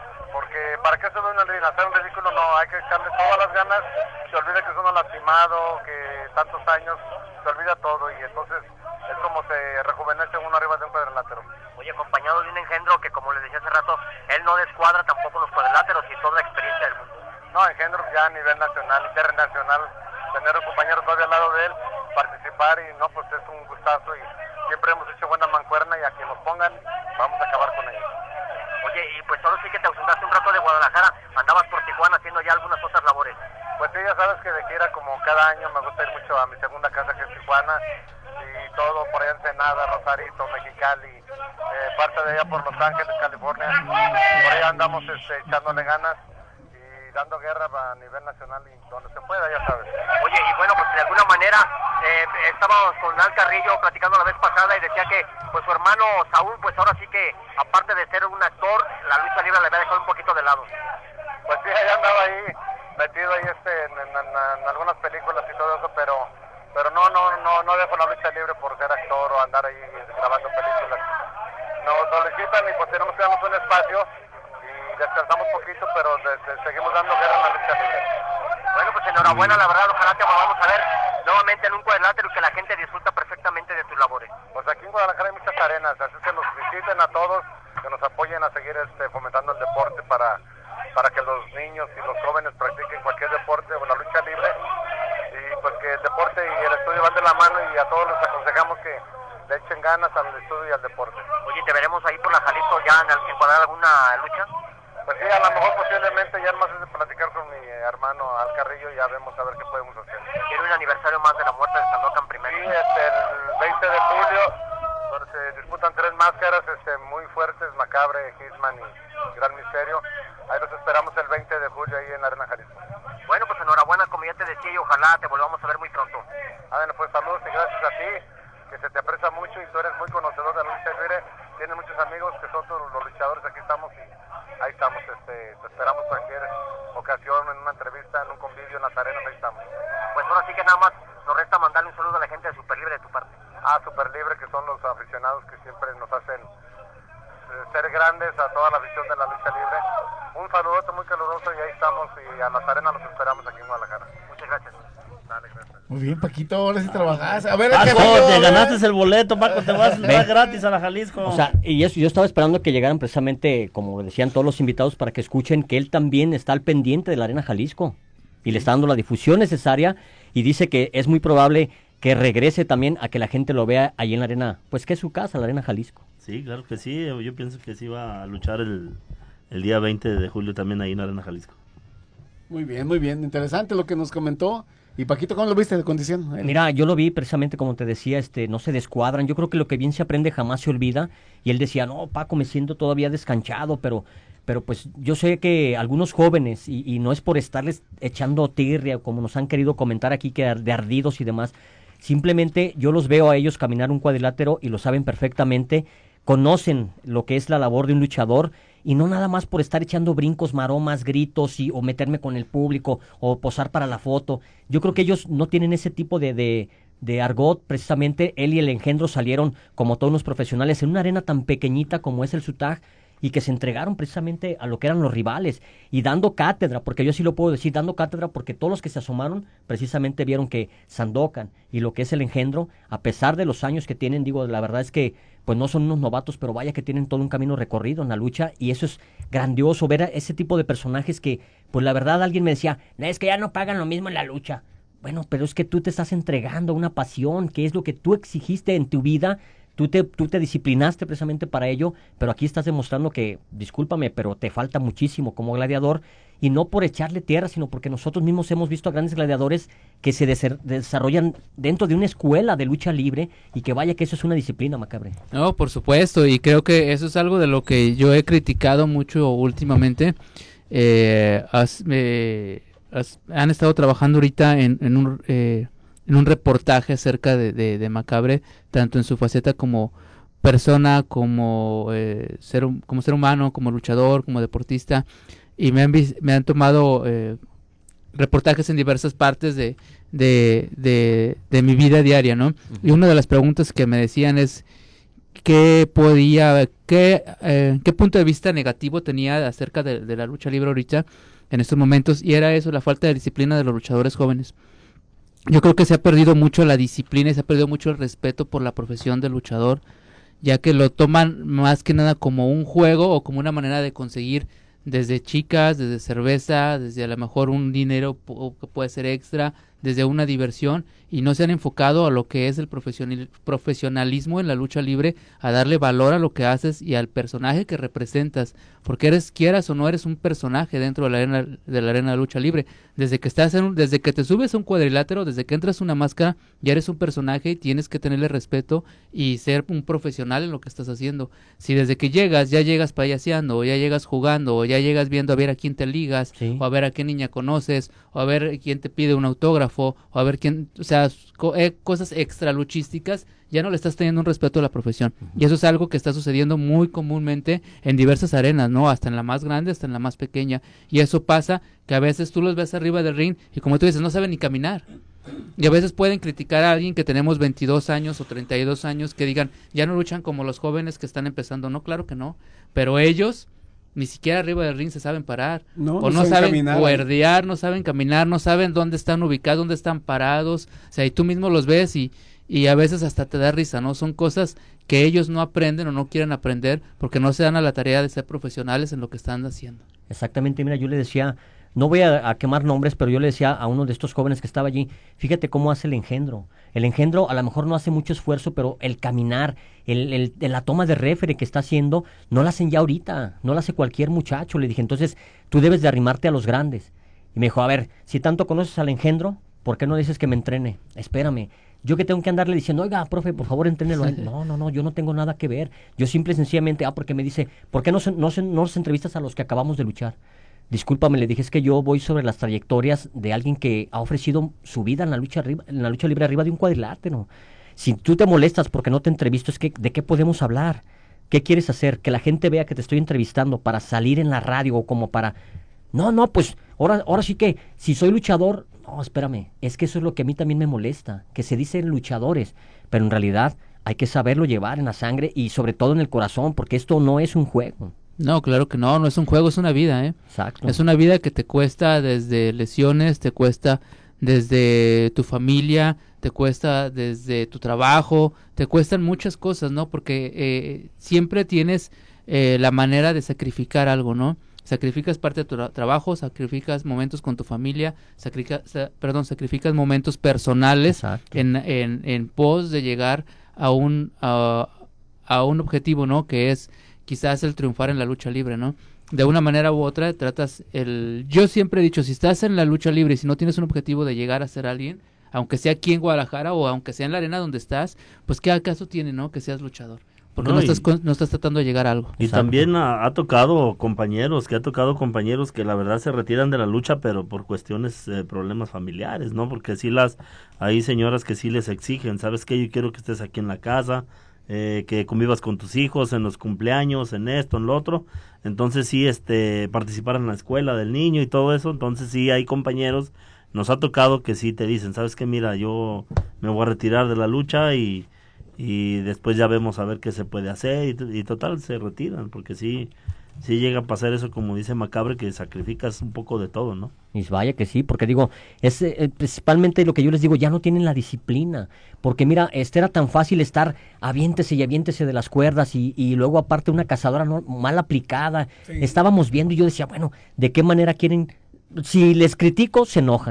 porque para qué se ve una ring, hacer un ridículo no, hay que echarle todas las ganas, se olvida que es uno lastimado, que tantos años, se olvida todo y entonces es como se rejuvenece uno arriba de un cuadrilátero. Oye, acompañado de un engendro que, como les decía hace rato, él no descuadra tampoco los cuadriláteros y toda la experiencia del mundo. No, engendros ya a nivel nacional, internacional, tener un compañero todavía al lado de él, participar y no, pues es un gustazo y siempre hemos hecho buena mancuerna y a quien nos pongan vamos a acabar con ellos. Oye, y pues ahora sí que te ausentaste un rato de Guadalajara, andabas por Tijuana haciendo ya algunas otras labores. Pues sí, ya sabes que de gira como cada año me gusta ir mucho a mi segunda casa que es Tijuana y todo por allá Ensenada, Rosarito, Mexicali, eh, parte de allá por Los Ángeles, California, por allá andamos este, echándole ganas dando guerra a nivel nacional y donde se pueda, ya sabes. Oye, y bueno, pues de alguna manera eh, estábamos con Al Carrillo platicando la vez pasada y decía que pues su hermano Saúl, pues ahora sí que aparte de ser un actor, la lucha libre le había dejado un poquito de lado. Pues sí, allá andaba ahí, metido ahí este en, en, en, en algunas películas y todo eso, pero pero no, no, no, no dejo la lucha libre por ser actor o andar ahí grabando películas. Nos solicitan y pues tenemos que darnos un espacio. Descansamos poquito, pero de, de, seguimos dando guerra en la lucha libre. Bueno, pues enhorabuena, la verdad, ojalá te volvamos a ver nuevamente en un cuadrilátero y que la gente disfruta perfectamente de tus labores. Pues aquí en Guadalajara hay muchas arenas, así que nos visiten a todos, que nos apoyen a seguir este, fomentando el deporte para, para que los niños y los jóvenes practiquen cualquier deporte o la lucha libre. Y pues que el deporte y el estudio van de la mano y a todos les aconsejamos que le echen ganas al estudio y al deporte. Oye, ¿te veremos ahí por la Jalisco ya en, el, en cuadrar alguna lucha? Pues sí, a lo mejor posiblemente ya más es de platicar con mi hermano Al Carrillo y ya vemos a ver qué podemos hacer. Tiene un aniversario más de la muerte de Sandokan primero. Sí, este, el veinte de julio, donde se disputan tres máscaras este, muy fuertes, Macabre, Hitman y Gran Misterio. Ahí los esperamos el veinte de julio ahí en la Arena Jalisco. Bueno, pues enhorabuena, como ya te decía, y ojalá te volvamos a ver muy pronto. Ah, bueno, pues saludos y gracias a ti, que se te aprecia mucho y tú eres muy conocedor de la lucha libre. Tienes muchos amigos que son todos los luchadores, aquí estamos y ahí estamos, este, te esperamos cualquier ocasión, en una entrevista, en un convivio, en las arenas, ahí estamos. Pues ahora sí que nada más nos resta mandarle un saludo a la gente de Super Libre de tu parte. Ah, Super Libre, que son los aficionados que siempre nos hacen eh, ser grandes a toda la visión de la lucha libre. Un saludote muy caluroso y ahí estamos y a las arenas los esperamos aquí en Guadalajara. Muchas gracias. Dale, gracias. Muy bien, Paquito, ahora sí trabajas. A ver, Paco, Carrillo, te a ver. ganaste el boleto, Paco, te vas, Ve. vas gratis a la Jalisco. O sea, y eso, yo estaba esperando que llegaran precisamente, como decían todos los invitados, para que escuchen que él también está al pendiente de la Arena Jalisco y le está dando la difusión necesaria y dice que es muy probable que regrese también a que la gente lo vea ahí en la arena, pues que es su casa, la Arena Jalisco. Sí, claro que sí, yo pienso que sí va a luchar el, el día veinte de julio también ahí en la Arena Jalisco. Muy bien, muy bien, interesante lo que nos comentó. Y Paquito, ¿cómo lo viste de condición? Mira, yo lo vi precisamente como te decía, este, no se descuadran. Yo creo que lo que bien se aprende jamás se olvida. Y él decía, no, Paco, me siento todavía descanchado, pero, pero pues yo sé que algunos jóvenes, y, y no es por estarles echando tirria, como nos han querido comentar aquí, que de ardidos y demás, simplemente yo los veo a ellos caminar un cuadrilátero y lo saben perfectamente, conocen lo que es la labor de un luchador, y no nada más por estar echando brincos, maromas, gritos y, o meterme con el público o posar para la foto. Yo creo que ellos no tienen ese tipo de, de, de argot. Precisamente él y el engendro salieron como todos los profesionales en una arena tan pequeñita como es el Sutag y que se entregaron precisamente a lo que eran los rivales y dando cátedra, porque yo sí lo puedo decir, dando cátedra porque todos los que se asomaron precisamente vieron que Sandokan y lo que es el engendro, a pesar de los años que tienen, digo, la verdad es que pues no son unos novatos, pero vaya que tienen todo un camino recorrido en la lucha y eso es grandioso, ver a ese tipo de personajes que, pues la verdad alguien me decía, no, es que ya no pagan lo mismo en la lucha. Bueno, pero es que tú te estás entregando una pasión, que es lo que tú exigiste en tu vida. Tú te, tú te disciplinaste precisamente para ello, pero aquí estás demostrando que, discúlpame, pero te falta muchísimo como gladiador y no por echarle tierra, sino porque nosotros mismos hemos visto a grandes gladiadores que se des- desarrollan dentro de una escuela de lucha libre y que vaya que eso es una disciplina, Macabre. No, por supuesto, y creo que eso es algo de lo que yo he criticado mucho últimamente. Eh, has- eh, has- han estado trabajando ahorita en, en, un, eh, en un reportaje acerca de, de, de Macabre, tanto en su faceta como persona, como, eh, ser, hum- como ser humano, como luchador, como deportista, y me han, vis- me han tomado eh, reportajes en diversas partes de, de, de, de mi vida diaria, ¿no? Y una de las preguntas que me decían es qué podía, qué, eh, qué punto de vista negativo tenía acerca de, de la lucha libre ahorita en estos momentos, y era eso, la falta de disciplina de los luchadores jóvenes. Yo creo que se ha perdido mucho la disciplina y se ha perdido mucho el respeto por la profesión del luchador, ya que lo toman más que nada como un juego o como una manera de conseguir desde chicas, desde cerveza, desde a lo mejor un dinero pu- que puede ser extra, desde una diversión, y no se han enfocado a lo que es el profesional, profesionalismo en la lucha libre, a darle valor a lo que haces y al personaje que representas, porque eres, quieras o no, eres un personaje dentro de la arena de la arena de lucha libre. Desde que estás en un- desde que te subes a un cuadrilátero, desde que entras a una máscara, ya eres un personaje y tienes que tenerle respeto y ser un profesional en lo que estás haciendo. Si desde que llegas, ya llegas payaseando, o ya llegas jugando, o ya llegas viendo a ver a quién te ligas, o a ver a qué niña conoces, o a ver quién te pide un autógrafo, o a ver quién, o sea, co- eh, cosas extra luchísticas, ya no le estás teniendo un respeto a la profesión. Y eso es algo que está sucediendo muy comúnmente en diversas arenas, ¿no? Hasta en la más grande, hasta en la más pequeña. Y eso pasa que a veces tú los ves arriba del ring y, como tú dices, no saben ni caminar. Y a veces pueden criticar a alguien que tenemos veintidós años o treinta y dos años, que digan, ya no luchan como los jóvenes que están empezando. No, claro que no. Pero ellos ni siquiera arriba del ring se saben parar. No, o no no saben saben caminar. cuerdear, no saben caminar, no saben dónde están ubicados, dónde están parados. O sea, y tú mismo los ves y, y a veces hasta te da risa, ¿no? Son cosas que ellos no aprenden o no quieren aprender porque no se dan a la tarea de ser profesionales en lo que están haciendo. Exactamente, mira, yo le decía, no voy a, a quemar nombres, pero yo le decía a uno de estos jóvenes que estaba allí, fíjate cómo hace el engendro. El engendro a lo mejor no hace mucho esfuerzo, pero el caminar, el, el, el- la toma de refere que está haciendo, no la hacen ya ahorita, no la hace cualquier muchacho. Le dije, entonces tú debes de arrimarte a los grandes. Y me dijo, a ver, si tanto conoces al engendro, ¿por qué no dices que me entrene? Espérame. Yo que tengo que andarle diciendo, oiga, profe, por favor, entrénelo a él. No, no, no, yo no tengo nada que ver. Yo simple y sencillamente, ah, porque me dice, ¿por qué no, se- no, se- no nos entrevistas a los que acabamos de luchar? Discúlpame, le dije, es que yo voy sobre las trayectorias de alguien que ha ofrecido su vida en la lucha, arriba, en la lucha libre arriba de un cuadrilátero. Si tú te molestas porque no te entrevisto, es que ¿de qué podemos hablar? ¿Qué quieres hacer? ¿Que la gente vea que te estoy entrevistando para salir en la radio o como para... No, no, pues ahora, ahora sí que si soy luchador... No, espérame, es que eso es lo que a mí también me molesta, que se dicen luchadores, pero en realidad hay que saberlo llevar en la sangre y sobre todo en el corazón, porque esto no es un juego. No, claro que no, no es un juego, es una vida, ¿eh? Exacto. Es una vida que te cuesta desde lesiones, te cuesta desde tu familia, te cuesta desde tu trabajo, te cuestan muchas cosas, ¿no? Porque eh, siempre tienes eh, la manera de sacrificar algo, ¿no? Sacrificas parte de tu tra- trabajo, sacrificas momentos con tu familia, sacrifica, sa- perdón, sacrificas momentos personales en, en, en pos de llegar a un, a, a un objetivo, ¿no? Que es quizás el triunfar en la lucha libre, ¿no? De una manera u otra tratas el... Yo siempre he dicho, si estás en la lucha libre y si no tienes un objetivo de llegar a ser alguien, aunque sea aquí en Guadalajara o aunque sea en la arena donde estás, pues ¿qué acaso tiene, no? Que seas luchador. Porque no, No, y- estás, con- no estás tratando de llegar a algo. Y también ha, ha tocado compañeros, que ha tocado compañeros que la verdad se retiran de la lucha, pero por cuestiones, eh, problemas familiares, ¿no? Porque sí las, hay señoras que sí les exigen, ¿sabes qué? Yo quiero que estés aquí en la casa, eh, que convivas con tus hijos en los cumpleaños, en esto, en lo otro. Entonces sí, este, participar en la escuela del niño y todo eso. Entonces sí hay compañeros, nos ha tocado que sí te dicen, ¿sabes qué? Mira, yo me voy a retirar de la lucha y... y después ya vemos a ver qué se puede hacer y, t- y total se retiran porque sí sí llega a pasar eso, como dice Macabre, que sacrificas un poco de todo, ¿no? Y vaya que sí, porque digo, es eh, principalmente lo que yo les digo, ya no tienen la disciplina, porque mira, este era tan fácil estar aviéntese y aviéntese de las cuerdas y, y luego aparte una cazadora no, mal aplicada, estábamos viendo y yo decía, bueno, ¿de qué manera quieren? Si les critico, se enojan.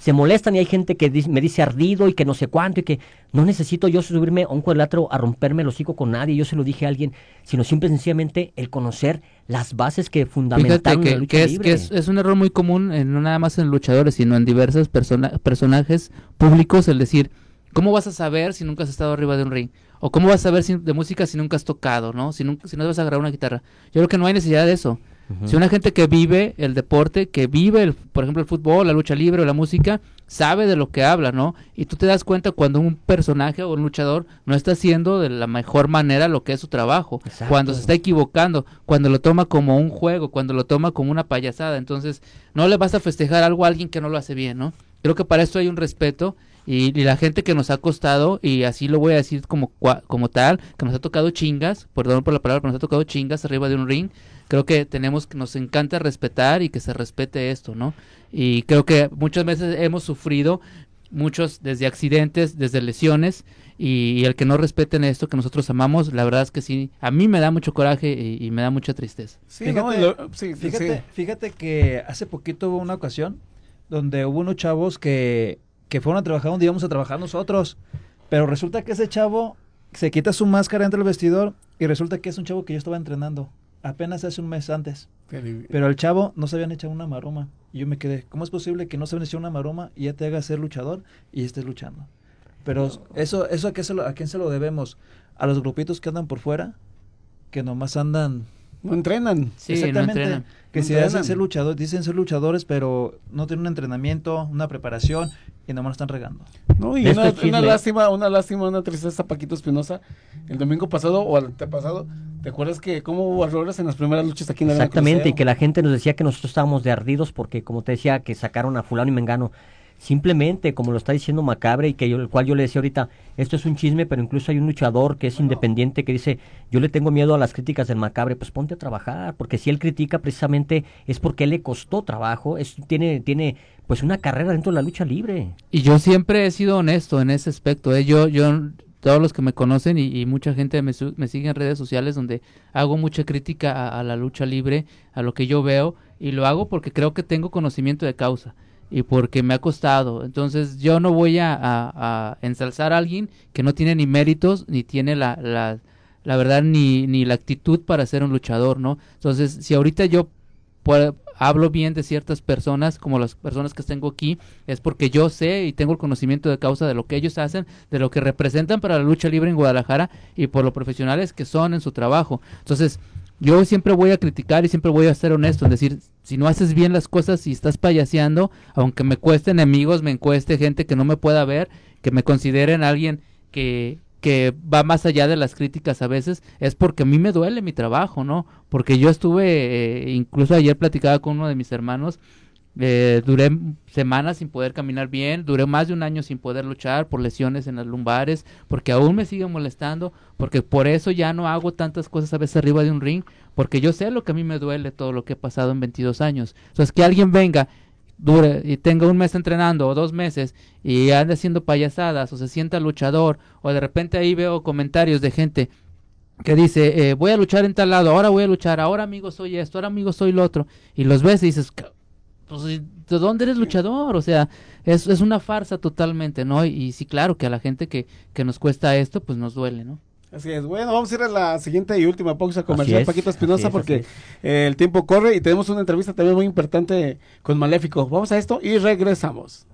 se molestan y hay gente que di- me dice ardido y que no sé cuánto y que no necesito yo subirme a un cuadrilátero a romperme el hocico con nadie, yo se lo dije a alguien, sino simple y sencillamente el conocer las bases que Fíjate fundamentaron la que, lucha que es, libre. que es, es un error muy común, en, no nada más en luchadores, sino en diversos persona- personajes públicos, el decir, ¿cómo vas a saber si nunca has estado arriba de un ring? O ¿cómo vas a saber si- de música si nunca has tocado, ¿no? Si, nunca, si no vas a grabar una guitarra. Yo creo que no hay necesidad de eso. Ujú. Si una gente que vive el deporte, que vive, el, por ejemplo, el fútbol, la lucha libre o la música, sabe de lo que habla, ¿no? Y tú te das cuenta cuando un personaje o un luchador no está haciendo de la mejor manera lo que es su trabajo, Exacto. cuando se está equivocando, cuando lo toma como un juego, cuando lo toma como una payasada. Entonces, no le vas a festejar algo a alguien que no lo hace bien, ¿no? Creo que para esto hay un respeto y, y la gente que nos ha costado, y así lo voy a decir como, cua- como tal, que nos ha tocado chingas, perdón por la palabra, pero nos ha tocado chingas arriba de un ring. Creo que tenemos que, nos encanta respetar y que se respete esto, ¿no? Y creo que muchas veces hemos sufrido, muchos desde accidentes, desde lesiones, y, y el que no respeten esto que nosotros amamos, la verdad es que sí, a mí me da mucho coraje y, y me da mucha tristeza. fíjate, fíjate, fíjate que hace poquito hubo una ocasión donde hubo unos chavos que, que fueron a trabajar donde íbamos a trabajar nosotros, pero resulta que ese chavo se quita su máscara dentro del vestidor y resulta que es un chavo que yo estaba entrenando apenas hace un mes antes. Pero el chavo no se habían echado una maroma. Y yo me quedé, ¿cómo es posible que no se habían echado una maroma y ya te haga ser luchador y estés luchando? Pero eso, eso ¿a, qué se lo, ¿a quién se lo debemos? A los grupitos que andan por fuera, que nomás andan... No entrenan. Sí, no Exactamente. entrenan. Que No si hacen entrenan. ser luchadores, dicen ser luchadores, pero no tienen un entrenamiento, una preparación y nomás lo están regando. No, y De una, este una chisme. lástima, una lástima, una tristeza, Paquito Espinosa. El domingo pasado o el antepasado, ¿te acuerdas que cómo hubo errores en las primeras luchas aquí en la Arena Exactamente, y Coliseo? que la gente nos decía que nosotros estábamos de ardidos porque, como te decía, que sacaron a fulano y mengano. Simplemente, como lo está diciendo Macabre, y que yo, el cual yo le decía ahorita, esto es un chisme, pero incluso hay un luchador que es independiente que dice, yo le tengo miedo a las críticas del Macabre, pues ponte a trabajar, porque si él critica precisamente es porque él le costó trabajo, es, tiene, tiene pues una carrera dentro de la lucha libre. Y yo siempre he sido honesto en ese aspecto, ¿eh? Yo, yo, todos los que me conocen y, y mucha gente me, su- me sigue en redes sociales donde hago mucha crítica a, a la lucha libre, a lo que yo veo, y lo hago porque creo que tengo conocimiento de causa y porque me ha costado. Entonces yo no voy a, a- a ensalzar a alguien que no tiene ni méritos, ni tiene la, la, la verdad, ni, ni la actitud para ser un luchador, ¿no? Entonces, si ahorita yo puedo- hablo bien de ciertas personas, como las personas que tengo aquí, es porque yo sé y tengo el conocimiento de causa de lo que ellos hacen, de lo que representan para la lucha libre en Guadalajara y por lo profesionales que son en su trabajo. Entonces, yo siempre voy a criticar y siempre voy a ser honesto, en decir, si no haces bien las cosas y estás payaseando, aunque me cueste enemigos, me cueste gente que no me pueda ver, que me consideren alguien que, que va más allá de las críticas a veces, es porque a mí me duele mi trabajo, ¿no? Porque yo estuve, eh, incluso ayer platicaba con uno de mis hermanos, eh, duré semanas sin poder caminar bien, duré más de un año sin poder luchar por lesiones en las lumbares, porque aún me siguen molestando, porque por eso ya no hago tantas cosas a veces arriba de un ring, porque yo sé lo que a mí me duele todo lo que he pasado en veintidós años. Entonces, que alguien venga, dure y tenga un mes entrenando o dos meses y ande haciendo payasadas o se sienta luchador, o de repente ahí veo comentarios de gente que dice, eh, voy a luchar en tal lado, ahora voy a luchar, ahora amigo soy esto, ahora amigo soy lo otro, y los ves y dices, "Ca- pues, ¿de dónde eres luchador?" O sea, es, es una farsa totalmente, ¿no? Y, y sí, claro que a la gente que, que nos cuesta esto, pues nos duele, ¿no? Así es. Bueno, vamos a ir a la siguiente y última pausa comercial, es, Paquito Espinosa, así es, porque así eh, el tiempo corre y tenemos una entrevista también muy importante con Maléfico. Vamos a esto y regresamos.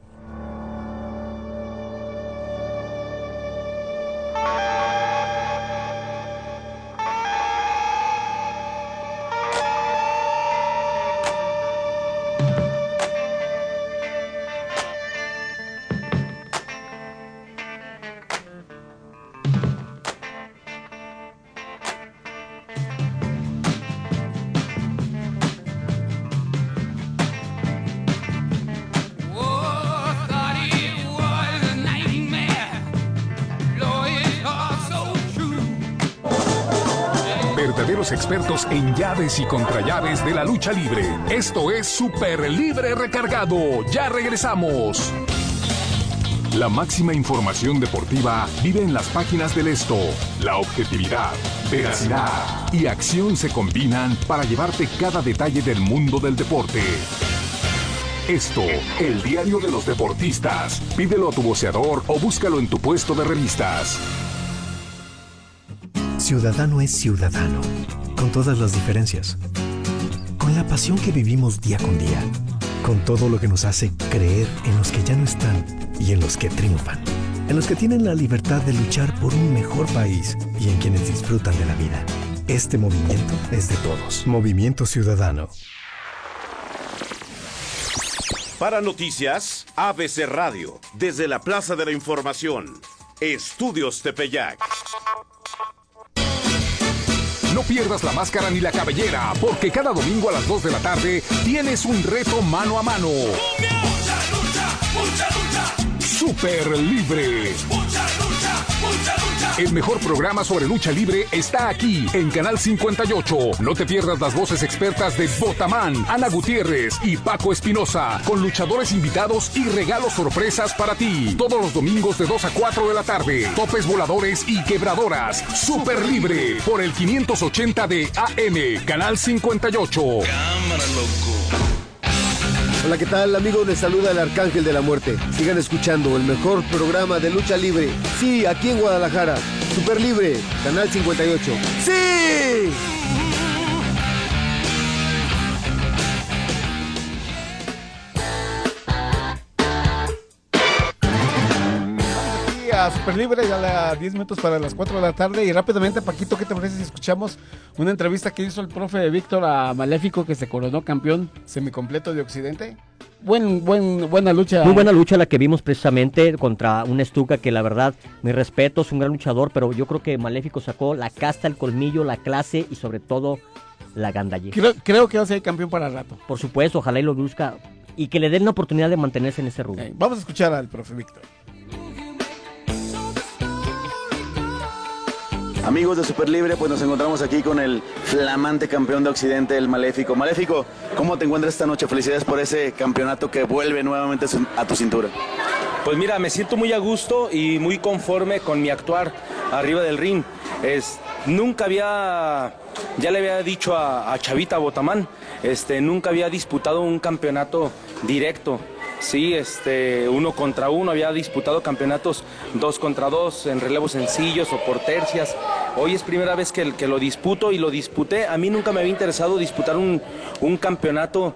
Verdaderos expertos en llaves y contrallaves de la lucha libre. Esto es Super Libre Recargado. Ya regresamos. La máxima información deportiva vive en las páginas del Esto. La objetividad, veracidad y acción se combinan para llevarte cada detalle del mundo del deporte. Esto, el diario de los deportistas. Pídelo a tu voceador o búscalo en tu puesto de revistas. Ciudadano es ciudadano, con todas las diferencias, con la pasión que vivimos día con día, con todo lo que nos hace creer en los que ya no están y en los que triunfan, en los que tienen la libertad de luchar por un mejor país y en quienes disfrutan de la vida. Este movimiento es de todos. Movimiento Ciudadano. Para noticias, A B C Radio, desde la Plaza de la Información, Estudios Tepeyac. No pierdas la máscara ni la cabellera, porque cada domingo a las dos de la tarde tienes un reto mano a mano. Mucha lucha, mucha lucha. Super Libre. Mucha lucha, mucha lucha. El mejor programa sobre lucha libre está aquí, en Canal cincuenta y ocho. No te pierdas las voces expertas de Botamán, Ana Gutiérrez y Paco Espinosa, con luchadores invitados y regalos sorpresas para ti. Todos los domingos de dos a cuatro de la tarde. Topes voladores y quebradoras. Super Libre, por el quinientos ochenta de A M, Canal cincuenta y ocho. Cámara, loco. Hola, ¿qué tal, amigos? Les saluda el Arcángel de la Muerte. Sigan escuchando el mejor programa de lucha libre. Sí, aquí en Guadalajara. Super Libre, Canal cincuenta y ocho. ¡Sí! A Super Libre, ya a diez minutos para las cuatro de la tarde. Y rápidamente, Paquito, ¿qué te parece si escuchamos una entrevista que hizo el profe Víctor a Maléfico, que se coronó campeón semicompleto de Occidente? Buen, buen, buena lucha. Muy buena lucha la que vimos precisamente contra un Stuka que la verdad, mi respeto, es un gran luchador, pero yo creo que Maléfico sacó la casta, el colmillo, la clase y sobre todo la gandallez. Creo, creo que va a ser campeón para rato. Por supuesto, ojalá y lo busca y que le den la oportunidad de mantenerse en ese rubro. Okay, vamos a escuchar al profe Víctor. Amigos de Super Libre, pues nos encontramos aquí con el flamante campeón de Occidente, el Maléfico. Maléfico, ¿cómo te encuentras esta noche? Felicidades por ese campeonato que vuelve nuevamente a tu cintura. Pues mira, me siento muy a gusto y muy conforme con mi actuar arriba del ring. Es, nunca había, ya le había dicho a, a Chavita Botamán, este, nunca había disputado un campeonato directo. Sí, este, uno contra uno, había disputado campeonatos dos contra dos, en relevos sencillos o por tercias. Hoy es primera vez que, que lo disputo y lo disputé. A mí nunca me había interesado disputar un, un campeonato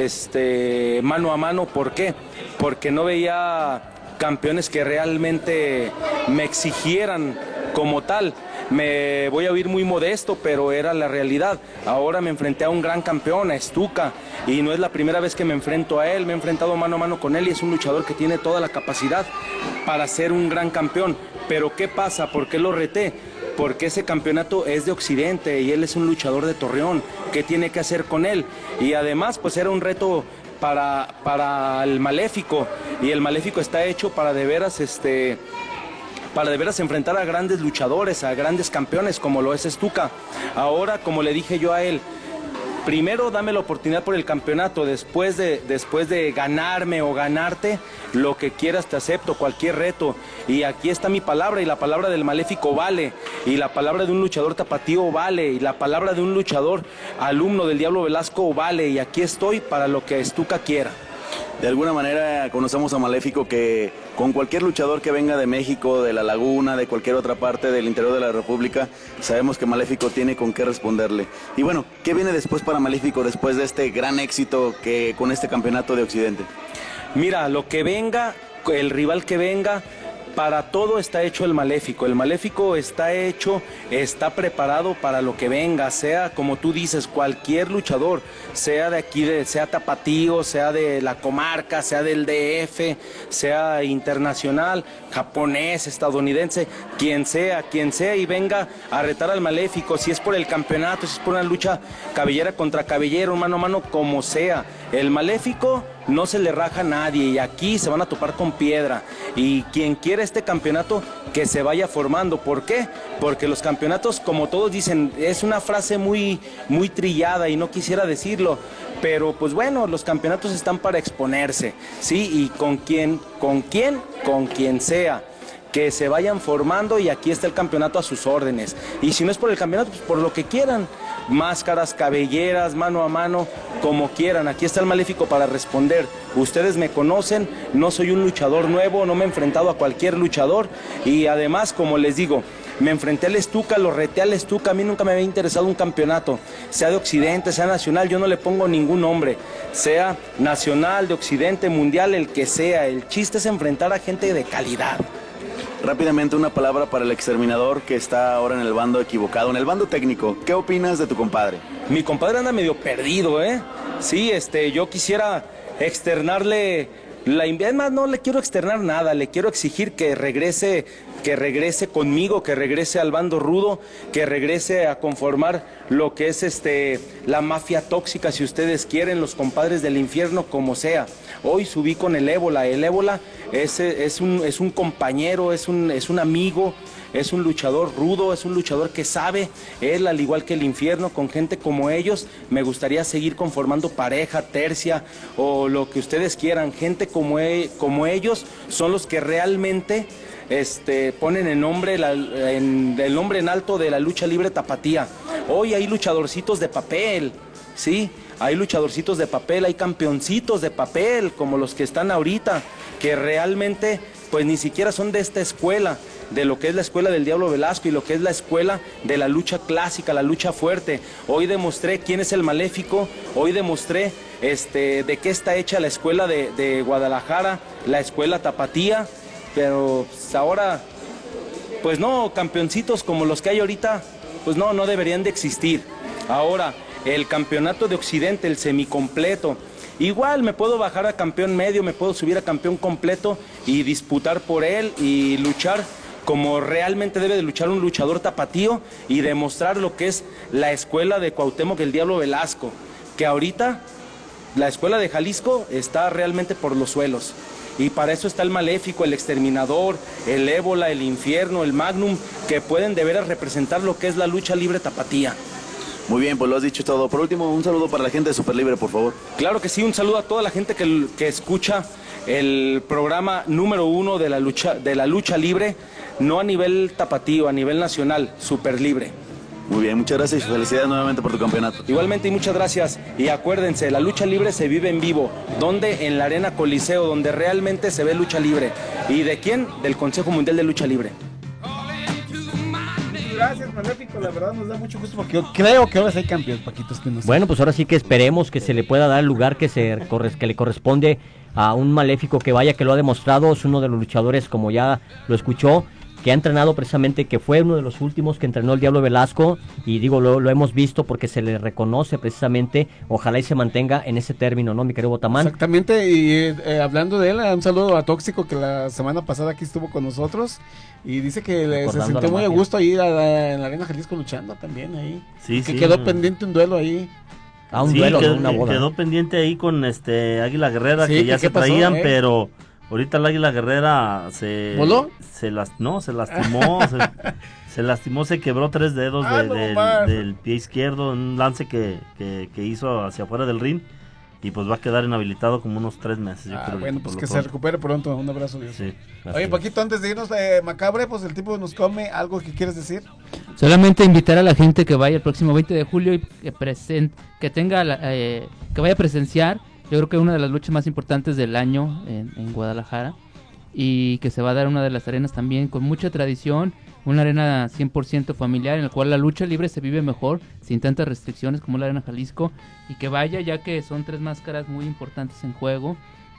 este, mano a mano. ¿Por qué? Porque no veía campeones que realmente me exigieran como tal. Me voy a oír muy modesto, pero era la realidad. Ahora me enfrenté a un gran campeón, a Stuka, y no es la primera vez que me enfrento a él. Me he enfrentado mano a mano con él y es un luchador que tiene toda la capacidad para ser un gran campeón. Pero ¿qué pasa? ¿Por qué lo reté? Porque ese campeonato es de Occidente y él es un luchador de Torreón. ¿Qué tiene que hacer con él? Y además, pues era un reto para, para el Maléfico, y el Maléfico está hecho para de veras, este... para de veras enfrentar a grandes luchadores, a grandes campeones como lo es Stuka. Ahora, como le dije yo a él, primero dame la oportunidad por el campeonato, después de, después de ganarme o ganarte, lo que quieras te acepto, cualquier reto. Y aquí está mi palabra, y la palabra del Maléfico vale, y la palabra de un luchador tapatío vale, y la palabra de un luchador alumno del Diablo Velasco vale, y aquí estoy para lo que Stuka quiera. De alguna manera conocemos a Maléfico que con cualquier luchador que venga de México, de la Laguna, de cualquier otra parte del interior de la República, sabemos que Maléfico tiene con qué responderle. Y bueno, ¿qué viene después para Maléfico después de este gran éxito que con este campeonato de Occidente? Mira, lo que venga, el rival que venga, para todo está hecho el Maléfico. El Maléfico está hecho, está preparado para lo que venga, sea como tú dices, cualquier luchador, sea de aquí, de, sea tapatío, sea de la comarca, sea del D F, sea internacional, japonés, estadounidense, quien sea, quien sea, y venga a retar al Maléfico, si es por el campeonato, si es por una lucha cabellera contra cabellero, mano a mano, como sea. El Maléfico no se le raja a nadie y aquí se van a topar con piedra, y quien quiera este campeonato que se vaya formando. ¿Por qué? Porque los campeonatos, como todos dicen, es una frase muy, muy trillada y no quisiera decirlo, pero pues bueno, los campeonatos están para exponerse, ¿sí? Y con quién, con quién, con quien sea, que se vayan formando, y aquí está el campeonato a sus órdenes. Y si no es por el campeonato, pues por lo que quieran. máscaras, cabelleras, mano a mano, como quieran. Aquí está el Maléfico para responder. Ustedes me conocen, no soy un luchador nuevo, no me he enfrentado a cualquier luchador y además, como les digo, me enfrenté al Estuca, lo reté al Estuca, a mí nunca me había interesado un campeonato, sea de Occidente, sea nacional, yo no le pongo ningún nombre, sea nacional, de Occidente, mundial, el que sea, el chiste es enfrentar a gente de calidad. Rápidamente una palabra para el exterminador que está ahora en el bando equivocado, en el bando técnico. ¿Qué opinas de tu compadre? Mi compadre anda medio perdido, ¿eh? Sí, este, yo quisiera externarle la inv- más no le quiero externar nada, le quiero exigir que regrese, que regrese conmigo, que regrese al bando rudo, que regrese a conformar lo que es este la mafia tóxica, si ustedes quieren, los compadres del infierno, como sea. Hoy subí con el Ébola, el Ébola es, es, un, es un compañero, es un, es un amigo, es un luchador rudo, es un luchador que sabe, él al igual que el infierno, con gente como ellos, me gustaría seguir conformando pareja, tercia o lo que ustedes quieran. Gente como, e- como ellos son los que realmente este, ponen el nombre, la- en, el nombre en alto de la lucha libre tapatía. Hoy hay luchadorcitos de papel, ¿sí? Hay luchadorcitos de papel, hay campeoncitos de papel, como los que están ahorita, que realmente pues ni siquiera son de esta escuela, de lo que es la escuela del Diablo Velasco y lo que es la escuela de la lucha clásica, la lucha fuerte. Hoy demostré quién es el Maléfico, hoy demostré este, de qué está hecha la escuela de, de Guadalajara, la escuela tapatía, pero pues, ahora, pues no, campeoncitos como los que hay ahorita, pues no, no deberían de existir. Ahora, el campeonato de Occidente, el semicompleto, igual me puedo bajar a campeón medio, me puedo subir a campeón completo y disputar por él y luchar como realmente debe de luchar un luchador tapatío y demostrar lo que es la escuela de Cuauhtémoc el Diablo Velasco, que ahorita la escuela de Jalisco está realmente por los suelos. Y para eso está el Maléfico, el Exterminador, el Ébola, el Infierno, el Magnum, que pueden de veras representar lo que es la lucha libre tapatía. Muy bien, pues lo has dicho todo. Por último, un saludo para la gente de Super Libre, por favor. Claro que sí, un saludo a toda la gente que, que escucha el programa número uno de la lucha, de la lucha libre, no a nivel tapatío, a nivel nacional, Super Libre. Muy bien, muchas gracias y felicidades nuevamente por tu campeonato. Igualmente y muchas gracias. Y acuérdense, la lucha libre se vive en vivo. ¿Dónde? En la Arena Coliseo, donde realmente se ve lucha libre. ¿Y de quién? Del Consejo Mundial de Lucha Libre. Gracias, Maléfico, la verdad nos da mucho gusto porque yo creo que ahora sí hay campeón, Paquitos, que nos... Bueno, pues ahora sí que esperemos que se le pueda dar el lugar que, se, corre- que le corresponde a un Maléfico que vaya, que lo ha demostrado, es uno de los luchadores, como ya lo escuchó, que ha entrenado precisamente, que fue uno de los últimos que entrenó el Diablo Velasco, y digo, lo, lo hemos visto porque se le reconoce precisamente, ojalá y se mantenga en ese término, ¿no, mi querido Botamán? Exactamente, y eh, hablando de él, un saludo a Tóxico, que la semana pasada aquí estuvo con nosotros, y dice que le, se Recordando sintió la muy a magia. gusto ahí a la- en la Arena Jalisco luchando también ahí. Sí, que sí. quedó pendiente un duelo ahí. Ah, un Sí, duelo, quedó, no una boda. quedó pendiente ahí con este Águila Guerrera, Sí, que ya ¿qué se pasó, traían, eh? pero ahorita el Águila Guerrera se... ¿Voló? Se las, no, se lastimó, se, se lastimó, se quebró tres dedos Ah, de- no del, más. del pie izquierdo en un lance que, que, que hizo hacia afuera del ring, y pues va a quedar inhabilitado como unos tres meses, yo Ah, creo. bueno, pues por que lo se pronto. recupere pronto, un abrazo, Dios. Sí, así Oye, es. Paquito, antes de irnos de Macabre, pues el tipo nos come, ¿algo que quieres decir? Solamente invitar a la gente que vaya el próximo veinte de julio y que presen- que tenga la- eh, que vaya a presenciar, yo creo que una de las luchas más importantes del año en, en Guadalajara, y que se va a dar una de las arenas también con mucha tradición, una arena cien por ciento familiar en la cual la lucha libre se vive mejor, sin tantas restricciones como la Arena Jalisco, y que vaya, ya que son tres máscaras muy importantes en juego,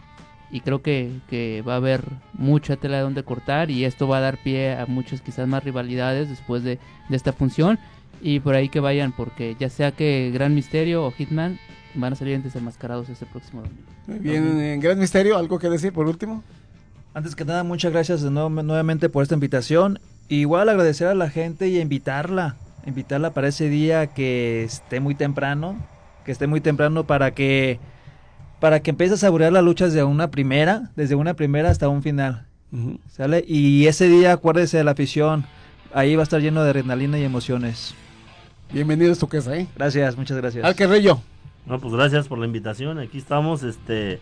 y creo que, que va a haber mucha tela de donde cortar, y esto va a dar pie a muchas quizás más rivalidades después de, de esta función, y por ahí que vayan, porque ya sea que Gran Misterio o Hitman van a salir desenmascarados este próximo domingo. Muy bien, en Gran Misterio, ¿algo que decir por último? Antes que nada, muchas gracias de nuevo- nuevamente por esta invitación. Igual agradecer a la gente y invitarla, invitarla para ese día que esté muy temprano, que esté muy temprano para que para que empiece a saborear las luchas de una primera, desde una primera hasta un final. Ujú. ¿Sale? Y ese día acuérdese de la afición, ahí va a estar lleno de adrenalina y emociones. Bienvenido a tu casa, ¿eh? Gracias, muchas gracias. Al Carrillo. No, pues gracias por la invitación, aquí estamos, este...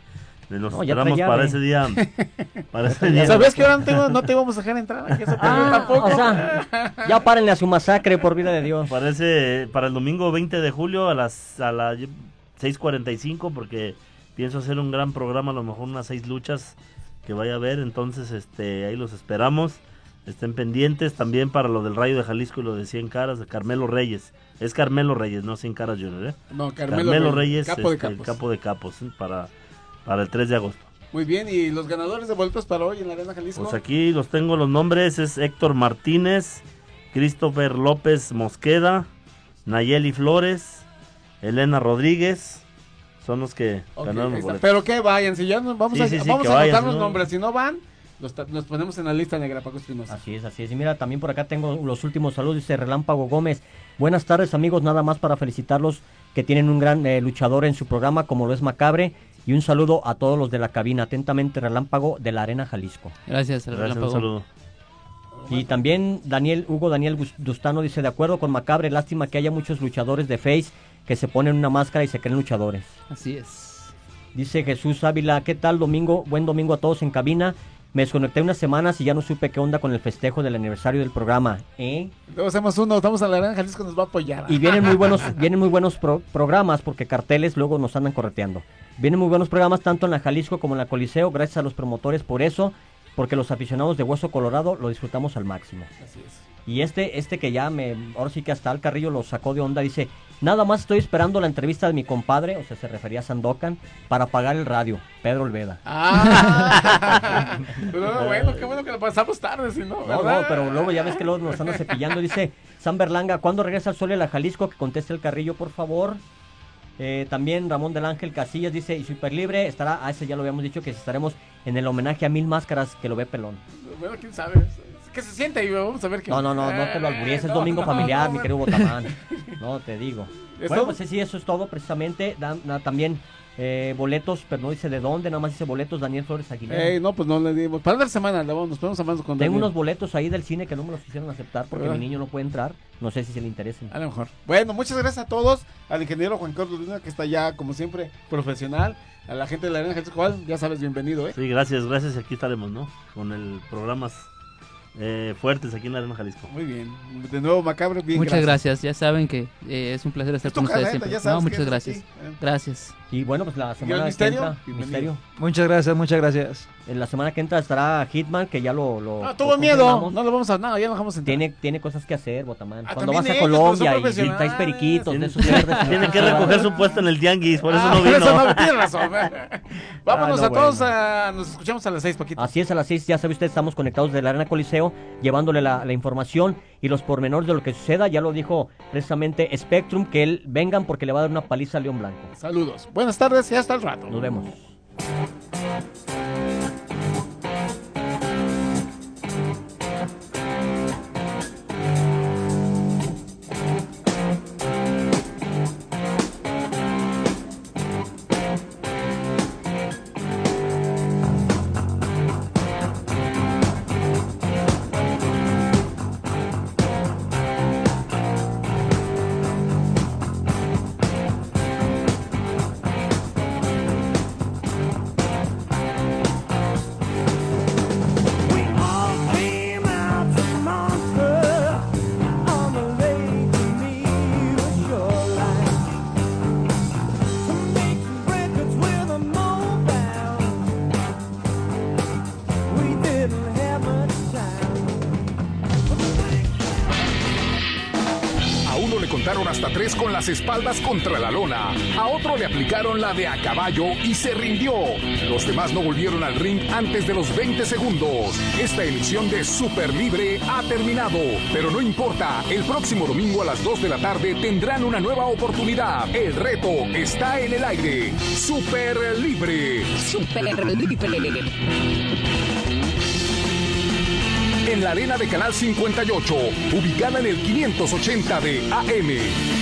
Nos No, ya esperamos trae para llave. ese día. Para ese día. ¿Sabes que ahora no te, no te íbamos a dejar entrar? Que eso Ah, tampoco. o sea, ya párenle a su masacre, por vida de Dios. Parece para el domingo veinte de julio a las a las seis cuarenta y cinco, porque pienso hacer un gran programa, a lo mejor unas seis luchas que vaya a haber, entonces este ahí los esperamos. Estén pendientes también para lo del Rayo de Jalisco y lo de cien caras de Carmelo Reyes. Es Carmelo Reyes, no cien caras Junior, ¿eh? No, Carmelo Reyes, Reyes, capo de este, capos. el capo de capos, ¿eh? para, para el tres de agosto. Muy bien, ¿y los ganadores de boletos para hoy en la Arena Jalisco? Pues aquí los tengo los nombres, es Héctor Martínez, Christopher López Mosqueda, Nayeli Flores, Elena Rodríguez, son los que Ok, ganaron ahí los está. boletos. Pero que vayan, si ya nos vamos Sí, a, sí, sí, vamos que a vayan, anotar si los no- nombres, si no van, los ta- nos ponemos en la lista negra, Paco Espinosa. Así es, así es. Y mira, también por acá tengo los últimos saludos, dice Relámpago Gómez. Buenas tardes, amigos, nada más para felicitarlos que tienen un gran eh, luchador en su programa, como lo es Macabre. Y un saludo a todos los de la cabina. Atentamente, Relámpago de la Arena Jalisco. Gracias, el Gracias, un Relámpago. saludo. Y también Daniel Hugo Daniel Gus- Dustano dice, de acuerdo con Macabre, lástima que haya muchos luchadores de Face que se ponen una máscara y se creen luchadores. Así es. Dice Jesús Ávila, ¿qué tal domingo? Buen domingo a todos en cabina. Me desconecté unas semanas y ya no supe qué onda con el festejo del aniversario del programa. ¿Eh? Luego hacemos uno, estamos en la Arena Jalisco, nos va a apoyar. Y vienen muy buenos, vienen muy buenos pro- programas porque carteles luego nos andan correteando. Vienen muy buenos programas tanto en la Jalisco como en la Coliseo, gracias a los promotores por eso, porque los aficionados de Hueso Colorado lo disfrutamos al máximo. Así es. Y este, este que ya me, ahora sí que hasta el Carrillo lo sacó de onda, dice, nada más estoy esperando la entrevista de mi compadre, o sea, se refería a Sandokan, para pagar el radio, Pedro Olveda. Ah, pero bueno, qué bueno que lo pasamos tarde, si no, No, ¿verdad? no, pero luego ya ves que luego nos andan cepillando. Dice San Berlanga, ¿cuándo regresa el Sol y la Jalisco? Que conteste el Carrillo, por favor. Eh, también Ramón del Ángel Casillas dice, y Super Libre estará, a ese ya lo habíamos dicho, que estaremos en el homenaje a Mil Máscaras, que lo ve pelón. Bueno, quién sabe. ¿Qué se siente ahí? Vamos a ver qué. No, no, no, no te lo alburies, es no, domingo no, familiar, no, mi no. querido Botamán. No, te digo. ¿Es Bueno, todo? pues sí, eso es todo precisamente. Dan, na- también eh, boletos, pero no dice de dónde, nada más dice boletos Daniel Flores Aguilera. Ey, no, pues no le dimos. Para la semana, le vamos, nos ponemos a mano con Tengo Daniel. unos boletos ahí del cine que no me los quisieron aceptar porque ¿Verdad? mi niño no puede entrar. No sé si se le interesen. A lo mejor. Bueno, muchas gracias a todos. Al ingeniero Juan Carlos Luna, que está ya, como siempre, profesional. A la gente de la Arena Jalisco, Juan, ya sabes, bienvenido, ¿eh? Sí, gracias, gracias, aquí estaremos, ¿no? Con el programas eh, fuertes aquí en la Arena Jalisco. Muy bien. De nuevo, Macabre, bien, Muchas gracias. Ya saben que eh, es un placer estar Es tu con ustedes casa, siempre. ya sabes No, que muchas es gracias. aquí, ¿eh? Gracias. Y bueno, pues la el semana que Misterio? entra, Bienvenido. Misterio. Muchas gracias, muchas gracias. En la semana que entra estará Hitman, que ya lo, lo Ah, lo tuvo miedo. confirmamos. No lo vamos a. No, ya no vamos a entrar. Tiene, tiene cosas que hacer, Botamán. Ah, Cuando también vas a ellos, pero son Colombia y profesionales. traes periquitos de Tiene, esos verdes. tiene que recoger su puesto en el tianguis, por eso Ah, no por vino. eso no, tienes razón. Vámonos Ah, no, a todos. bueno. A, nos escuchamos a las seis, Paquito. Así es, a las seis, ya sabe usted, estamos conectados de la Arena Coliseo, llevándole la, la información y los pormenores de lo que suceda. Ya lo dijo precisamente Spectrum, que él vengan porque le va a dar una paliza a León Blanco. Saludos. Buenas tardes y hasta el rato. Nos vemos. A uno le contaron hasta tres con las espaldas contra la lona. A otro le aplicaron la de a caballo y se rindió. Los demás no volvieron al ring antes de los veinte segundos. Esta emisión de Super Libre ha terminado. Pero no importa, el próximo domingo a las dos de la tarde tendrán una nueva oportunidad. El reto está en el aire. Super Libre. Super Libre. En la arena de Canal cincuenta y ocho, ubicada en el quinientos ochenta de A M.